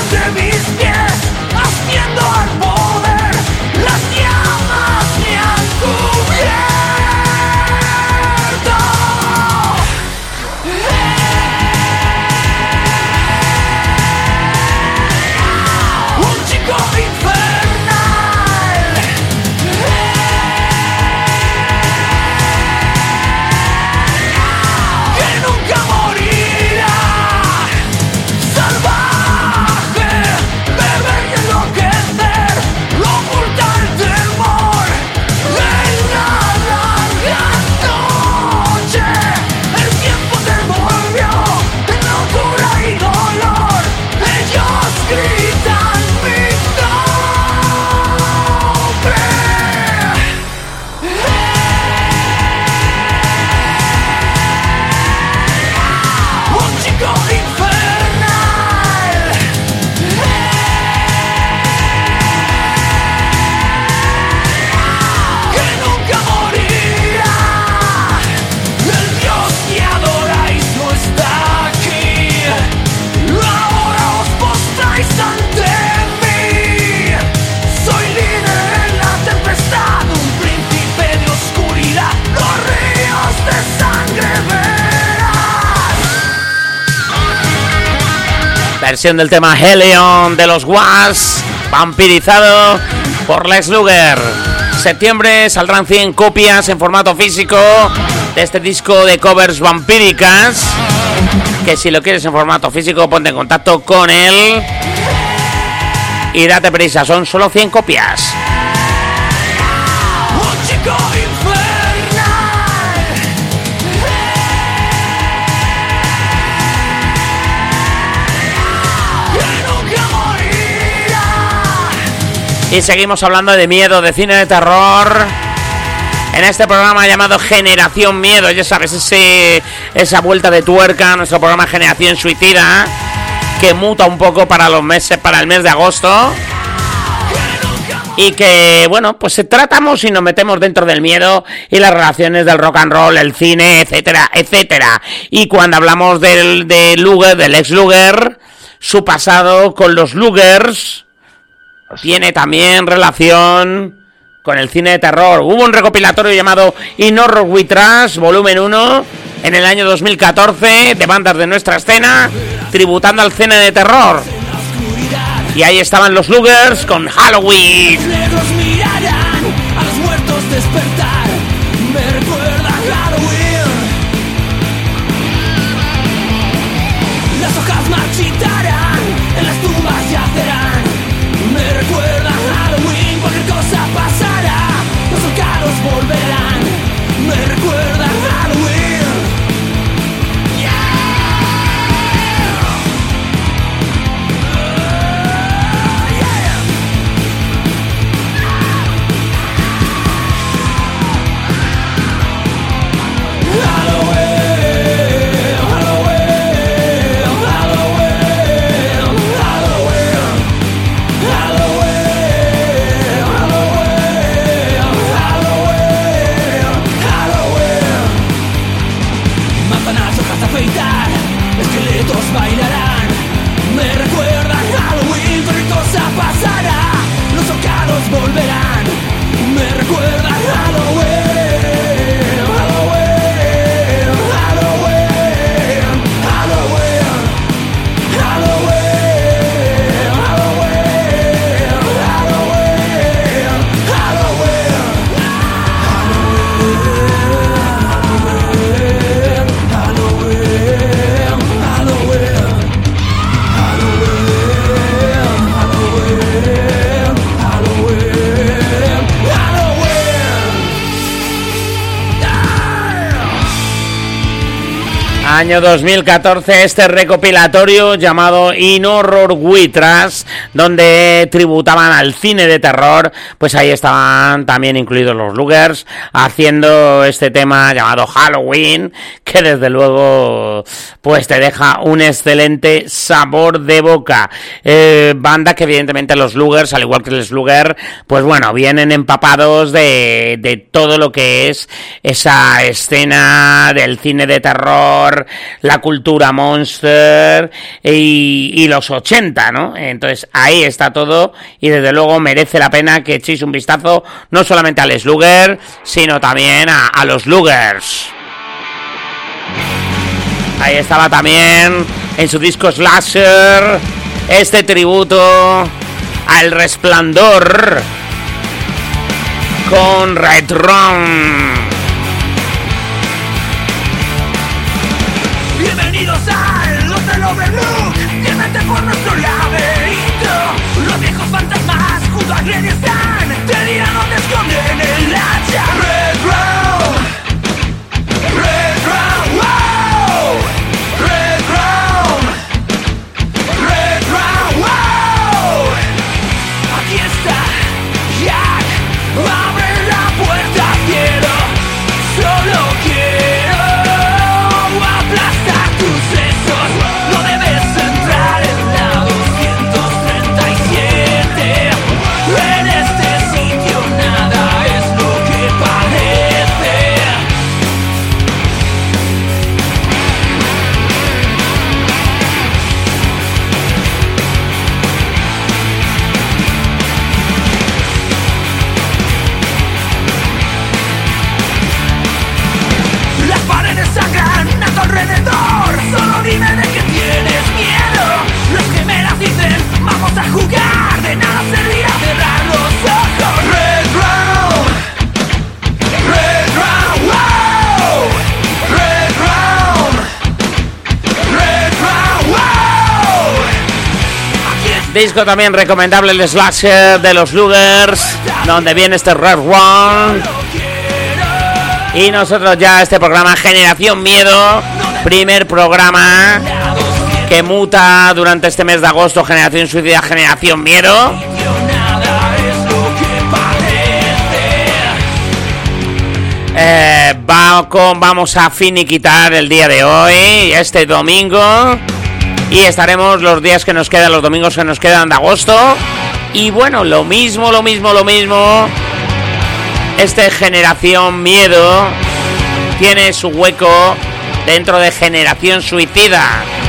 entre mis pies, haciendo al poder, las llamas me han cubierto. Un chico infernal, que nunca morirá. Salvaje, beber y enloquecer, ocultar el temor de la larga noche. El tiempo se volvió en locura y dolor. Ellos gritan mi nombre. Un chico infernal, que nunca morirá. El Dios que adoráis no está aquí. Ahora os postráis ante mí. Soy líder en la tempestad, un príncipe de oscuridad. Los ríos de sangre verás. Versión del tema Helion de los Was, vampirizado por Lex Luger. Septiembre saldrán cien copias en formato físico de este disco de covers vampíricas, que si lo quieres en formato físico ponte en contacto con él y date prisa, son solo cien copias. Un chico infernal, que nunca morirá. Y seguimos hablando de miedo, de cine de terror, en este programa llamado Generación Miedo. Ya sabes, ese, esa vuelta de tuerca a nuestro programa Generación Suicida, que muta un poco para los meses, para el mes de agosto, y que, bueno, pues tratamos y nos metemos dentro del miedo y las relaciones del rock and roll, el cine, etcétera, etcétera. Y cuando hablamos del de Luger, del ex Luger, su pasado con los Lugers tiene también relación con el cine de terror. Hubo un recopilatorio llamado In Horror We Trust, volumen uno, en el año dos mil catorce, de bandas de nuestra escena, tributando al cine de terror. Y ahí estaban los Lugers con Halloween. Negros mirarán a los muertos despertar. Me recuerda Halloween. Las hojas marchitarán, en las tumbas yacerán. Me recuerda Halloween, cualquier cosa pasará. Los soldados volverán. Me recuerda Halloween. Esqueletos bailarán. Me recuerda Halloween, cualquier cosa pasará. Los soldados volverán. Me recuerda Halloween. Halloween, Halloween, Halloween, Halloween, Halloween, Halloween, Año dos mil catorce, este recopilatorio llamado In Horror We Trust, donde tributaban al cine de terror, pues ahí estaban también incluidos los Lugers, haciendo este tema llamado Halloween, que desde luego pues te deja un excelente sabor de boca. Eh, banda que evidentemente los Lugers, al igual que el Slugger, pues bueno, vienen empapados de, de todo lo que es esa escena del cine de terror, la cultura monster y, y los ochenta, ¿no? Entonces ahí está todo y desde luego merece la pena que echéis un vistazo no solamente al Slugger, sino también a, a los Lugers. Ahí estaba también en su disco Slasher este tributo al Resplandor con Red Rum. Bienvenidos al Hotel Overlook. Llévate por nuestro laberinto. Los viejos fantasmas junto a Glenn están. Te dirán dónde esconden el hacha. Red Rum, Red Rum, wow. Red Rum, Red Rum, wow. Aquí está Jack. Abre la puerta, quiero, solo quiero aplastar tus sesos. No debes entrar en la doscientos treinta y siete. En este sitio nada es lo que parece. Las paredes sangran a tu alrededor. Solo dime de qué tienes miedo. Los gemelas dicen, vamos a jugar. De nada servirá cerrar los ojos. Red Rum, Red Rum, wow. Red Rum, Red Rum, wow. Aquí está. Disco también recomendable, el Slasher de los Lugers, donde viene este Red Rum. Y nosotros ya este programa Generación Miedo, primer programa que muta durante este mes de agosto, Generación Suicida, Generación Miedo. Nada es lo que parece. Eh, va con, vamos a finiquitar el día de hoy, este domingo, y estaremos los días que nos quedan, los domingos que nos quedan de agosto. Y bueno, lo mismo, lo mismo, lo mismo. Este Generación Miedo tiene su hueco dentro de Generación Suicida.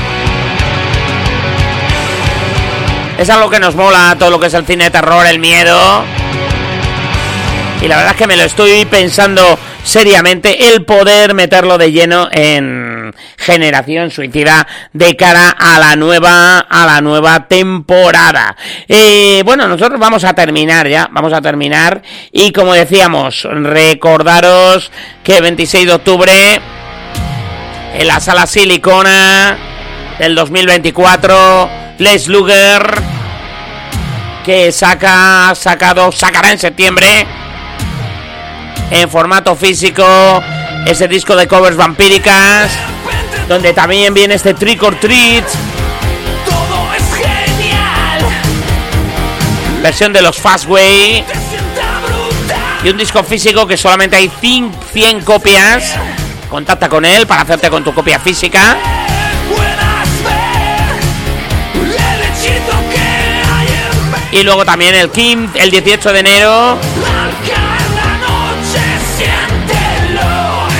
Es algo que nos mola, todo lo que es el cine de terror, el miedo. Y la verdad es que me lo estoy pensando seriamente, el poder meterlo de lleno en Generación Suicida de cara a la nueva a la nueva temporada. Eh, bueno, nosotros vamos a terminar ya, vamos a terminar y como decíamos, recordaros que veintiséis de octubre en la Sala Silicona del dos mil veinticuatro, Les Luger, que saca sacado sacará en septiembre en formato físico ese disco de covers vampíricas, donde también viene este Trick or Treat, Todo es genial. versión de los Fastway, Te sienta brutal. y un disco físico que solamente hay cien copias. Contacta con él para hacerte con tu copia física. Puedas ver el hechizo que hay en mí. Y luego también el quince, el dieciocho de enero, Al caer la noche, siéntelo.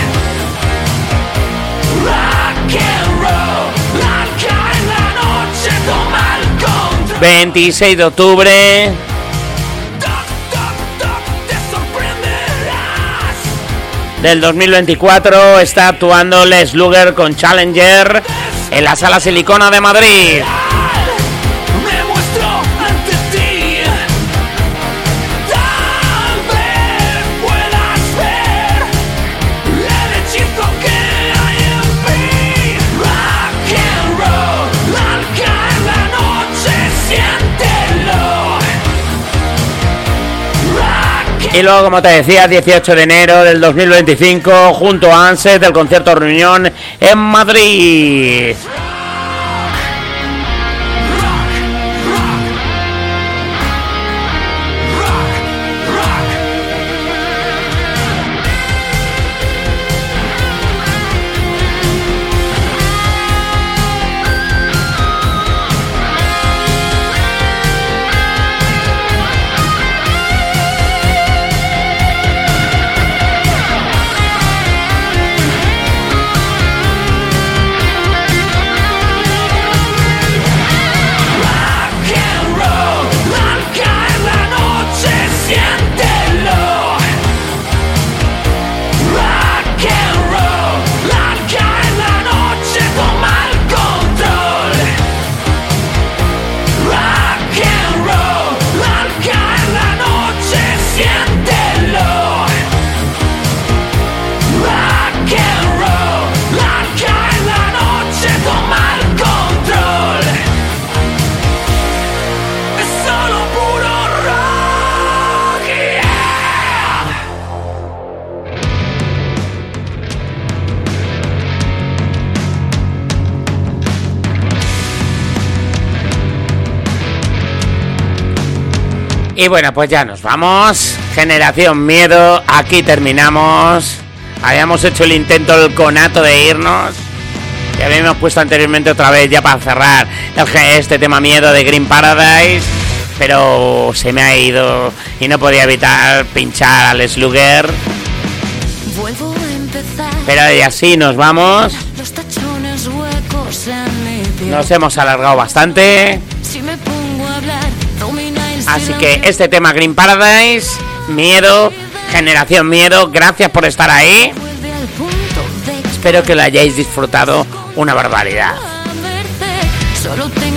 Rock and roll. Al caer la noche, toma el control. veintiséis de octubre, Toc, toc, toc, te sorprenderás. del dos mil veinticuatro, está actuando Les Luger con Challenger en la Sala Silicona de Madrid. Me muestro ante ti. Tal vez puedas ver el hechizo que hay en mí. Rock and roll. Al caer la noche, siéntelo. Rock Y luego, como te decía, dieciocho de enero del dos mil veinticinco, junto a Anset, del concierto Reunión en Madrid. rock, rock, Y bueno, pues ya nos vamos. Generación Miedo, aquí terminamos. Habíamos hecho el intento, el conato de irnos. Y habíamos puesto anteriormente otra vez ya para cerrar este tema Miedo de Green Paradise. Pero se me ha ido y no podía evitar pinchar al Slugger. Vuelvo a empezar. Pero y así nos vamos. Los tachones huecos en mi piel. Nos hemos alargado bastante. Si me pongo a hablar, domina el Así silencio. que este tema Green Paradise, Miedo, Generación Miedo, gracias por estar ahí. Vuelve al punto de Espero que lo hayáis disfrutado una barbaridad. verte. Solo te